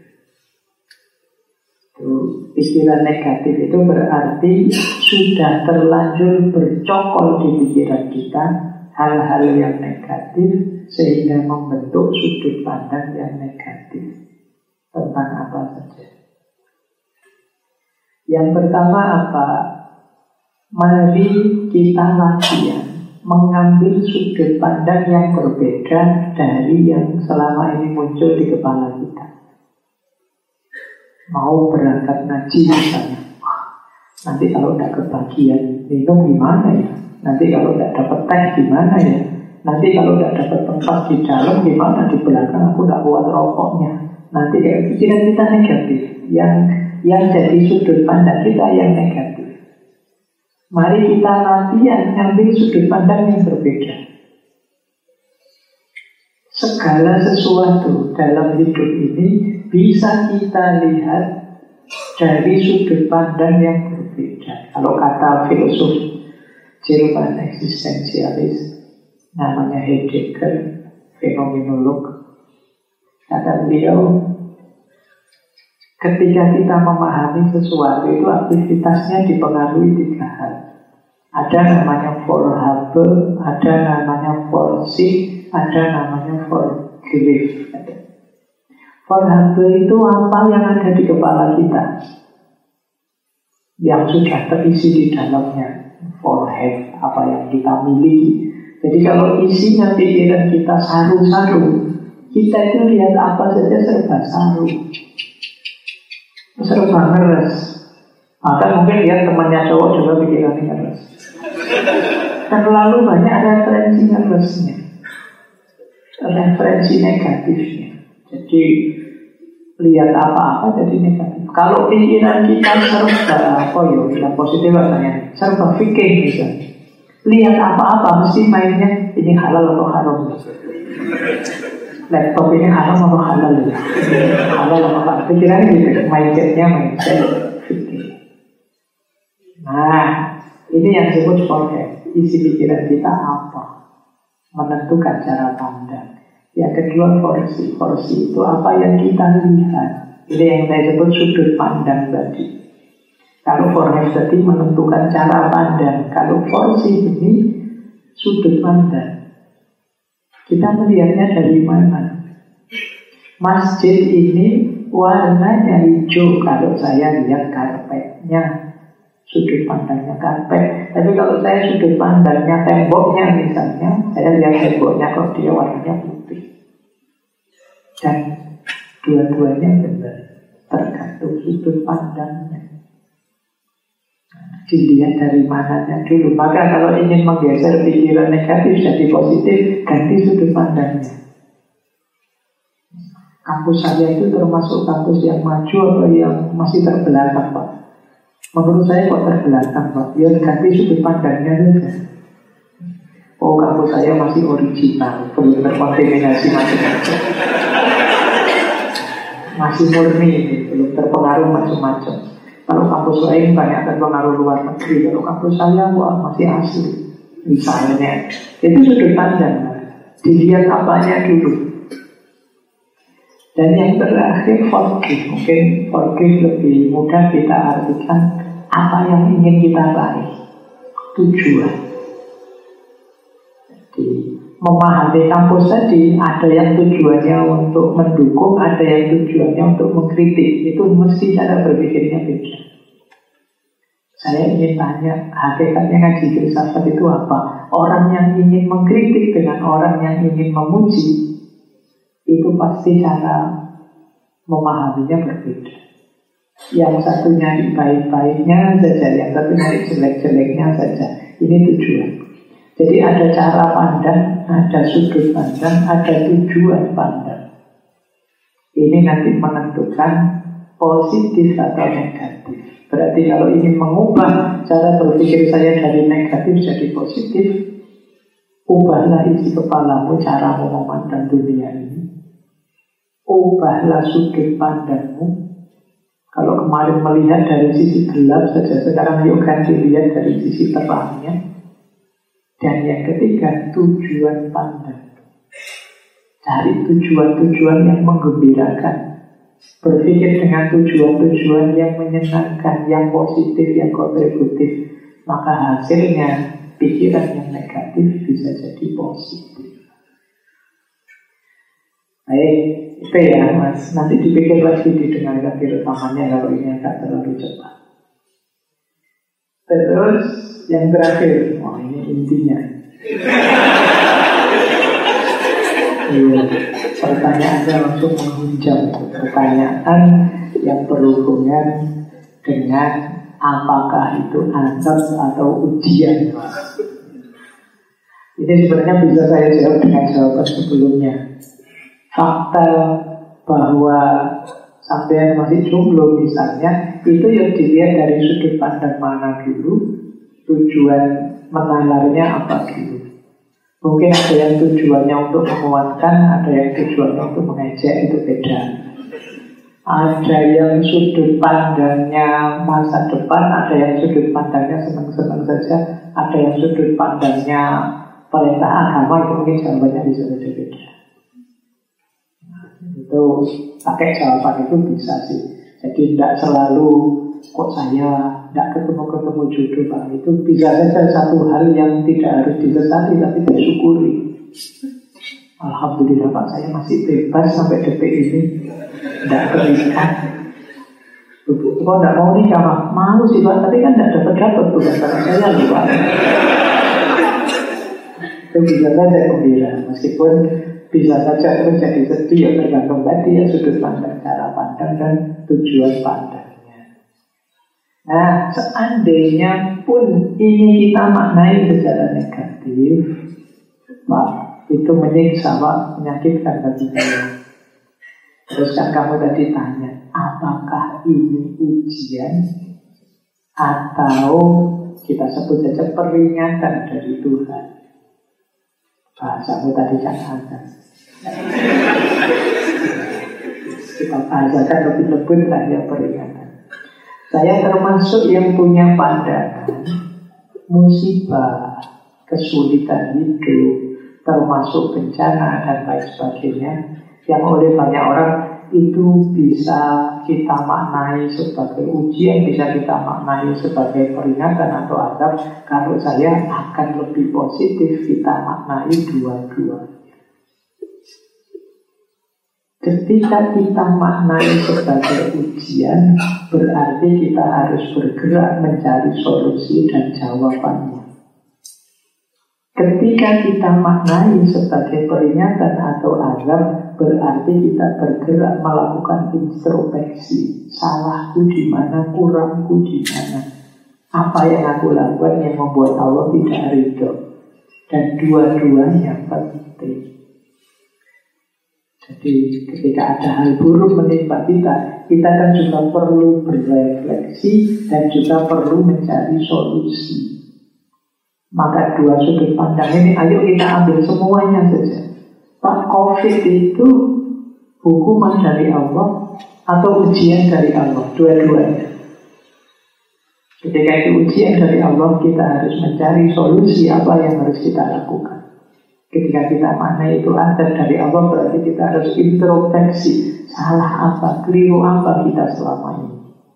A: Pikiran negatif itu berarti sudah terlanjur bercokol di pikiran kita hal-hal yang negatif sehingga membentuk sudut pandang yang negatif tentang apa saja. Yang pertama apa? Mari kita latihan mengambil sudut pandang yang berbeda dari yang selama ini muncul di kepala kita. Mau berangkat ngaji misalnya, nanti kalau tidak kebagian minum gimana ya? Nanti kalau tidak dapat teh gimana ya? Nanti kalau tidak dapat tempat di dalam gimana? Di belakang aku tidak kuat rokoknya. Nanti kayak pikiran kita negatif. Yang jadi sudut pandang kita yang negatif. Mari kita latihan ambil sudut pandang yang berbeda. Segala sesuatu dalam hidup ini bisa kita lihat dari sudut pandang yang berbeda. Kalau kata filosof Jerman eksistensialis namanya Heidegger, fenomenolog, kata beliau, ketika kita memahami sesuatu itu aktivitasnya dipengaruhi 3 hal. Ada namanya Vorhabe, ada namanya Vorsicht, ada namanya Vorgriff. Vorhabe itu apa yang ada di kepala kita, yang sudah terisi di dalamnya. Vorhab, apa yang kita miliki. Jadi kalau isinya pikiran kita saru-saru, kita itu lihat apa saja serba saru, serba ngeres. Maka mungkin lihat temannya cowok juga pikirannya ngeres. Terlalu banyak referensi ngeresnya, referensi negatifnya. Jadi lihat apa-apa jadi negatif. Kalau pikiran kita serba positif rasanya, serba fikih misalnya, lihat apa-apa mesti mainnya ini halal atau haram. Laptop ini haram atau halal? Halal atau haram? Pikirannya gitu, mindset fikih. Nah, ini yang disebut forget. isi pikiran kita apa? Menentukan cara pandang. Yang kedua porsi. Porsi itu apa yang kita lihat. Ini yang saya sebut sudut pandang tadi. Kalau forest tadi menentukan cara pandang. Kalau porsi ini sudut pandang. Kita melihatnya dari mana? Masjid ini warnanya hijau kalau saya lihat karpetnya. Sudut pandangnya karpet. Tapi kalau saya sudut pandangnya temboknya misalnya, saya lihat temboknya kok dia warnanya putih. Dan dua-duanya benar, tergantung sudut pandangnya. Dilihat dari mananya dulu. Maka kalau ingin menggeser pikiran negatif jadi positif, ganti sudut pandangnya. Kampus saya itu termasuk kampus yang maju atau yang masih terbelakang, Pak? Menurut saya kok terbelakang, Pak. Ya ganti sudut pandangnya saja. Oh, kampus saya masih original, belum terkontaminasi macam-macam. Masih murni, belum terpengaruh macam-macam. Kalau kampus lain banyak terpengaruh luar negeri. Kalau kampus saya, wah masih asli. Misalnya, itu sudut pandang. Dilihat apanya dulu. Dan yang terakhir forgive. Mungkin forgive lebih mudah kita artikan apa yang ingin kita raih, tujuan. Jadi memahami kampus tadi, ada yang tujuannya untuk mendukung, ada yang tujuannya untuk mengkritik. Itu mesti cara berpikirnya beda. Saya ingin tanya, hakikatnya ngaji filsafat itu apa? Orang yang ingin mengkritik dengan orang yang ingin memuji, itu pasti cara memahaminya berbeda. Yang satu nyari baik-baiknya saja, yang satu nyari jelek-jeleknya saja. Ini tujuan. Jadi ada cara pandang, ada sudut pandang, ada tujuan pandang. Ini nanti menentukan positif atau negatif. Berarti kalau ingin mengubah cara berpikir saya dari negatif jadi positif, ubahlah isi kepalamu cara memandang dunia ini. Ubahlah sudut pandangmu. Kalau kemarin melihat dari sisi gelap saja, sekarang yuk ganti lihat dari sisi terangnya. Dan yang ketiga, tujuan pandang. Cari tujuan-tujuan yang menggembirakan. Berpikir dengan tujuan-tujuan yang menyenangkan, yang positif, yang kontributif. Maka hasilnya pikiran yang negatif bisa jadi positif. Baik, itu ya Mas. Nanti dipikir lagi, didengarkan di rekamannya kalau ini agak terlalu cepat. Terus yang terakhir, ini intinya. Pertanyaannya langsung menghunjam. Pertanyaan yang berhubungan dengan apakah itu azab atau ujian. Ini sebenarnya bisa saya jawab dengan jawaban sebelumnya. Fakta bahwa sampai masih jomblo misalnya, itu yang dilihat dari sudut pandang mana dulu, tujuan menalarnya apa dulu. Mungkin ada yang tujuannya untuk menguatkan, ada yang tujuannya untuk mengejek, itu beda. Ada yang sudut pandangnya masa depan, ada yang sudut pandangnya senang-senang saja, ada yang sudut pandangnya perintah agama, itu mungkin jawabannya bisa beda-beda. Itu pakai jawaban itu bisa sih. Jadi tidak selalu kok saya tidak ketemu jodoh, Pak. Itu bisa saja satu hal yang tidak harus disesali tapi disyukuri. Alhamdulillah Pak, saya masih bebas sampai detik ini. Tidak terikat. Kok tidak mau nikah, Pak? Mau sih Pak, tapi kan tidak dapat tuh antara saya loh Pak. Itu bisa saja gembira, meskipun bisa saja itu jadi sedih, ya tergantung tadi ya sudut pandang, cara pandang dan tujuan pandangnya. Nah, seandainya pun ini kita maknai secara negatif, Pak, itu menyiksa Pak, menyakitkan bagi saya. Terus kan kamu tadi tanya, apakah ini ujian atau kita sebut saja peringatan dari Tuhan? Bahasamu tadi jangan ada. Kita bahasakan lebih lembut lah ya peringatan. Saya termasuk yang punya pandangan musibah kesulitan hidup, termasuk bencana dan lain sebagainya, yang oleh banyak orang itu bisa kita maknai sebagai ujian, bisa kita maknai sebagai peringatan atau adab. Kalau saya akan lebih positif, kita maknai dua-dua. Ketika kita maknai sebagai ujian, berarti kita harus bergerak mencari solusi dan jawabannya. Ketika kita maknai sebagai peringatan atau azab, berarti kita bergerak melakukan introspeksi. Salahku di mana, kurangku di mana, apa yang aku lakukan yang membuat Allah tidak ridho. Dan dua-duanya penting. Jadi ketika ada hal buruk menimpa kita kan juga perlu berrefleksi dan juga perlu mencari solusi. Maka dua sudut pandang ini ayo kita ambil semuanya saja. Pak, COVID itu hukuman dari Allah atau ujian dari Allah? Dua-duanya. Ketika itu ujian dari Allah, kita harus mencari solusi apa yang harus kita lakukan. Ketika kita maknai itu azab dari Allah, berarti kita harus introspeksi. Salah apa, keliru apa kita selama ini.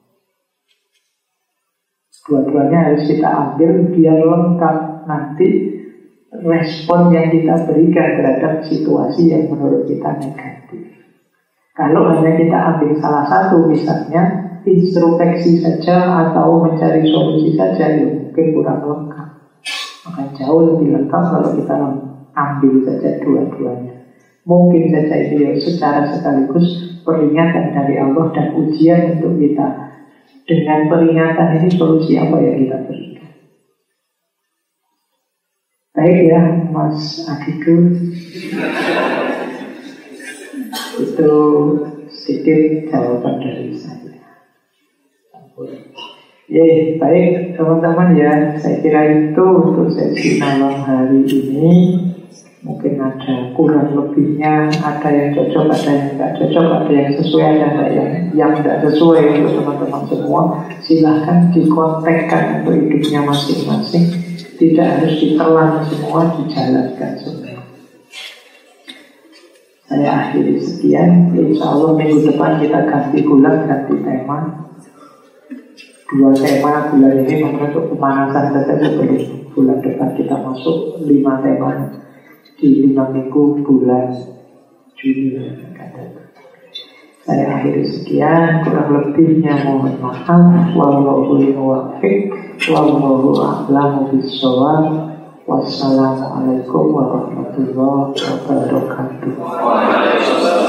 A: Dua-duanya harus kita ambil biar lengkap nanti respon yang kita berikan terhadap situasi yang menurut kita negatif. Kalau hanya kita ambil salah satu, misalnya introspeksi saja atau mencari solusi saja, ya mungkin kurang lengkap. Maka jauh lebih lengkap kalau kita ambil saja dua-duanya. Mungkin saja itu ya secara sekaligus peringatan dari Allah dan ujian untuk kita. Dengan peringatan ini solusi apa yang kita berikan. Baik ya Mas Akiku, itu sedikit jawaban dari saya. Ya, baik teman-teman ya, saya kira itu untuk sesi malam hari ini. Mungkin ada kurang lebihnya, ada yang cocok, ada yang tidak cocok, ada yang sesuai, ada yang tidak sesuai untuk teman-teman semua. Silahkan dikontekkan untuk hidupnya masing-masing. Tidak harus ditelan semua, dijalankan semua. Saya akhiri sekian. Insya Allah minggu depan kita ganti bulan, ganti tema. 2 tema bulan ini untuk pemanasan saja sebelum bulan depan kita masuk 5 tema di 5 minggu bulan Juni. Saya akhiri sekian, kurang lebihnya mohon maaf. Wallahu muwaffiq, wallahu a'lamu bissawab. Wassalamualaikum warahmatullahi wabarakatuh.